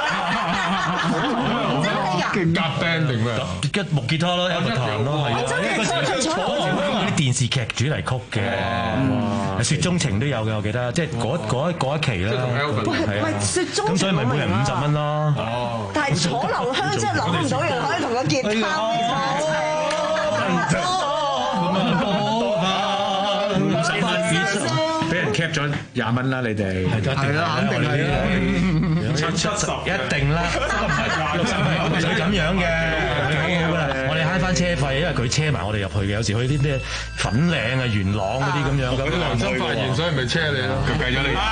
夾 band 定咩？ 吉木吉他咯，一個彈咯，係啊！嗰時嗰啲電視劇主題曲嘅，雪中情都有嘅，我記得，即係嗰嗰嗰一期啦。 係啊，雪中情咁所以咪每人五十蚊咯。 但係楚留香真係諗唔到人可以同個吉他一齊。 俾人 cap 咗廿蚊啦，你哋係啦，肯定係。 七七十一定啦，唔係六十唔使咁樣嘅，幾好啦！我哋慳翻車費，因為佢車埋我哋入去嘅，有時去啲咩粉嶺啊、元朗嗰啲咁樣，咁啲良心發現，所以咪車你咯，佢計咗你。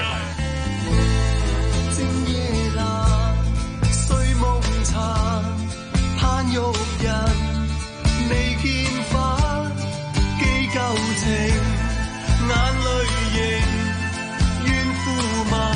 正夜闌，睡夢殘，嘆玉人未見返，記舊情，眼淚盈，怨負問。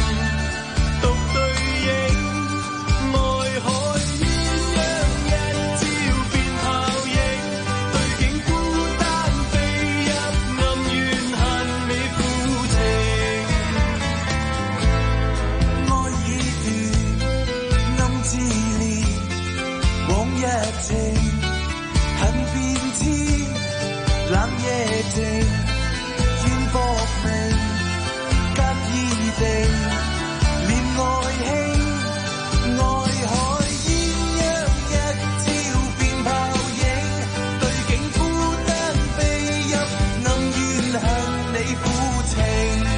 冷夜靜，願搏命，隔異地，戀愛輕，愛海鴛鴦一朝變泡影，對景孤單飛入，暗怨恨你負情。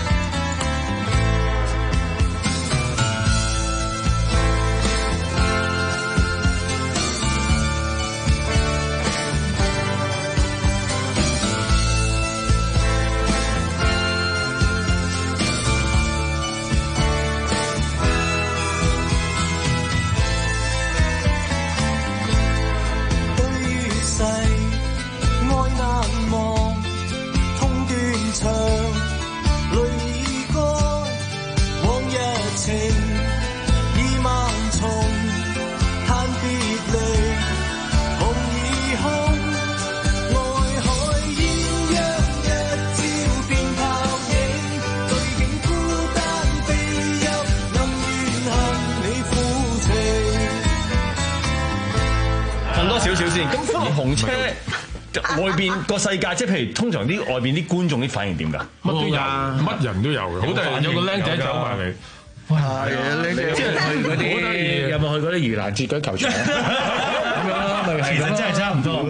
咁歡樂篷車外邊個世界，即係譬如通常啲外邊啲觀眾啲反應點㗎？ 乜都有，乜人都有嘅。好突然有個僆仔走埋嚟， 係啊，僆仔即係去嗰啲，有冇去嗰啲盂蘭節嗰啲球場咁樣啦？咪其實真係差唔多。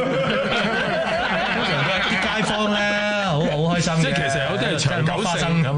通常啲街坊咧，好好開心嘅。 即係其實有啲係長久性、長久性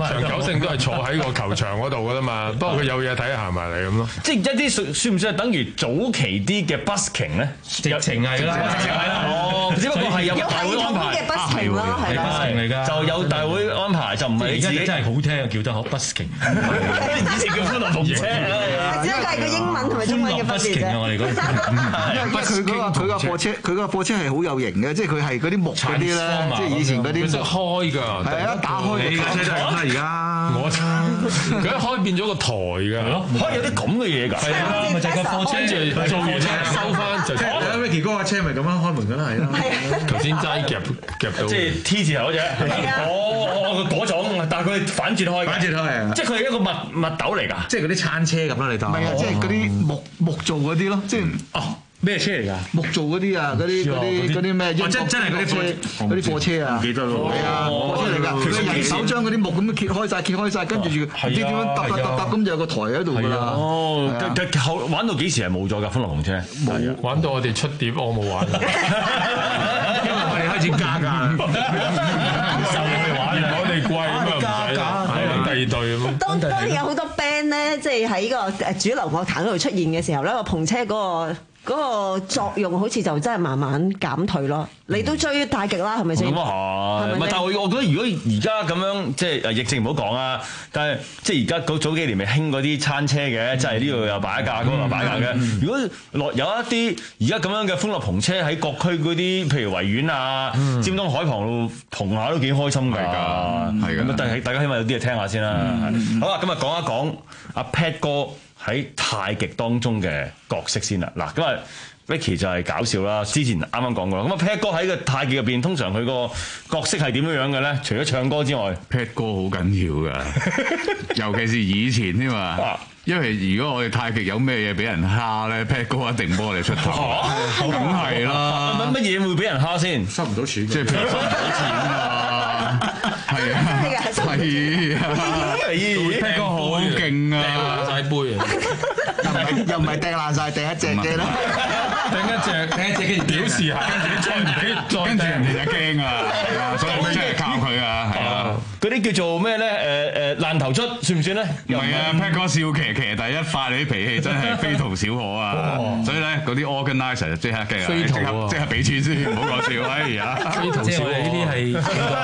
定都係坐喺個球場嗰度噶啦嘛。不過佢有嘢睇行埋嚟咁咯。 即係一啲算算唔算係等於早期啲嘅 busking 咧？ 直情係啦， 直情係啦。哦，只不過係有大會安排。 busking 咯，係啦， busking 嚟㗎， 就有大會安排，就唔係你自己。 真係好聽，叫得好 busking。 以前叫歡樂篷車， 只不過係個英文同埋中文嘅分別啫。 我哋嗰因為佢嗰個佢個貨車，佢個貨車係好有型嘅，即係佢係嗰啲木嗰啲咧，即係以前嗰啲。 佢識開㗎， 係啊，一打開你個車就係咁啦，而家。 我佢一開變咗個台㗎， 可以有啲咁嘅嘢㗎。 係啊，咪就係個貨車， 跟住做完車收翻就。 Ricky 哥架車咪咁樣開門㗎啦，係啦。 頭先齋夾夾到。 即係 T 字頭嗰隻。哦，嗰種，但係佢反轉開。 反轉開啊！ 即係佢係一個密密斗嚟㗎。 即係嗰啲餐車咁啦，你當。 唔係啊，即係嗰啲木木做嗰啲咯，即係哦。咩車嚟㗎？ 木做嗰啲啊，嗰啲嗰啲嗰啲咩？ 哦，真真係嗰啲貨嗰啲貨車啊！ 唔記得咯。 係啊，貨車嚟㗎。佢人手將嗰啲木咁樣揭開晒，揭開晒，跟住住唔知點樣揼揼揼揼咁就有個台喺度㗎啦。 哦，後玩到幾時係冇咗㗎？歡樂篷車冇玩到我哋出碟，我冇玩。 因為我哋開始加價， 受你哋玩，我哋貴咁啊唔使啦，係第二隊咁。 當當年有好多 band 咧，即係喺個誒主流樂壇嗰度出現嘅時候咧，個篷車嗰個。嗰個作用好似就真係慢慢減退咯，你都追太極啦，係咪先？ 咁啊係，唔係但係我我覺得如果而家咁樣即係誒疫情唔好講啊，但係即係而家早幾年咪興嗰啲餐車嘅，即係呢度又擺架，嗰度又擺架嘅。如果落有一啲而家咁樣嘅歡樂篷車喺各區嗰啲，譬如維園啊、尖東海旁度篷下都幾開心㗎，係㗎。咁啊，但係大家起碼有啲嘢聽下先啦。好啦，今日講一講阿 Pat 哥喺太極當中嘅角色先啦，嗱，咁啊 Ricky 就係搞笑啦，之前啱啱講過啦，咁啊 Pat 哥喺個太極入邊，通常佢個角色係點樣樣嘅咧？除咗唱歌之外 ，Pat 哥好緊要噶，尤其是以前添嘛。因為如果我哋太極有咩嘢俾人蝦咧 ，Pat 哥一定幫我哋出頭，梗係啦。 乜乜嘢會俾人蝦先？ 收唔到錢， 即係譬如收唔到錢啊，係啊，係啊 ，Pat 哥好勁啊， 晒杯啊！ 又唔係又唔係掟爛晒掟一隻啫啦， 掟一隻掟一隻，跟住表示下，跟住再唔俾，再跟住人哋就驚啊，係啊，所以真係靠佢啊，係啊， 嗰啲叫做咩咧？誒誒爛頭出算唔算咧？ 唔係啊 ，Pat 哥笑騎騎第一發，你啲脾氣真係非同小可啊！所以咧，嗰啲 organizer 即刻驚啊，即刻即刻俾錢先，唔好講笑，哎呀， 非同小可呢啲係。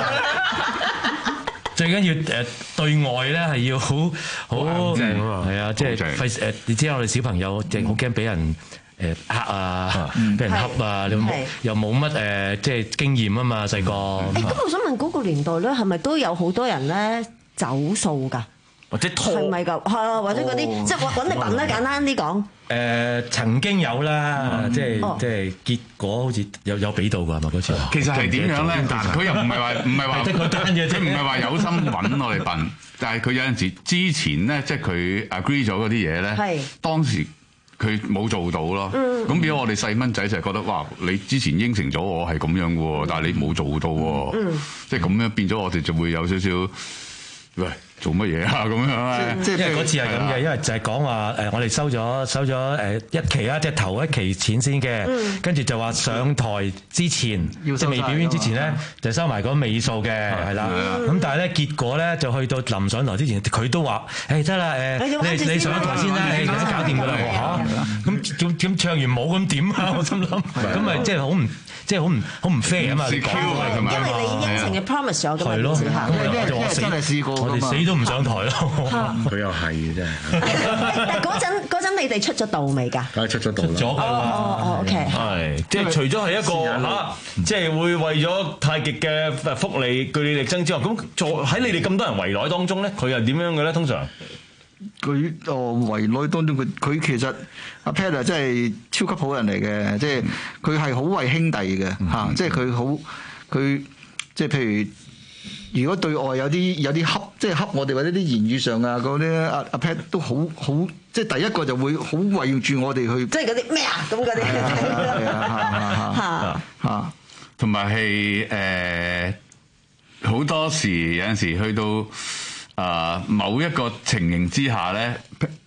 最緊要誒對外咧係要好好係啊，即係費誒，你知我哋小朋友即係好驚俾人誒呃啊，俾人恰啊，你冇又冇乜誒即係經驗啊嘛，細個。誒咁，我想問嗰個年代咧，係咪都有好多人咧走數㗎？ 或者係咪㗎？係啊，或者嗰啲即係揾你笨啦，簡單啲講。 誒曾經有啦，即係即係結果好似有有俾到㗎，係咪嗰次？ 其實係點樣咧？但佢又唔係話唔係話佢唔係話有心揾我哋笨，但係佢有陣時之前咧，即係佢 agree 咗嗰啲嘢咧，當時佢冇做到咯。咁變咗我哋細蚊仔就係覺得哇，你之前應承咗我係咁樣嘅喎，但係你冇做到喎，即係咁樣變咗我哋就會有少少喂。做乜嘢啊？咁樣啊？ 因為嗰次係咁嘅，因為就係講話誒，我哋收咗收咗誒一期啊，即係頭一期錢先嘅，跟住就話上台之前，即係未表演之前咧，就收埋嗰尾數嘅，係啦。咁但係咧結果咧，就去到臨上台之前，佢都話：誒得啦，誒你你上咗台先啦，你搞掂㗎啦嚇。咁咁咁唱完冇咁點啊？我心諗，咁咪即係好唔即係好唔好唔 fair 啊嘛？你講係咁啊？ 因為你應承嘅 promise 咗㗎嘛， 係咯， 因為真係試過㗎嘛。 都唔上台咯， 佢又係嘅真係。 但嗰陣嗰陣你哋出咗道未㗎？ 梗係出咗道啦。 咗㗎啦。 哦哦 OK。 係，即係除咗係一個嚇，即係會為咗太極嘅福利據理力爭之外，咁在喺你哋咁多人圍內當中咧，佢又點樣嘅咧？通常佢哦圍內當中，佢佢其實阿 Pat 真係超級好人嚟嘅，即係佢係好為兄弟嘅嚇，即係佢好佢即係譬如。如果對外有啲有啲恰，即係恰我哋或者啲言語上啊嗰啲，阿阿 Pat 都好好，即係第一個就會好圍住我哋去， 即係嗰啲咩啊咁嗰啲， 係啊嚇嚇，同埋係誒好多時有陣時去到啊某一個情形之下咧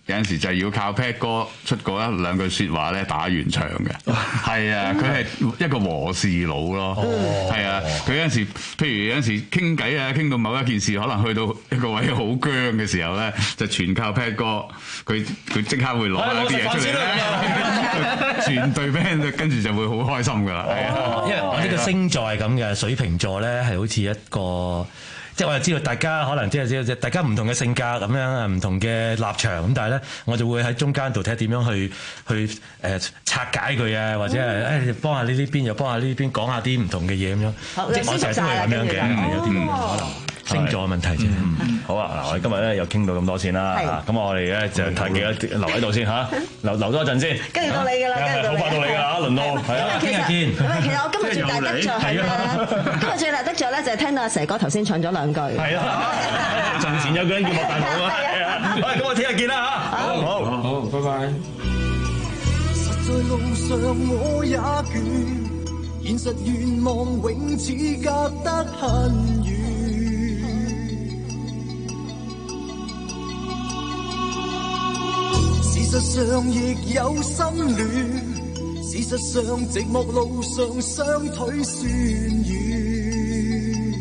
有陣時就係要靠 Pat 哥出嗰一兩句説話咧打完場嘅。係啊，佢係一個和事佬咯。係啊，佢有陣時，譬如有陣時傾偈啊，傾到某一件事，可能去到一個位好僵嘅時候咧，就全靠 Pat 哥，佢佢即刻會攞一啲嘢出嚟咧，全隊 band 跟住就會好開心噶啦。係啊， 因為我呢個星座係咁嘅，水瓶座咧係好似一個。即係我就知道大家可能即係即係大家唔同嘅性格咁樣啊，唔同嘅立場咁，但係咧我就會喺中間度睇下點樣去去誒、呃、拆解佢啊，或者係誒幫下呢呢邊又幫下呢邊講下啲唔同嘅嘢咁樣。即係我成日都係咁樣嘅，有啲可能星座嘅問題啫。 好啊，嗱，我哋今日咧又傾到咁多先啦，咁我哋咧就睇幾多留喺度先嚇，留留多陣先。 跟住到你㗎啦，跟住到你。 好快到你㗎啦，輪到係啊， 聽日見。咁啊，其實我今日最大得著係咩咧？今日最大得著咧就係聽到阿蛇哥頭先唱咗兩句。 係啊，從前有個人叫莫大寶啊。好，咁我聽日見啦嚇。好，好，好，拜拜。 實在路上我也倦，現實願望永似隔得很遠。事實上亦有心亂，事實上寂寞路上雙腿酸軟。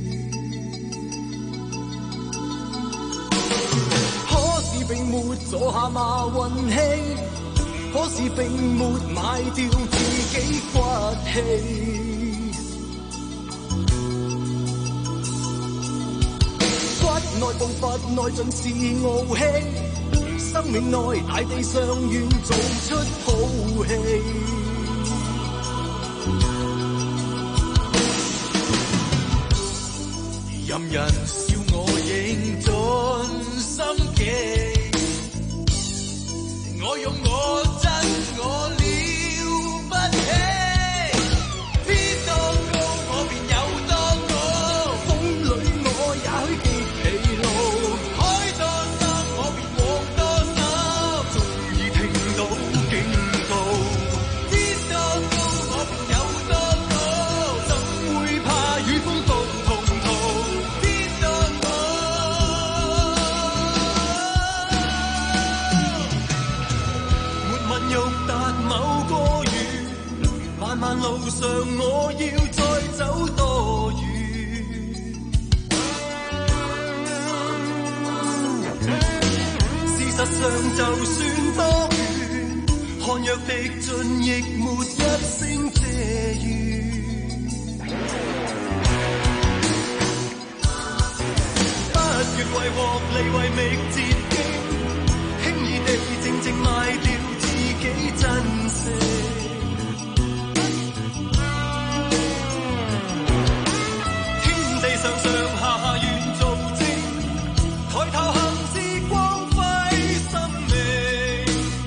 可是並沒坐下馬運氣，可是並沒賣掉自己骨氣。骨內步伐內盡是傲氣，生命內大地上願做出好戲。任人笑我認盡心機，我用我真我了不起。天多高我便有多高，風裏我也許極疲勞，海多深我便往多深，終於聽到警告。天多高我便有多高，怎會怕與風暴同途？天多高，沒問欲達某個遠，漫漫路上我要再走多遠？事實上就算多遠，看若滴盡亦沒一聲謝語。不願為獲利為覓捷徑，輕易地靜靜賣掉自己珍惜。天地上上下下願做證，抬頭行是光輝生命。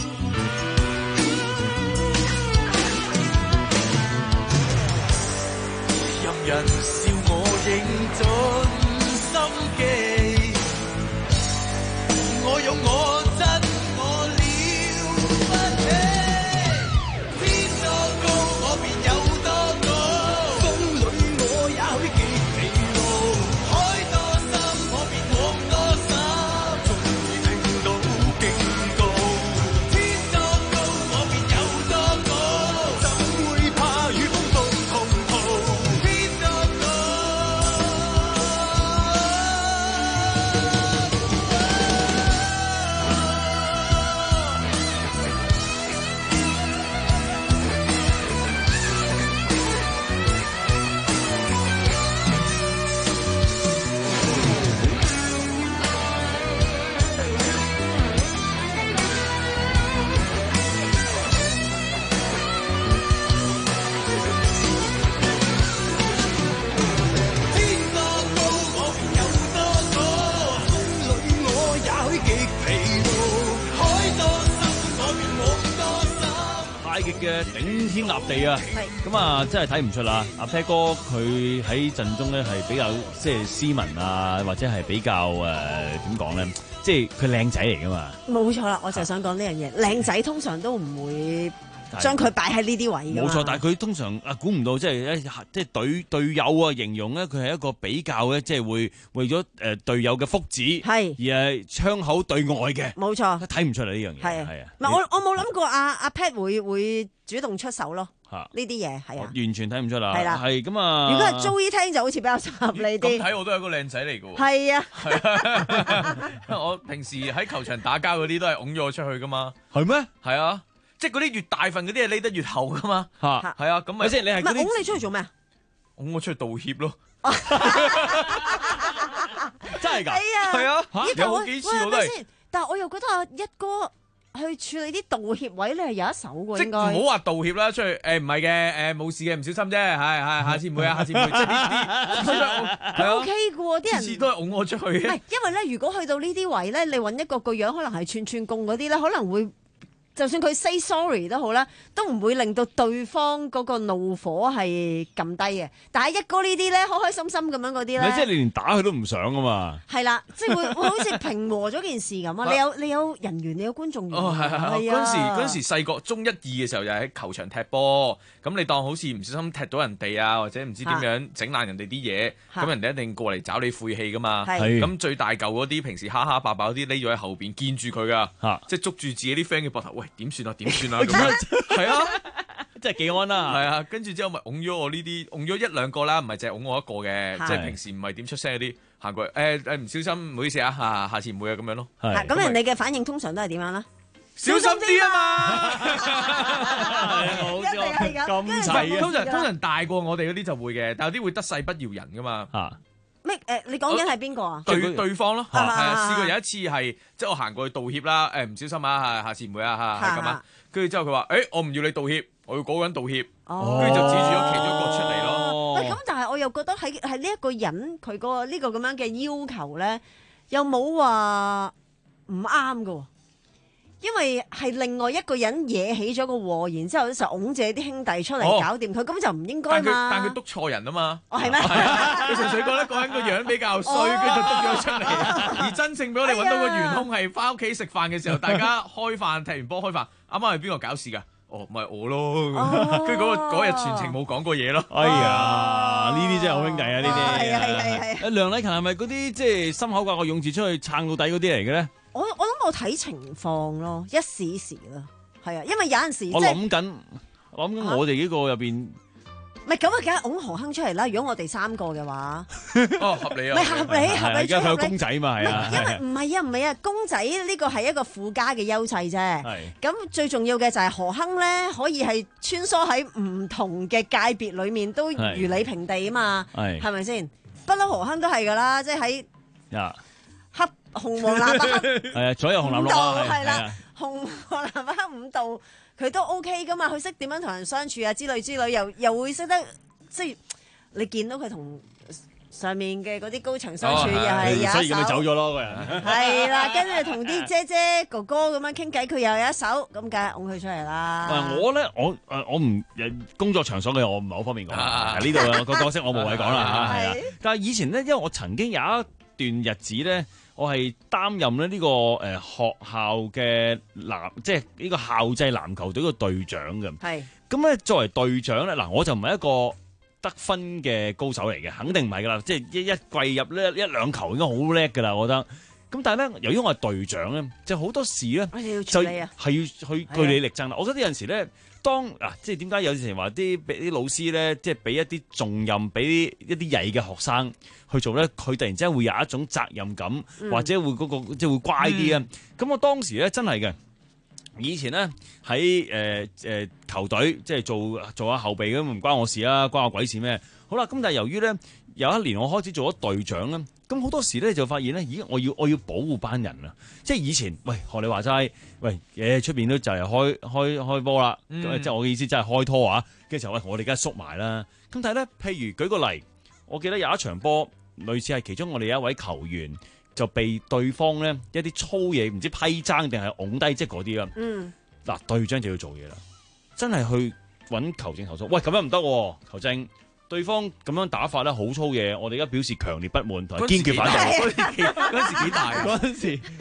任人笑我認盡心機，我用我真我了不起。天多高我便有多高，風裏我也許極疲勞，海多深我便往多深，終於聽到警告。天多高我便有多高，怎會怕與風暴同途？天多高。天多高我便有多高，風裏我也許極疲勞，海多深我便往多深。 太極嘅頂天立地啊！咁啊，真係睇唔出啦。阿 Pat 哥佢喺陣中咧係比較即係斯文啊，或者係比較誒點講咧，即係佢靚仔嚟噶嘛。 冇錯啦，我就想講呢樣嘢。靚仔通常都唔會將佢擺喺呢啲位㗎嘛。 冇錯，但係佢通常啊估唔到，即係一即係隊隊友啊形容咧，佢係一個比較咧，即係會為咗誒隊友嘅福祉， 係而係槍口對外嘅。 冇錯， 睇唔出嚟呢樣嘢。 係啊， 係啊。 唔係我我冇諗過阿阿 Pat 會會主動出手咯。 呢啲嘢係啊， 完全睇唔出啦。 係啦， 係咁啊。 如果係 Joey 聽就好似比較合理啲。 咁睇我都係個靚仔嚟㗎喎。 係啊， 係啊。我平時喺球場打交嗰啲都係擁咗我出去㗎嘛。 係咩？ 係啊，即係嗰啲越大份嗰啲係匿得越後㗎嘛。 嚇， 係啊，咁咪即係你係嗰啲擁你出去做咩啊？ 擁我出去道歉咯。 真係㗎？ 係啊， 係啊， 咦有好幾次我都係。 先，但係我又覺得阿一哥去處理啲道歉位，你係有一手喎，應該。 唔好話道歉啦，出去誒唔係嘅，誒冇事嘅，唔小心啫，係係，下次唔會啊，下次唔會，即係呢啲， 佢 OK 嘅喎，啲人次次都係擁我出去嘅。 唔係，因為咧，如果去到呢啲位咧，你揾一個個樣可能係串串貢嗰啲咧，可能會。就算佢 say sorry 都好啦，都唔會令到對方嗰個怒火係撳低嘅。但係一哥呢啲咧，開開心心咁樣嗰啲咧， 即係你連打佢都唔想啊嘛。 係啦，即係會會好似平和咗件事咁啊！你有你有人緣，你有觀眾緣。 哦，係係係。嗰陣時嗰陣時細個中一二嘅時候，就喺球場踢波，咁你當好似唔小心踢到人哋啊，或者唔知點樣整爛人哋啲嘢，咁人哋一定過嚟找你晦氣噶嘛。 係。 咁最大嚿嗰啲平時蝦蝦霸霸嗰啲匿咗喺後邊見住佢噶，即係捉住自己啲 friend 嘅膊頭，喂點算啊點算啊咁樣，係啊， 即係幾安啦。 係啊，跟住之後咪擁咗我呢啲，擁咗一兩個啦，唔係淨係擁我一個嘅，即係平時唔係點出聲嗰啲行過嚟，誒誒唔小心，唔好意思啊，下下次唔會啊咁樣咯。 係。咁人哋嘅反應通常都係點樣啦？ 小心啲啊嘛！ 一定係咁。 咁滯通常通常大過我哋嗰啲就會嘅，但有啲會得勢不饒人噶嘛。 嚇咩？誒，你講緊係邊個啊？ 對對方咯，係啊，試過有一次係即係我行過去道歉啦，誒唔小心啊，下次唔會啊，係咁啊。跟住之後佢話：誒我唔要你道歉，我要嗰個人道歉。跟住就指住咗其中一個出嚟咯。 喂，咁但係我又覺得喺係呢一個人佢個呢個咁樣嘅要求咧，又冇話唔啱㗎。因為係另外一個人惹起咗個禍，然之後咧就擁借啲兄弟出嚟搞掂佢，咁就唔應該嘛。 但佢督錯人啊嘛。 哦，係咩？ 你純粹覺得個人個樣比較衰，跟住就督咗出嚟。而真正俾我哋揾到個元兇係翻屋企食飯嘅時候，大家開飯踢完波開飯，啱啱係邊個搞事㗎？哦，咪我咯。跟住嗰個嗰日全程冇講過嘢咯。 哎呀，呢啲真係好兄弟啊！呢啲係啊係係係。 誒梁禮勤係咪嗰啲即係心口掛個勇字出去撐到底嗰啲嚟嘅咧？ 我我諗我睇情況咯，一時時啦，係啊，因為有陣時我諗緊，我諗緊我哋呢個入邊， 唔係咁啊，梗係拱何亨出嚟啦。如果我哋三個嘅話， 哦合理啊， 唔係合理合理， 而家佢有公仔嘛係啊， 因為唔係啊唔係啊，公仔呢個係一個附加嘅優勢啫。 係咁最重要嘅就係何亨咧，可以係穿梭喺唔同嘅界別裡面都如履平地啊嘛，係係咪先？不嬲何亨都係㗎啦，即係喺呀。 黑紅黃藍白係啊，左右紅藍綠啊， 係啦，紅黃藍白黑五道佢都 OK 噶嘛，佢識點樣同人相處啊之類之類，又又會識得即係你見到佢同上面嘅嗰啲高層相處又係有一手， 所以咁咪走咗咯個人。 係啦，跟住同啲姐姐哥哥咁樣傾偈，佢又有一手，咁梗係拱佢出嚟啦。 誒我咧，我誒我唔工作場所嘅，我唔係好方便講。呢度個角色我無謂講啦嚇，係啊。但係以前咧，因為我曾經有一段日子咧，我係擔任咧呢個誒學校嘅籃，即係呢個校際籃球隊嘅隊長嘅。係。咁咧作為隊長咧，嗱我就唔係一個得分嘅高手嚟嘅，肯定唔係噶啦，即係一一季入呢一兩球已經好叻噶啦，我覺得。咁但係咧，由於我係隊長咧，就好多事咧，就係要去據理力爭啦。我覺得有陣時咧，當嗱即係點解有陣時話啲啲老師咧，即係俾一啲重任俾一啲曳嘅學生去做咧，佢突然之間會有一種責任感，嗯、或者會嗰、嗰個即係會乖啲啊。咁、嗯、我當時咧真係嘅。以前咧喺誒誒球隊即係做做下後備咁唔關我事啦，關我鬼事咩？好啦，咁但係由於咧有一年我開始做咗隊長啦，咁好多時咧就發現咧，咦我要我要保護班人啊！即係以前喂學你話齋，喂誒出邊都就係開開開波啦，嗯、即係我嘅意思真係開拖啊！嘅時候喂我哋梗係縮埋啦。咁但係咧，譬如舉個例，我記得有一場波，類似係其中我哋有一位球員。就被對方咧一啲粗嘢唔知批爭定係拱低，即係嗰啲啦。嗯，嗱隊長就要做嘢啦，真係去揾球證投訴。喂，咁樣唔得，球證對方咁樣打法咧好粗嘢，我哋而家表示強烈不滿同埋堅決反對。嗰陣時幾大？嗰陣時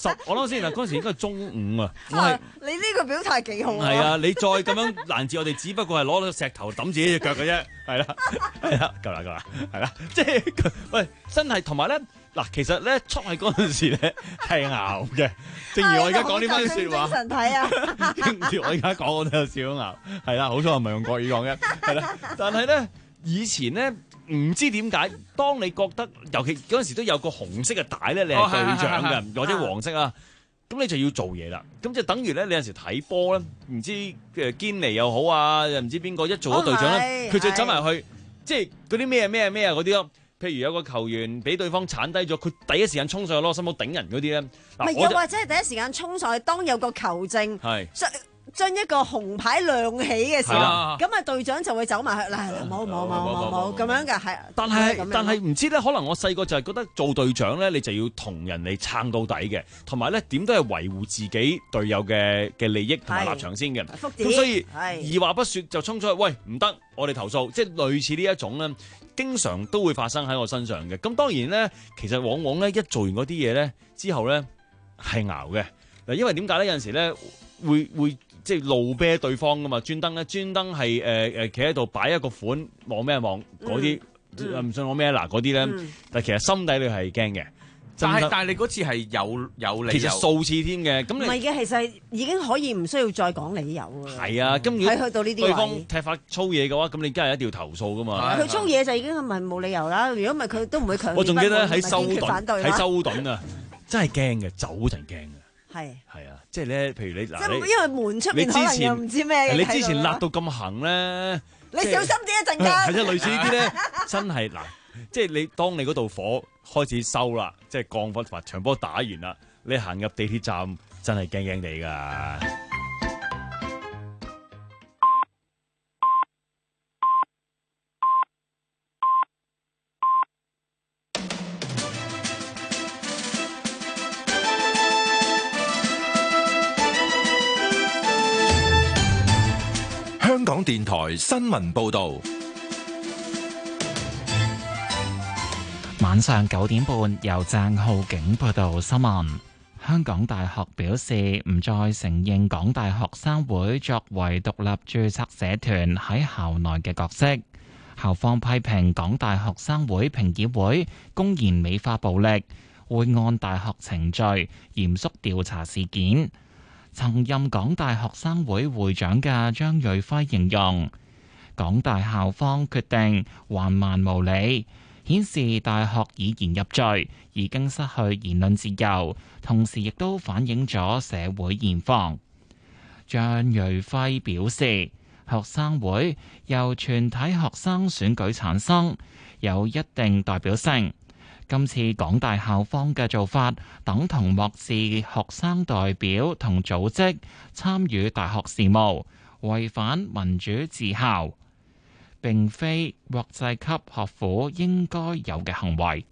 十，我諗先嗱，嗰陣時應該係中午啊，我係。 你呢個表態幾好啊！ 係啊，你再咁樣攔截我哋，只不過係攞個石頭揼自己隻腳嘅啫，係啦，係啦，夠啦夠啦，係啦，即係喂，真係同埋咧嗱，其實咧出喺嗰陣時咧係熬嘅，正如我而家講呢番説話， 精神睇啊！ 正如我而家講，我都有少少熬，係啦，好彩我唔係用國語講嘅，係啦，但係咧以前咧唔知點解，當你覺得尤其嗰陣時都有個紅色嘅帶咧，你係隊長嘅，或者黃色啊。咁你就要做嘢啦，咁就等於咧，你有時睇波咧，唔知誒堅尼又好啊，又唔知邊個一做咗隊長咧，佢、哦、就走埋去，即係嗰啲咩咩咩啊嗰啲咯。譬如有個球員俾對方鏟低咗，佢第一時間衝上去攞心口頂人嗰啲咧。唔係，又或者係第一時間衝上去，當有個球證係將一個紅牌亮起嘅時候，咁啊隊長就會走埋去，嗱冇冇冇冇冇咁樣嘅，係。但係但係唔知咧，可能我細個就係覺得做隊長咧，你就要同人哋撐到底嘅，同埋咧點都係維護自己隊友嘅嘅利益同埋立場先嘅。咁所以二話不說就衝出去，喂唔得，我哋投訴，即係類似呢一種咧，經常都會發生喺我身上嘅。咁當然咧，其實往往咧一做完嗰啲嘢咧之後咧係熬嘅嗱，因為點解咧？有陣時咧會會。即係路啤對方噶嘛，專登咧，專登係誒誒企喺度擺一個款望咩望嗰啲，唔信我咩嗱嗰啲咧，但係其實心底你係驚嘅。 但係但係你嗰次係有有理由， 其實數次添嘅。咁你唔係嘅，其實已經可以唔需要再講理由㗎。 係啊，咁如果去到呢啲對方踢法粗嘢嘅話，咁你梗係一定要投訴噶嘛。 佢粗嘢就已經係咪冇理由啦？如果唔係佢都唔會強。 我仲記得喺修頓喺修頓頓啊，真係驚嘅，走嗰陣驚嘅。 係係啊，即係咧，譬如你嗱， 即係因為門出面可能又唔知咩嘅， 你之前辣到咁行咧， 你小心啲一陣間。 係啊，類似呢啲咧，真係嗱，即係你當你嗰度火開始收啦，即係降火或場波打完啦，你行入地鐵站真係驚驚地㗎。 香港電台新聞報道， 晚上九點半由鄭浩景報道新聞。香港大學表示唔再承認港大學生會作為獨立註冊社團喺校內嘅角色。校方批評港大學生會評議會公然美化暴力，會按大學程序嚴肅調查事件。曾任港大學生會會長嘅張瑞輝形容，港大校方決定橫蠻無理，顯示大學以言入罪，已經失去言論自由，同時亦都反映咗社會現況。張瑞輝表示，學生會由全體學生選舉產生，有一定代表性。今次港大校方嘅做法，等同漠視學生代表同組織參與大學事務，違反民主治校，並非國際級學府應該有嘅行為。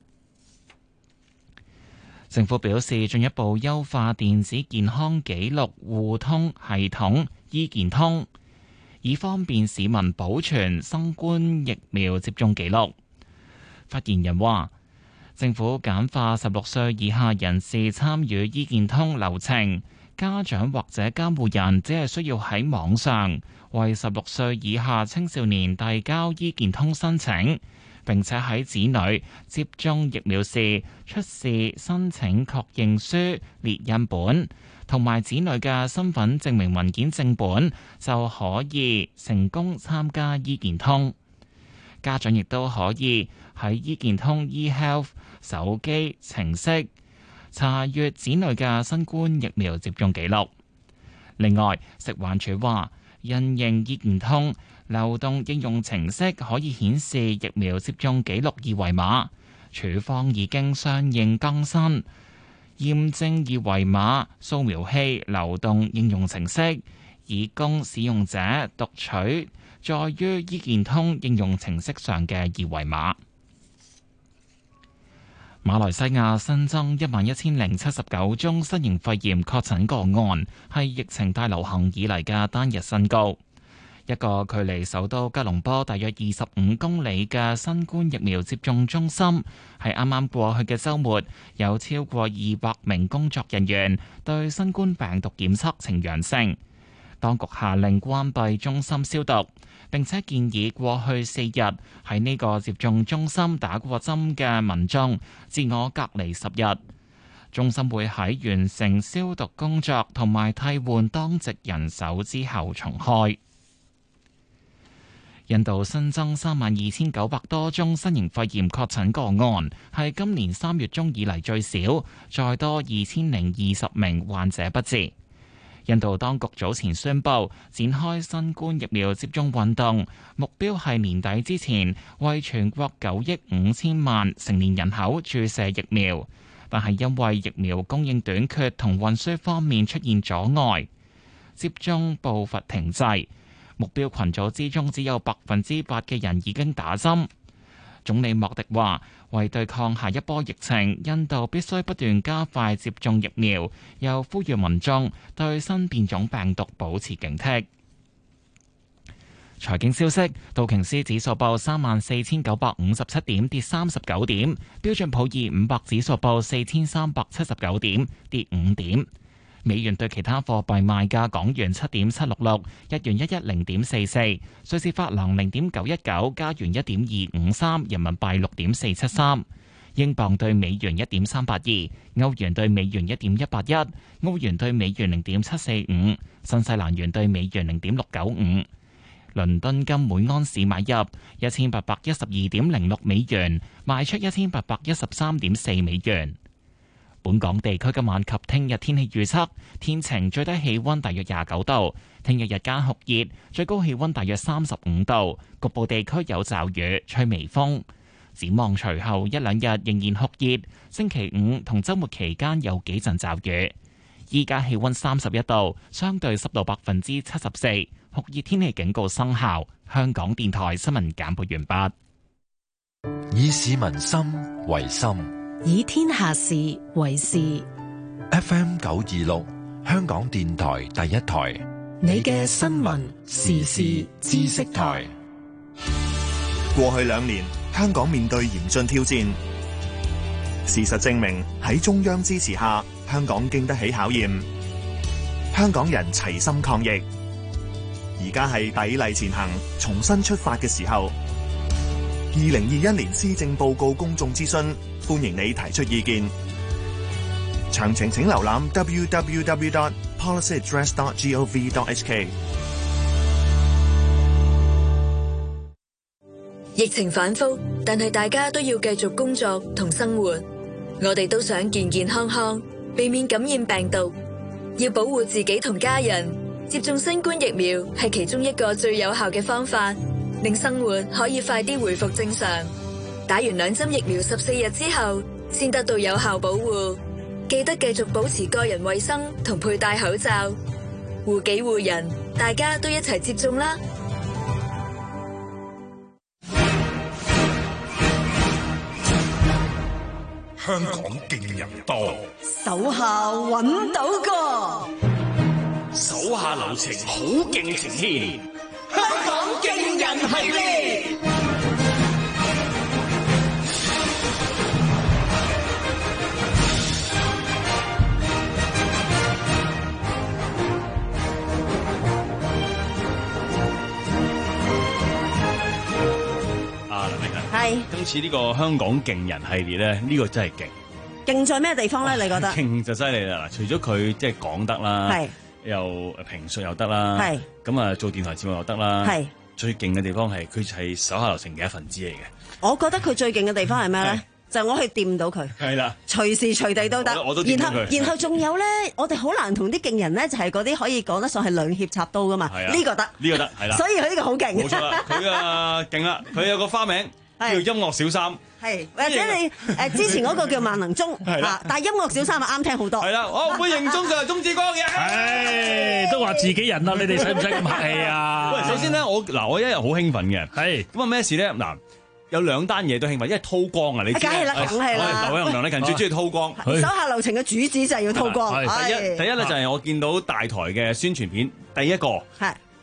政府表示，進一步優化電子健康記錄互通系統醫健通，以方便市民保存新冠疫苗接種記錄。發言人話，政府簡化十六歲以下人士參與醫健通流程，家長或者監護人只係需要喺網上為十六歲以下青少年遞交醫健通申請，並且喺子女接種疫苗時出示申請確認書列印本同埋子女嘅身份證明文件正本，就可以成功參加醫健通。家長亦都可以喺醫健通 eHealth 手機程式查閱子女嘅新冠疫苗接種記錄。另外，食環署話，因應醫健通流動應用程式可以顯示疫苗接種記錄二維碼，署方已經相應更新驗證二維碼掃描器流動應用程式，以供使用者讀取載於醫健通應用程式上嘅二維碼。馬來西亞新增一萬一千零七十九宗新型肺炎確診個案，係疫情大流行以嚟嘅單日新高。 一個距離首都吉隆坡大約二十五公里嘅新冠疫苗接種中心，喺啱啱過去嘅週末，有超過二百名工作人員對新冠病毒檢測呈陽性。當局下令關閉中心消毒，並且建議過去四日喺呢個接種中心打過針嘅民眾自我隔離十日。中心會喺完成消毒工作同埋替換當值人手之後重開。印度新增三萬二千九百多宗新型肺炎確診個案，係今年三月中以嚟最少，再多二千零二十名患者不治。印度當局早前宣布展開新冠疫苗接種運動，目標係年底之前為全國九億五千萬成年人口注射疫苗，但係因為疫苗供應短缺同運輸方面出現阻礙，接種步伐停滯。目標群組之中只有百分之八嘅人已經打針。總理莫迪話：為對抗下一波疫情，印度必須不斷加快接種疫苗，又呼籲民眾對新變種病毒保持警惕。財經消息：道瓊斯指數報三萬四千九百五十七點，跌三十九點；標準普爾五百指數報四千三百七十九點，跌五點。美元對其他貨幣賣價：港元七點七六六，日元一一零點四四，瑞士法郎零點九一九，加元一點二五三，人民幣六點四七三，英鎊對美元一點三八二，歐元對美元一點一八一，澳元對美元零點七四五，新西蘭元對美元零點六九五。倫敦金每安士買入一千八百一十二點零六美元，賣出一千八百一十三點四美元。本港地區今晚及聽日天氣預測：天晴，最低氣溫大約廿九度；聽日日間酷熱，最高氣溫大約三十五度，局部地區有驟雨，吹微風。展望隨後一兩日仍然酷熱，星期五同週末期間有幾陣驟雨。依家氣溫三十一度，相對濕度百分之七十四，酷熱天氣警告生效。香港電台新聞簡報完畢。 以市民心為心， 以天下事為事。 F M 九二六，香港電台第一台， 你嘅新聞時事知識台。 過去兩年，香港面對嚴峻挑戰。事實證明，喺中央支持下，香港經得起考驗。香港人齊心抗疫，而家係砥礪前行、重新出發嘅時候。二零二一年施政報告公眾諮詢，歡迎你提出意見。詳情請瀏覽 w w w dot policy address dot gov dot h k。 疫情反覆，但係大家都要繼續工作同生活。我哋都想健健康康，避免感染病毒。要保護自己同家人，接種新冠疫苗係其中一個最有效嘅方法，令生活可以快啲回復正常。打完兩針疫苗十四日之後，先得到有效保護。記得繼續保持個人衛生同佩戴口罩，護己護人，大家都一齊接種啦！ 香港勁人多， 手下揾到個， 手下留情，好勁呈現。香港勁人系列， 啊，梁美係今次呢個香港勁人系列咧，呢個真係勁。 勁在咩地方咧？你覺得？ 勁就犀利啦！嗱，除咗佢即係講得啦， 係又評述又得啦， 係咁啊做電台節目又得啦， 係最勁嘅地方係佢係手下留情嘅一份子嚟嘅。 我覺得佢最勁嘅地方係咩咧？就係我可以掂到佢， 係啦， 隨時隨地都得。 我都掂到佢。 然後然後仲有咧，我哋好難同啲勁人咧，就係嗰啲可以講得上係兩肋插刀噶嘛。呢個得， 呢個得，係啦。 所以佢呢個好勁。 冇錯啦，佢啊勁啦，佢有個花名叫音樂小三。 係，或者你誒之前嗰個叫萬能鐘， 係但係音樂小三啊啱聽好多。 係啦，我歡迎鐘上鐘志光嘅。 唉，都話自己人啦，你哋使唔使咁客氣啊？ 喂，首先咧，我嗱我一日好興奮嘅，係咁啊咩事咧？嗱，有兩單嘢都興奮，一係韜光啊，你知梗係啦，梗係啦。 劉偉雄、梁禮勤最中意韜光， 手下留情嘅主旨就係要韜光。 第一第一咧就係我見到大台嘅宣傳片，第一個係。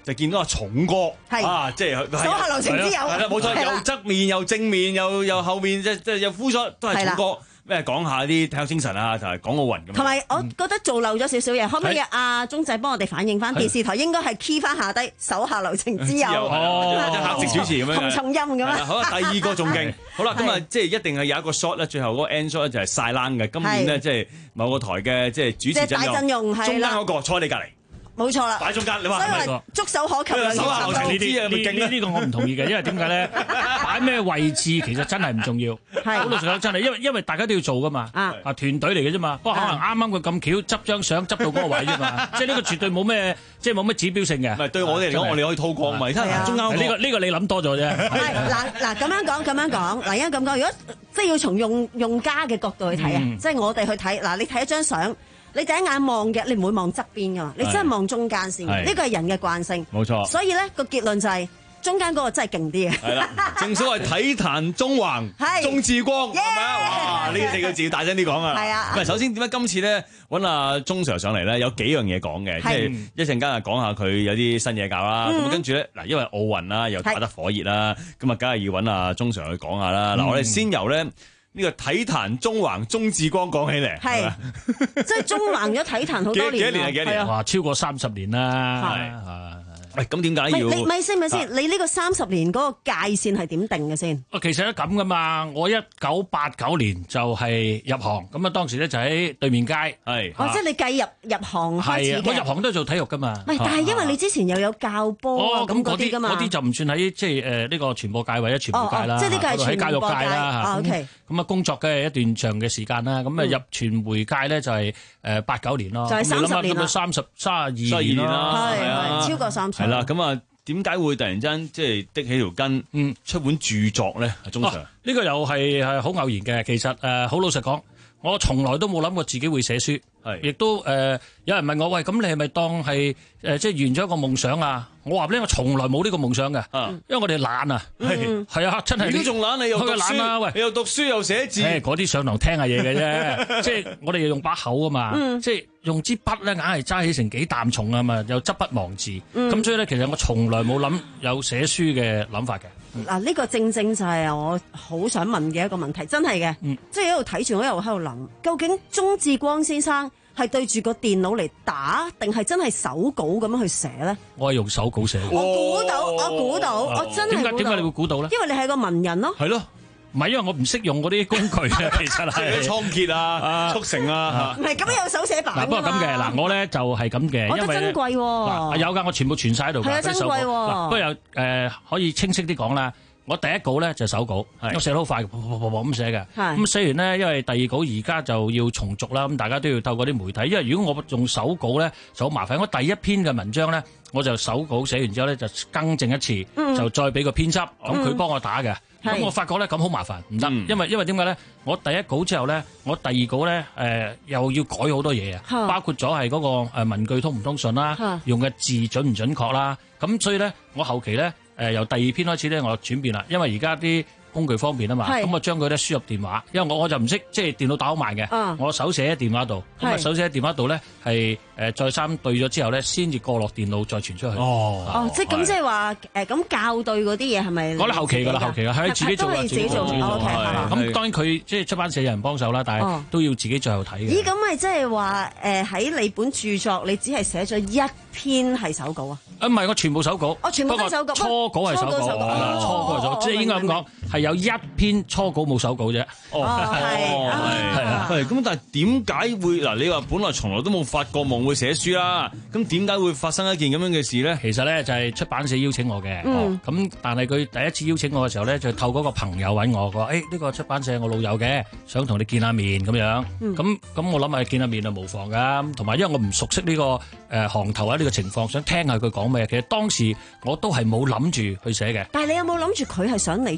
就見到阿重哥， 係啊，即係手下留情之友， 係啦，冇錯， 係啦又側面又正面又又後面，即即係又呼咗，都係重哥。咩講下啲體育精神啊，同埋港奧運咁。 同埋我覺得做漏咗少少嘢，可唔可以阿鐘仔幫我哋反映翻電視台應該係 key 翻下低手下留情之友， 哦，即係客席主持咁樣， 同重音咁啊。 好啦，第二個仲勁，好啦，咁啊，即係一定係有一個 shot 咧，最後嗰個 end shot 咧就係晒冷嘅。今年咧即係某個台嘅即係主持陣容，中間嗰個坐你隔離。 冇錯啦， 擺中間，你話所以話觸手可及兩手下留情呢啲呢呢個我唔同意嘅，因為點解咧？擺咩位置其實真係唔重要。係好老實講真係，因為因為大家都要做噶嘛。啊，團隊嚟嘅啫嘛。不過可能啱啱佢咁巧執張相執到嗰個位啫嘛。即係呢個絕對冇咩，即係冇咩指標性嘅。 唔係對我哋嚟講，我哋可以套過咪？睇下中間嗰個。 呢個呢個你諗多咗啫。 係嗱嗱咁樣講咁樣講嗱，因為咁講，如果即係要從用用家嘅角度去睇啊，即係我哋去睇嗱，你睇一張相。你第一眼望嘅，你唔會望側邊噶嘛，你真係望中間先。呢個係人嘅慣性。冇錯。所以咧個結論就係中間嗰個真係勁啲嘅。 係啦，正所謂體壇中橫，鍾志光係咪啊？哇！呢四個字要大聲啲講啊。係啊。唔係，首先點解今次咧揾阿鐘 Sir 上嚟咧？有幾樣嘢講嘅，即係一陣間啊講下佢有啲新嘢教啦。咁跟住咧嗱，因為奧運啦又打得火熱啦，咁啊梗係要揾阿鐘 Sir 去講下啦。嗱，我哋先由咧。呢個體壇中橫鍾志光講起嚟， 係即係中橫咗體壇好多年。 幾多年啊？幾多年？ 哇，超過三十年啦。係。 喂，咁點解要？ 你咪先咪先，你呢個三十年嗰個界線係點定嘅先？ 啊，其實都咁噶嘛。我一九八九年就係入行，咁啊當時咧就喺對面街。係。 哦，即係你計入入行開始嘅。 我入行都係做體育噶嘛。 唔係，但係因為你之前又有教波啊咁嗰啲噶嘛。 嗰啲就唔算喺即係誒呢個傳播界或者傳媒界啦。 即係呢個係喺教育界啦。 O K。 咁啊工作嘅一段長嘅時間啦，咁啊入傳媒界咧就係誒八九年咯。 就係三十年啦。 三十三十二年啦。 係係超過三十。 係啦，咁啊。點解會突然間即係的起條筋，嗯，出本著作咧？鐘 Sir， 呢個又係係好偶然嘅。其實誒，好老實講，我從來都冇諗過自己會寫書，係，亦都誒有人問我喂，咁你係咪當係誒即係圓咗一個夢想啊？我話咧，我從來冇呢個夢想嘅，因為我哋懶啊，係係啊，真係你都仲懶，你又讀書，喂，你又讀書又寫字， 誒嗰啲上堂聽下嘢嘅啫，即係我哋用把口啊嘛，即係用支筆咧，硬係揸起成幾擔重啊嘛，又執筆忘字，咁所以咧，其實我從來冇諗有寫書嘅諗法嘅。 嗱，呢個正正就係我好想問嘅一個問題，真係嘅，即係一路睇住我一路喺度諗，究竟鍾志光先生係對住個電腦嚟打，定係真係手稿咁樣去寫咧？ 我係用手稿寫。 我估到，我估到，我真係估到。點解？ 點解你會估到咧？ 因為你係個文人咯。 係咯，唔係因為我唔識用嗰啲工具啊，其實係倉頡啊、速成啊。 唔係咁有手寫版㗎嘛。 不過咁嘅嗱，我咧就係咁嘅，因為珍貴喎。 有㗎，我全部存晒喺度㗎。係啊，珍貴喎。不過有誒可以清晰啲講啦。我第一稿咧就手稿，我寫得好快，咁寫嘅。咁寫完咧，因為第二稿而家就要重續啦，咁大家都要透過啲媒體。因為如果我用手稿咧就好麻煩，我第一篇嘅文章咧我就手稿寫完之後咧就更正一次，嗯、就再俾個編輯，咁佢幫我打嘅。咁、嗯、我發覺咧咁好麻煩，唔得、嗯，因為因為點解咧？我第一稿之後咧，我第二稿咧誒、呃、又要改好多嘢啊，嗯、包括咗係嗰個誒文句通唔通順啦，嗯、用嘅字準唔準確啦。咁所以咧，我後期咧。誒、呃、由第二篇開始咧，我轉變啦，因為而家啲工具方便啊嘛，咁我將佢咧輸入電話，因為我我就唔識即係電腦打好慢嘅，嗯、我手寫喺電話度，咁啊手寫喺電話度咧係誒再三對咗之後咧，先至過落電腦再傳出去。哦， 哦，哦即係咁即係話誒咁校對嗰啲嘢係咪？ 我覺得後期㗎啦，後期㗎，係自己做都係自己做。 咁當然佢即係出版社有人幫手啦，但係都要自己最後睇嘅。 咦？咁咪即係話誒喺你本著作，你只係寫咗一篇係手稿啊？ 啊唔係，我全部手稿。 我全部都手稿。 初稿係手稿，初稿係手稿，即係應該咁講，係有一篇初稿冇手稿啫。 哦，係係啊。 係咁，但係點解會嗱？你話本來從來都冇發過夢會寫書啦，咁點解會發生一件咁樣嘅事咧？ 其實咧就係出版社邀請我嘅。嗯。咁但係佢第一次邀請我嘅時候咧，就透過個朋友揾我，佢話：誒呢個出版社我老友嘅，想同你見下面咁樣。嗯。咁咁我諗係見下面就無妨㗎。同埋因為我唔熟悉呢個誒行頭啊呢個情況，想聽下佢講咩。其實當時我都係冇諗住去寫嘅。 但係你有冇諗住佢係想你出書㗎？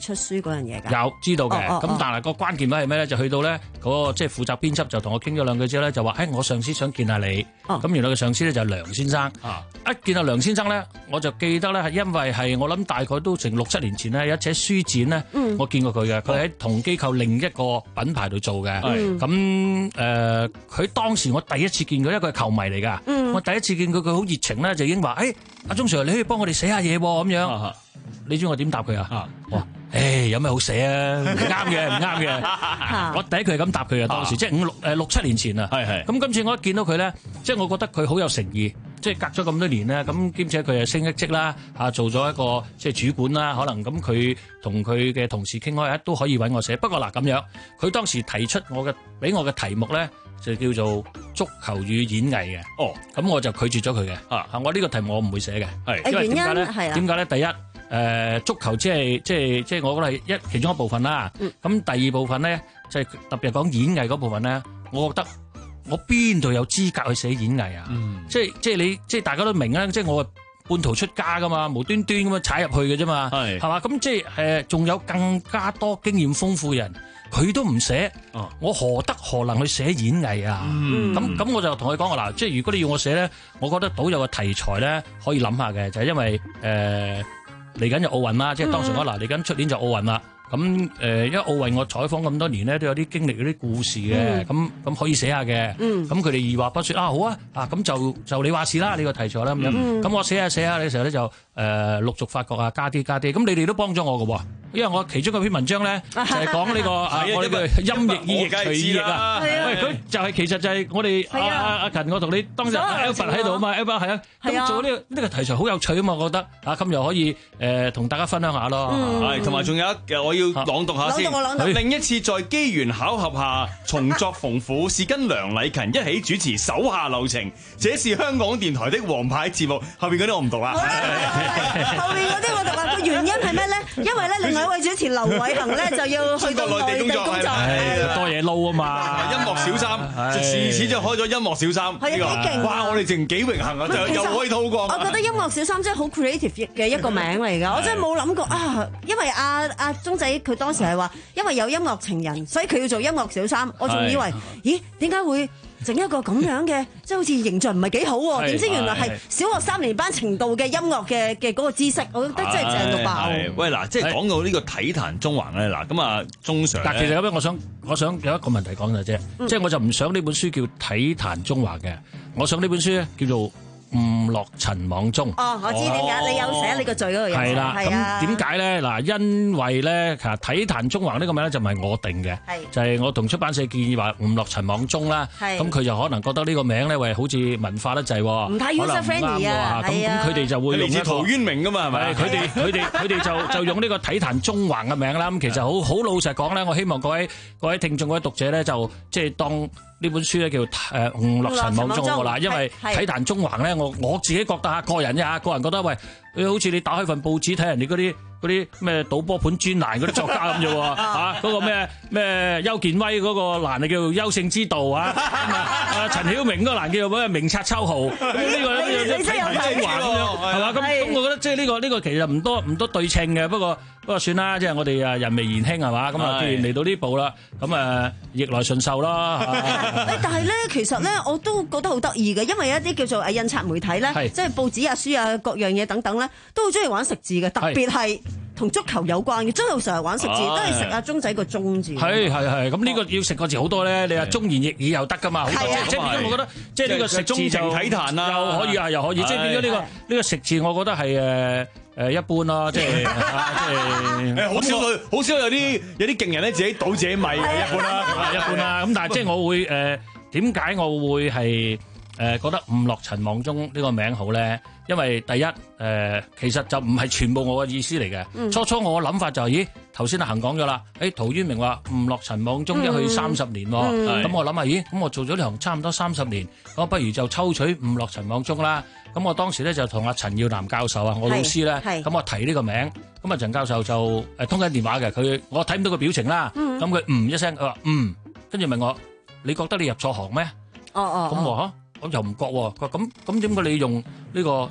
嗰樣嘢㗎？ 有知道嘅，咁、 哦哦、 但係個關鍵位係咩咧？就去到咧嗰、嗰個即係負責編輯就同我傾咗兩句之後咧，就話誒、哎、我上司想見下你。咁、哦、原來嘅上司咧就係梁先生。啊、一見到梁先生咧，我就記得咧係因為係我諗大概都成六七年前咧有一次書展咧，嗯、我見過佢嘅，佢喺同機構另一個品牌度做嘅。咁誒，佢、呃、當時我第一次見佢，因為佢係球迷嚟㗎。嗯、我第一次見佢，佢好熱情咧，就已經話誒阿鐘 Sir， 你可以幫我哋寫下嘢喎咁樣。啊、你知我點答佢啊？哇！誒有咩好寫啊？唔啱嘅，唔啱嘅。我第一句係咁答佢嘅，當時即係五六誒六七年前啊。係係。咁今次我一見到佢咧，即係我覺得佢好有誠意，即係隔咗咁多年咧，咁兼且佢又升一職啦，嚇做咗一個即係主管啦，可能咁佢同佢嘅同事傾開都可以揾我寫。不過嗱咁樣，佢當時提出我嘅俾我嘅題目咧，就叫做足球與演藝嘅。哦。咁我就拒絕咗佢嘅。啊。我呢個題目我唔會寫嘅。係。因為點解咧？係啊。點解咧？第一。誒、呃、足球即係即係即係我覺得係一其中一部分啦。咁、嗯、第二部分咧，就係、是、特別係講演藝嗰部分咧，我覺得我邊度有資格去寫演藝啊？嗯、即係即係你即係大家都明啦，即係我半途出家噶嘛，無端端咁樣踩入去嘅啫嘛，係係嘛？咁即係誒，仲、呃、有更加多經驗豐富人，佢都唔寫，哦、我何德何能去寫演藝啊？咁咁、嗯、我就同佢講話嗱，即係如果你要我寫咧，我覺得倒有個題材咧可以諗下嘅，就係、是、因為誒。呃嚟緊就奧運啦，即係當時我嗱嚟緊出年就奧運啦。咁誒、呃，因為奧運我採訪咁多年咧，都有啲經歷嗰啲故事嘅，咁咁、嗯、可以寫下嘅。咁佢哋二話不說啊，好啊，啊咁就就你話事啦，你個題材啦咁樣。咁、嗯、我寫下寫下嘅時候咧就誒、呃、陸續發覺啊，加啲加啲。咁你哋都幫咗我嘅喎，因為我其中嗰篇文章咧就係講呢個啊，我呢個音譯意譯隨意譯啊。喂，佢就係其實就係我哋阿阿阿勤，我同你當日 Albert 喺度啊嘛 Albert 係啊，咁做呢個呢個題材好有趣啊嘛，我覺得啊，咁又可以誒同大家分享下咯。 係，同埋仲有一我要。要朗讀下先。另一次在機緣巧合下重作馮府，是跟梁禮勤一起主持手下留情，這是香港電台的王牌節目。後邊嗰啲我唔讀啦。 後面嗰啲我讀啦。個原因係咩咧？因為咧，另外一位主持劉偉恒咧就要去到內地工作， 多嘢撈啊嘛。 音樂小三，自此就開咗音樂小三。 係啊，幾勁！ 哇，我哋淨幾榮幸啊，就又可以透過。 我覺得音樂小三真係好 creative 嘅一個名嚟㗎，我真係冇諗過啊！因為阿阿鐘仔佢當時係話，因為有音樂情人，所以佢要做音樂小三。我仲以為，咦，點解會整一個咁樣嘅，即係好似形象唔係幾好喎？點知原來係小學三年班程度嘅音樂嘅嘅嗰個知識，我覺得真係正到爆。 喂，嗱，即係講到呢個體壇中環咧，嗱，咁啊，鐘 Sir。 但其實咁樣，我想我想有一個問題講嘅啫，嗯、即係我就唔想呢本書叫體壇中環嘅，我想呢本書咧叫做誤落塵網中。 哦，我知點解，哦、你有寫你個序嗰個嘢。係啦， 咁點解咧？嗱，因為咧，其實體壇中環呢個名咧就唔係我定嘅，就係我同出版社建議話誤落塵網中啦。咁佢就可能覺得呢個名咧，喂，好似文化得滯， 唔太 user friendly 啊。 咁咁佢哋就會嚟自陶淵明噶嘛，係咪？ 佢哋佢哋佢哋就就用呢個體壇中環嘅名啦。咁其實好好老實講咧，我希望各位各位聽眾各位讀者咧，就即係當呢本書咧叫誒誤落塵網中㗎啦。因為體壇中環咧，我我自己覺得嚇個人啫嚇，個人覺得喂，好似你打開份報紙睇人哋嗰啲嗰啲咩賭波盤專欄嗰啲作家咁啫喎嚇，嗰個咩咩邱健威嗰個欄就叫做優勝之道啊，啊陳曉明嗰個欄叫做咩明察秋毫，呢個咧體壇中環咁樣係嘛？咁咁我覺得即係呢個呢個其實唔多唔多對稱嘅，不過不過算啦，即係我哋啊人微言輕係嘛？咁啊既然嚟到呢步啦，咁啊逆來順受啦。 誒，但係咧，其實咧，我都覺得好得意嘅，因為有一啲叫做誒印刷媒體咧，即係報紙啊、書啊各樣嘢等等咧，都好中意玩食字嘅，特別係同足球有關嘅。鐘成日玩食字，都係食阿鐘仔個鐘字。係係係，咁呢個要食個字好多咧。你話忠言逆耳又得噶嘛？好多即係點解我覺得即係呢個食字就體壇啊，又可以啊，又可以。即係變咗呢個呢個食字，我覺得係誒。誒一般咯，即係即係誒好少好少有啲有啲勁人咧自己倒自己米嘅，一般啦， 一般啦。咁但係即係我會誒點解我會係誒覺得誤落塵網中呢個名好咧？因為第一誒其實就唔係全部我嘅意思嚟嘅。初初我嘅諗法就係咦頭先阿恒講咗啦，誒陶淵明話誤落塵網中一去三十年喎，咁我諗下咦咁我做咗呢行差唔多三十年，咁不如就抽取誤落塵網中啦。咁我當時咧就同阿陳耀南教授啊，我老師咧，咁我提呢個名，咁啊陳教授就誒通緊電話嘅，佢我睇唔到個表情啦，咁佢嗯一聲，佢話嗯，跟住問我，你覺得你入錯行咩？ 哦哦， 咁我嚇，我又唔覺喎，佢話咁咁點解你用呢個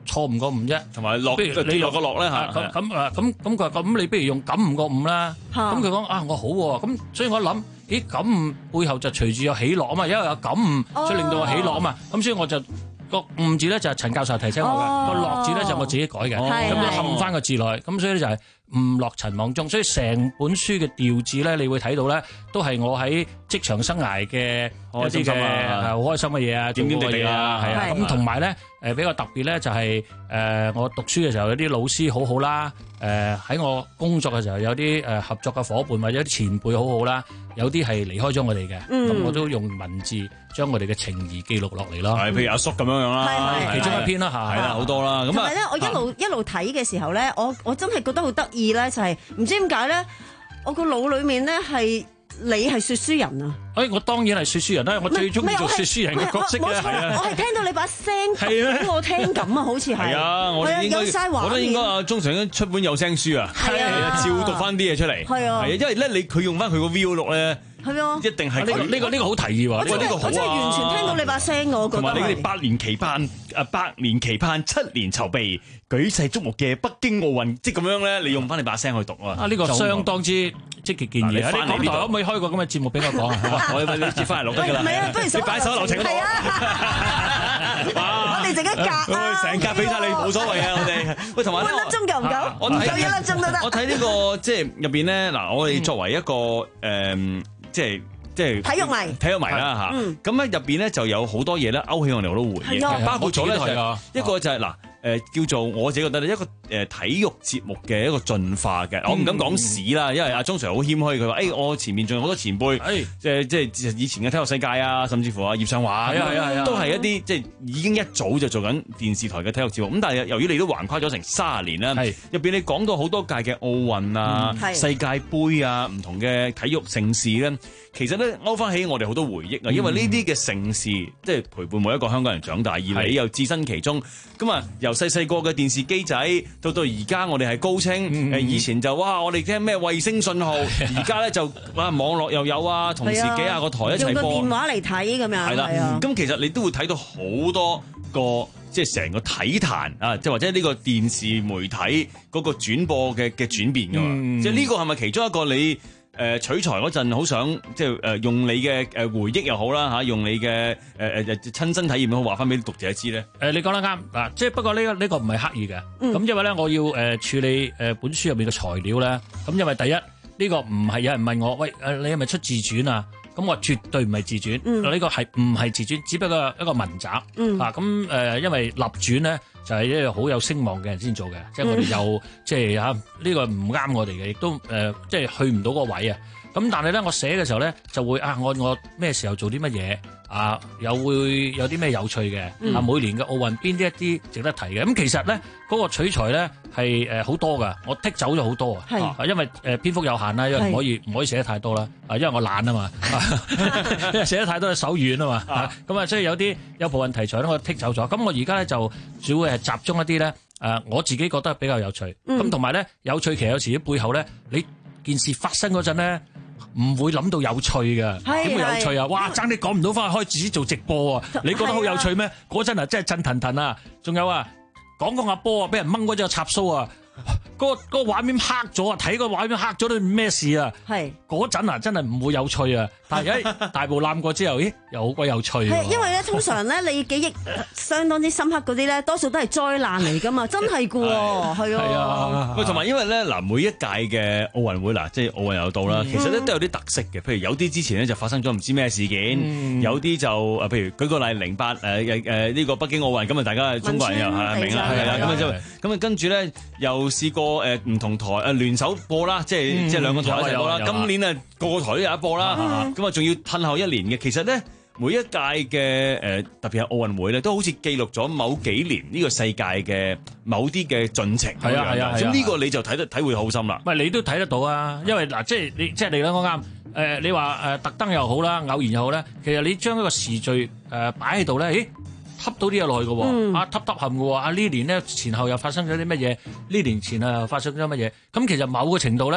錯誤個誤啫， 同埋落不如跌落個落咧嚇。 咁咁啊咁咁佢話咁你不如用感悟個誤啦。咁佢講啊我好喎，咁所以我諗咦感悟背後就隨住有喜樂啊嘛，因為有感悟所以令到我喜樂啊嘛，咁所以我就。個誤字咧就係陳教授提醒我嘅，個樂字咧就我自己改嘅，咁都冚翻個字落去，咁所以咧就係誤落塵網中，所以成本書嘅調字咧，你會睇到咧都係我喺職場生涯嘅一啲嘅好開心嘅嘢啊，點點滴滴啊，係啊，咁同埋咧誒比較特別咧就係誒我讀書嘅時候有啲老師好好啦，誒喺我工作嘅時候有啲誒合作嘅夥伴或者啲前輩好好啦，有啲係離開咗我哋嘅，咁我都用文字將我哋嘅情誼記錄落嚟咯。 係，譬如阿叔咁樣樣啦， 其中一篇啦嚇， 係啦，好多啦。咁同埋咧，我一路一路睇嘅時候咧，我我真係覺得好得意咧，就係唔知點解咧，我個腦裡面咧係你係説書人啊！ 誒，我當然係説書人啦，我最中意做説書人嘅角色嘅，係啊！ 我係聽到你把聲俾我聽咁啊，好似係。 係啊，我哋應該，我覺得應該啊，鐘 Sir 應該出本有聲書啊，係啊，照讀翻啲嘢出嚟。係啊，係啊，因為咧，你佢用翻佢個 V O 錄咧。 係啊， 一定係呢個呢個呢個好提議喎， 我真係我真係完全聽到你把聲，我覺得。 同埋你哋百年期盼啊，百年期盼七年籌備，舉世矚目嘅北京奧運，即係咁樣咧，你用翻你把聲去讀啊！ 啊，呢個相當之積極建議啊！你港台可唔可以開個咁嘅節目俾我講啊？ 我你接翻嚟錄得㗎啦。 唔係啊，不如你擺手留情係啊！我哋自己夾啊！ 成格俾晒你冇所謂啊！我哋喂，同埋半粒鐘夠唔夠？ 我睇夠一粒鐘都得。 我睇呢個即係入邊咧，嗱，我哋作為一個誒，即係。即係體育迷， 體育迷啦嚇。咁咧入邊咧就有好多嘢咧勾起我哋好多回憶，包括咗咧係一個就係嗱誒叫做我自己覺得咧一個誒體育節目嘅一個進化嘅。我唔敢講屎啦，因為阿鐘 Sir 好謙虛，佢話誒我前面仲有好多前輩，即係即係以前嘅體育世界啊，甚至乎啊葉尚華，都係一啲即係已經一早就做緊電視台嘅體育節目。咁但係由於你都橫跨咗成三十年啦，入邊你講到好多屆嘅奧運啊、世界盃啊、唔同嘅體育盛事咧。其實咧勾翻起我哋好多回憶啊，因為呢啲嘅盛事即係陪伴每一個香港人長大，而你又置身其中。咁啊，由細細個嘅電視機仔到到而家，我哋係高清。誒，以前就哇，我哋聽咩衛星信號，而家咧就哇網絡又有啊，同時幾廿個台一齊播。 用個電話嚟睇咁樣。係啦， 咁其實你都會睇到好多個即係成個體壇啊，即係或者呢個電視媒體嗰個轉播嘅嘅轉變㗎嘛。即係呢個係咪其中一個你？誒取材嗰陣，好想即係誒用你嘅誒回憶又好啦嚇，用你嘅誒誒親身體驗又好，話翻俾讀者知咧。 誒你講得啱嗱，即係不過呢個呢個唔係刻意嘅，咁、嗯、因為咧我要誒處理誒本書入面嘅材料咧，咁因為第一呢、呢個唔係有人問我，喂誒你係咪出自傳啊？咁我絕對唔係自傳，呢、嗯、個係唔係自傳，只不過一個文集、嗯、啊。咁誒、呃，因為立傳咧就係、是、一個好有聲望嘅人先做嘅，即係我哋又即係嚇呢個唔啱我哋嘅，亦都誒、呃、即係去唔到個位啊。咁但係咧，我寫嘅時候咧就會啊，按我咩時候做啲乜嘢啊，又會有啲咩有趣嘅、嗯、啊。每年嘅奧運邊啲一啲值得提嘅咁，其實咧嗰、那個取材咧係誒好多噶，我剔走咗好多啊，因為誒篇幅有限啦，因為唔可以唔可以寫得太多啦，啊，因為我懶啊嘛，因為寫得太多手軟啊嘛，咁啊，所以有啲有部分題材咧我剔走咗，咁我而家咧就主要係集中一啲咧誒，我自己覺得比較有趣，咁同埋咧有趣，其實有時喺背後咧，你件事發生嗰陣咧。唔會諗到有趣嘅，點會有趣啊？哇！爭啲講唔到翻去開自己做直播啊！你覺得好有趣咩？嗰陣啊，真係震騰騰啊！仲有啊，講講阿波啊，俾人掹嗰隻插蘇啊！嗰、嗰個嗰個畫面黑咗啊！睇個畫面黑咗都咩事啊？係嗰陣啊，真係唔會有趣啊！但係喺大步攬過之後，咦，又好鬼有趣。係因為咧，通常咧，你記憶相當之深刻嗰啲咧，多數都係災難嚟噶嘛，真係噶喎，係啊。 喂，同埋因為咧嗱，每一屆嘅奧運會嗱，即係奧運又到啦，其實咧都有啲特色嘅。譬如有啲之前咧就發生咗唔知咩事件，嗯、有啲就誒，譬如舉個例，零八誒誒誒呢個北京奧運，咁啊大家中國人又係明啦，係啦，咁啊就咁啊跟住咧又試過誒唔同台誒聯手播啦，即係、嗯、即係兩個台一齊播啦。今年啊個個台都有一播啦。嗯咁啊，仲要褪後一年嘅。其實咧，每一屆嘅誒，特別係奧運會咧，都好似記錄咗某幾年呢個世界嘅某啲嘅進程。係啊係啊，咁呢個你就睇得體會好深啦。 唔係你都睇得到啊，因為嗱，即係你即係你兩個啱。誒，你話誒特登又好啦，偶然又好咧，其實你將一個時序誒擺喺度咧，咦，揼到啲嘢落去嘅喎，啊揼揼冚嘅喎，啊呢年咧前後又發生咗啲乜嘢？呢年前後又發生咗乜嘢？咁其實某個程度咧。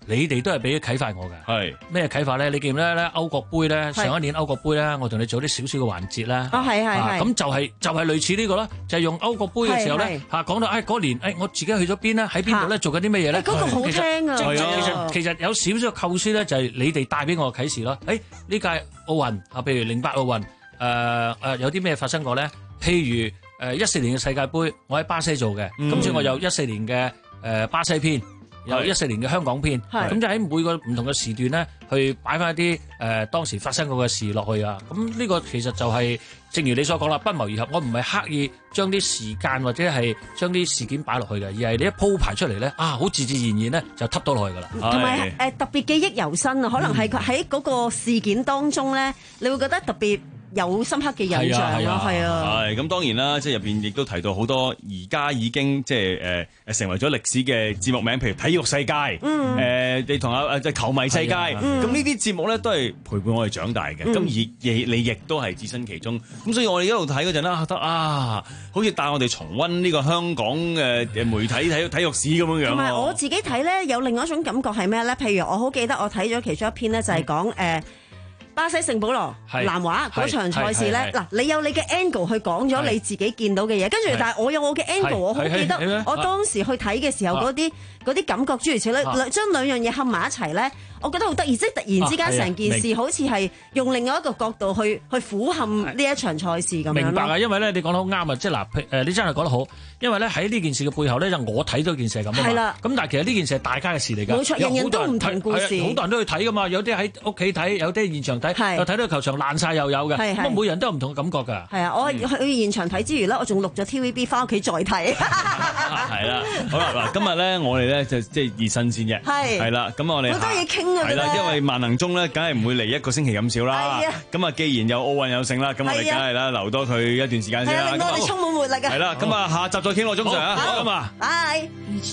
你哋都係俾咗啟發我嘅。 係咩啟發咧？你記唔記得咧？歐國杯咧，上一年歐國杯咧，我同你做啲少少嘅環節啦。 啊，係係係。 咁就係就係類似呢個啦，就係用歐國杯嘅時候咧嚇講到，誒嗰年誒我自己去咗邊咧，喺邊度咧做緊啲乜嘢咧？ 嗰個好聽啊！ 其實其實有少少嘅構思咧，就係你哋帶俾我嘅啟示咯。誒呢屆奧運啊，譬如零八奧運，誒誒有啲咩發生過咧？譬如誒一四年嘅世界盃，我喺巴西做嘅，今次我有一四年嘅誒巴西篇。有一四年嘅香港篇，咁就喺每個唔同嘅時段咧，去擺翻一啲誒、呃、當時發生過嘅事落去啊！咁呢個其實就係、是、正如你所講啦，不謀而合。我唔係刻意將啲時間或者係將啲事件擺落去嘅，而係你一鋪排出嚟咧，啊，好自自然然咧就揼到落去㗎啦。 同埋誒特別記憶猶新啊，可能係佢喺嗰個事件當中咧，你會覺得特別有深刻嘅印象咯，係啊， 係咁當然啦，即係入邊亦都提到好多而家已經即係誒誒成為咗歷史嘅節目名，譬如體育世界，誒、嗯呃、你同阿誒球迷世界，咁呢啲節目咧都係陪伴我哋長大嘅，咁、嗯、而亦你亦都係置身其中，咁所以我哋一路睇嗰陣咧，覺得啊，好似帶我哋重溫呢個香港嘅誒媒體體體育史咁樣樣。 同埋我自己睇咧，有另外一種感覺係咩咧？譬如我好記得我睇咗其中一篇咧，就係講誒。呃巴西聖保羅南華嗰場賽事咧，嗱你有你嘅 angle 去講咗你自己見到嘅嘢，跟住但係我有我嘅 angle，我好記得我當時去睇嘅時候嗰啲嗰啲感覺諸如此類，將兩樣嘢合埋一齊咧，我覺得好得意，即係突然之間成件事好似係用另外一個角度去去俯瞰呢一場賽事咁樣。 明白啊，因為咧你講得好啱啊，即係嗱誒，你真係講得好，因為咧喺呢件事嘅背後咧，就我睇到件事係咁啊嘛。係啦。咁但係其實呢件事係大家嘅事嚟㗎。 冇錯，人人都唔同故事。 好多人都去睇㗎嘛，有啲喺屋企睇，有啲現場睇，又睇到球場爛晒又有嘅。咁啊，每人都有唔同嘅感覺㗎。係啊，我去現場睇之餘咧，我仲錄咗 T V B 翻屋企再睇。 係啦，好啦嗱，今日咧我哋咧就即係熱身先啫。係。係啦，咁我哋好多嘢傾啊。 係啦，因為萬能鐘咧，梗係唔會嚟一個星期咁少啦。咁啊，既然有奧運有勝啦，咁我哋梗係啦，留多佢一段時間先啦。 令我哋充滿活力㗎。 係啦，咁啊，下集再傾羅鐘 Sir 啊，好嘛？ 拜。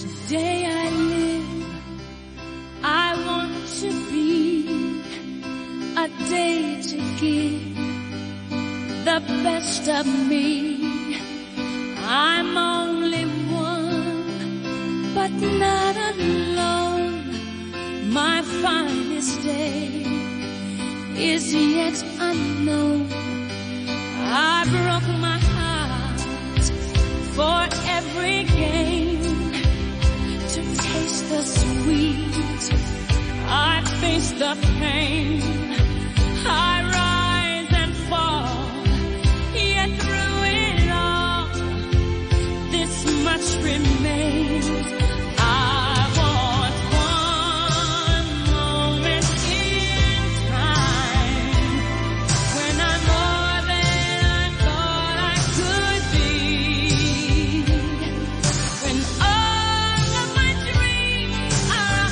I want to be a day to give the best of me. I'm only one, but not alone. My finest day is yet unknown. I broke my heart for every game to taste the sweet. I face the pain. I rise and fall. Yet through it all, this much remains. I want one moment in time when I'm more than I thought I could be. When all of my dreams are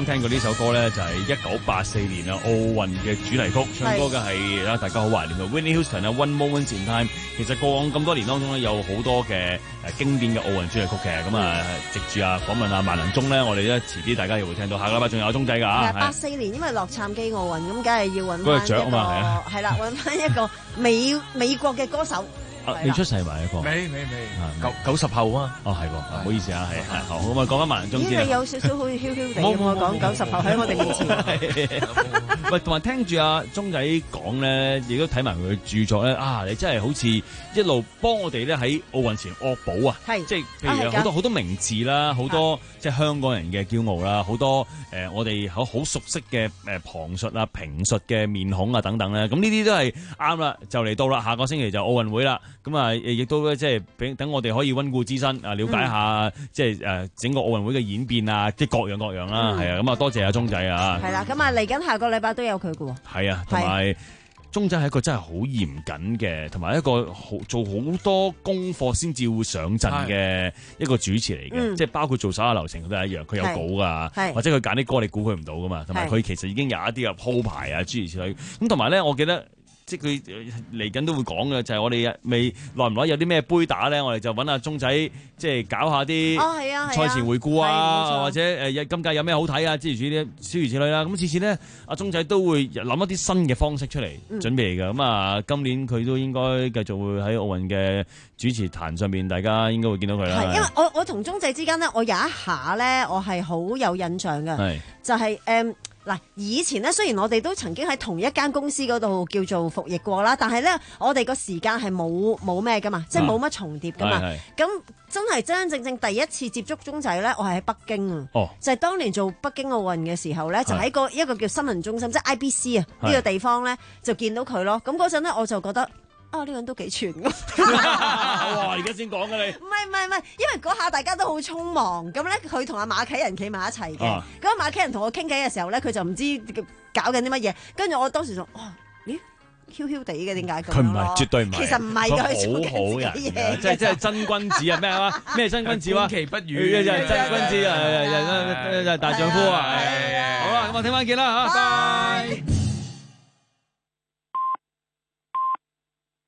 聽過呢首歌咧，就係一九八四年啊奧運嘅主題曲，唱歌嘅係啦，大家好懷念嘅 Whitney Houston 啊 One Moment in Time。其實過往咁多年當中咧，有好多嘅誒經典嘅奧運主題曲嘅，咁啊藉住啊訪問啊萬能鐘咧，我哋咧遲啲大家又會聽到，下個禮拜仲有鐘仔㗎嚇。 八四年因為洛杉磯奧運，咁梗係要揾嗰個翻一個獎啊嘛，係啊， 係啦，揾翻一個美美國嘅歌手。 你出世埋一個， 未未未，九九十後啊！ 哦，係喎，唔好意思啊，係係好，咁啊講翻萬能鐘先。 咦，你有少少好似囂囂地咁喎，講九十後喺我哋面前。 喂，同埋聽住阿鐘仔講咧，亦都睇埋佢嘅著作咧，啊，你真係好似一路幫我哋咧喺奧運前惡補啊！ 係， 即係譬如好多好多名字啦，好多即係香港人嘅驕傲啦，好多誒我哋好好熟悉嘅誒旁述啊、評述嘅面孔啊等等咧，咁呢啲都係啱啦，就嚟到啦，下個星期就奧運會啦。咁啊，亦都即係俾等我哋可以溫故知新啊，了解下即係誒整個奧運會嘅演變啊，即係各樣各樣啦，係啊，咁啊多謝阿鐘仔啊， 係啦，咁啊嚟緊下個禮拜都有佢嘅喎， 係啊，同埋鐘仔係一個真係好嚴謹嘅，同埋一個好做好多功課先至會上陣嘅一個主持嚟嘅，即係包括做手下留情佢都係一樣，佢有稿㗎，或者佢揀啲歌你估佢唔到㗎嘛，同埋佢其實已經有一啲嘅鋪排啊諸如此類，咁同埋咧，我記得。即係佢嚟緊都會講嘅，就係、是、我哋未耐唔耐有啲咩杯打咧，我哋就揾阿鐘仔即係搞下啲賽前回顧啊，啊或者誒今屆有咩好睇啊，諸如此啲諸如此類啦。咁次次咧，阿鐘仔都會諗一啲新嘅方式出嚟準備嘅。咁、嗯、啊，今年佢都應該繼續會喺奧運嘅主持壇上面，大家應該會見到佢啦。 係，因為我我同鐘仔之間咧，我有一下咧，我係好有印象嘅，就係、是、誒。嗯嗱，以前咧雖然我哋都曾經喺同一間公司嗰度叫做服役過啦，但係咧我哋個時間係冇冇咩噶嘛，即係冇乜重疊噶嘛。咁、啊、真係真真正正第一次接觸鐘仔咧，我係喺北京啊，哦、就係當年做北京奧運嘅時候咧，就喺個一個叫新聞中心，即係 I B C 啊呢個地方咧，就見到佢咯。咁嗰陣咧我就覺得。啊！呢個人都幾串㗎， 哇！而家先講㗎你， 唔係唔係唔係，因為嗰下大家都好匆忙，咁咧佢同阿馬啟仁企埋一齊嘅，咁、啊、馬啟仁同我傾偈嘅時候咧，佢就唔知搞緊啲乜嘢，跟住我當時就哇，咦，囂囂地嘅點解咁？ 佢唔係，絕對唔係， 其實唔係㗎，佢做緊好人，即係即係真君子啊！咩啊？咩真君子啊？ 其不語， 真君子啊！大丈夫啊！好啦，咁我聽晚見啦嚇，拜。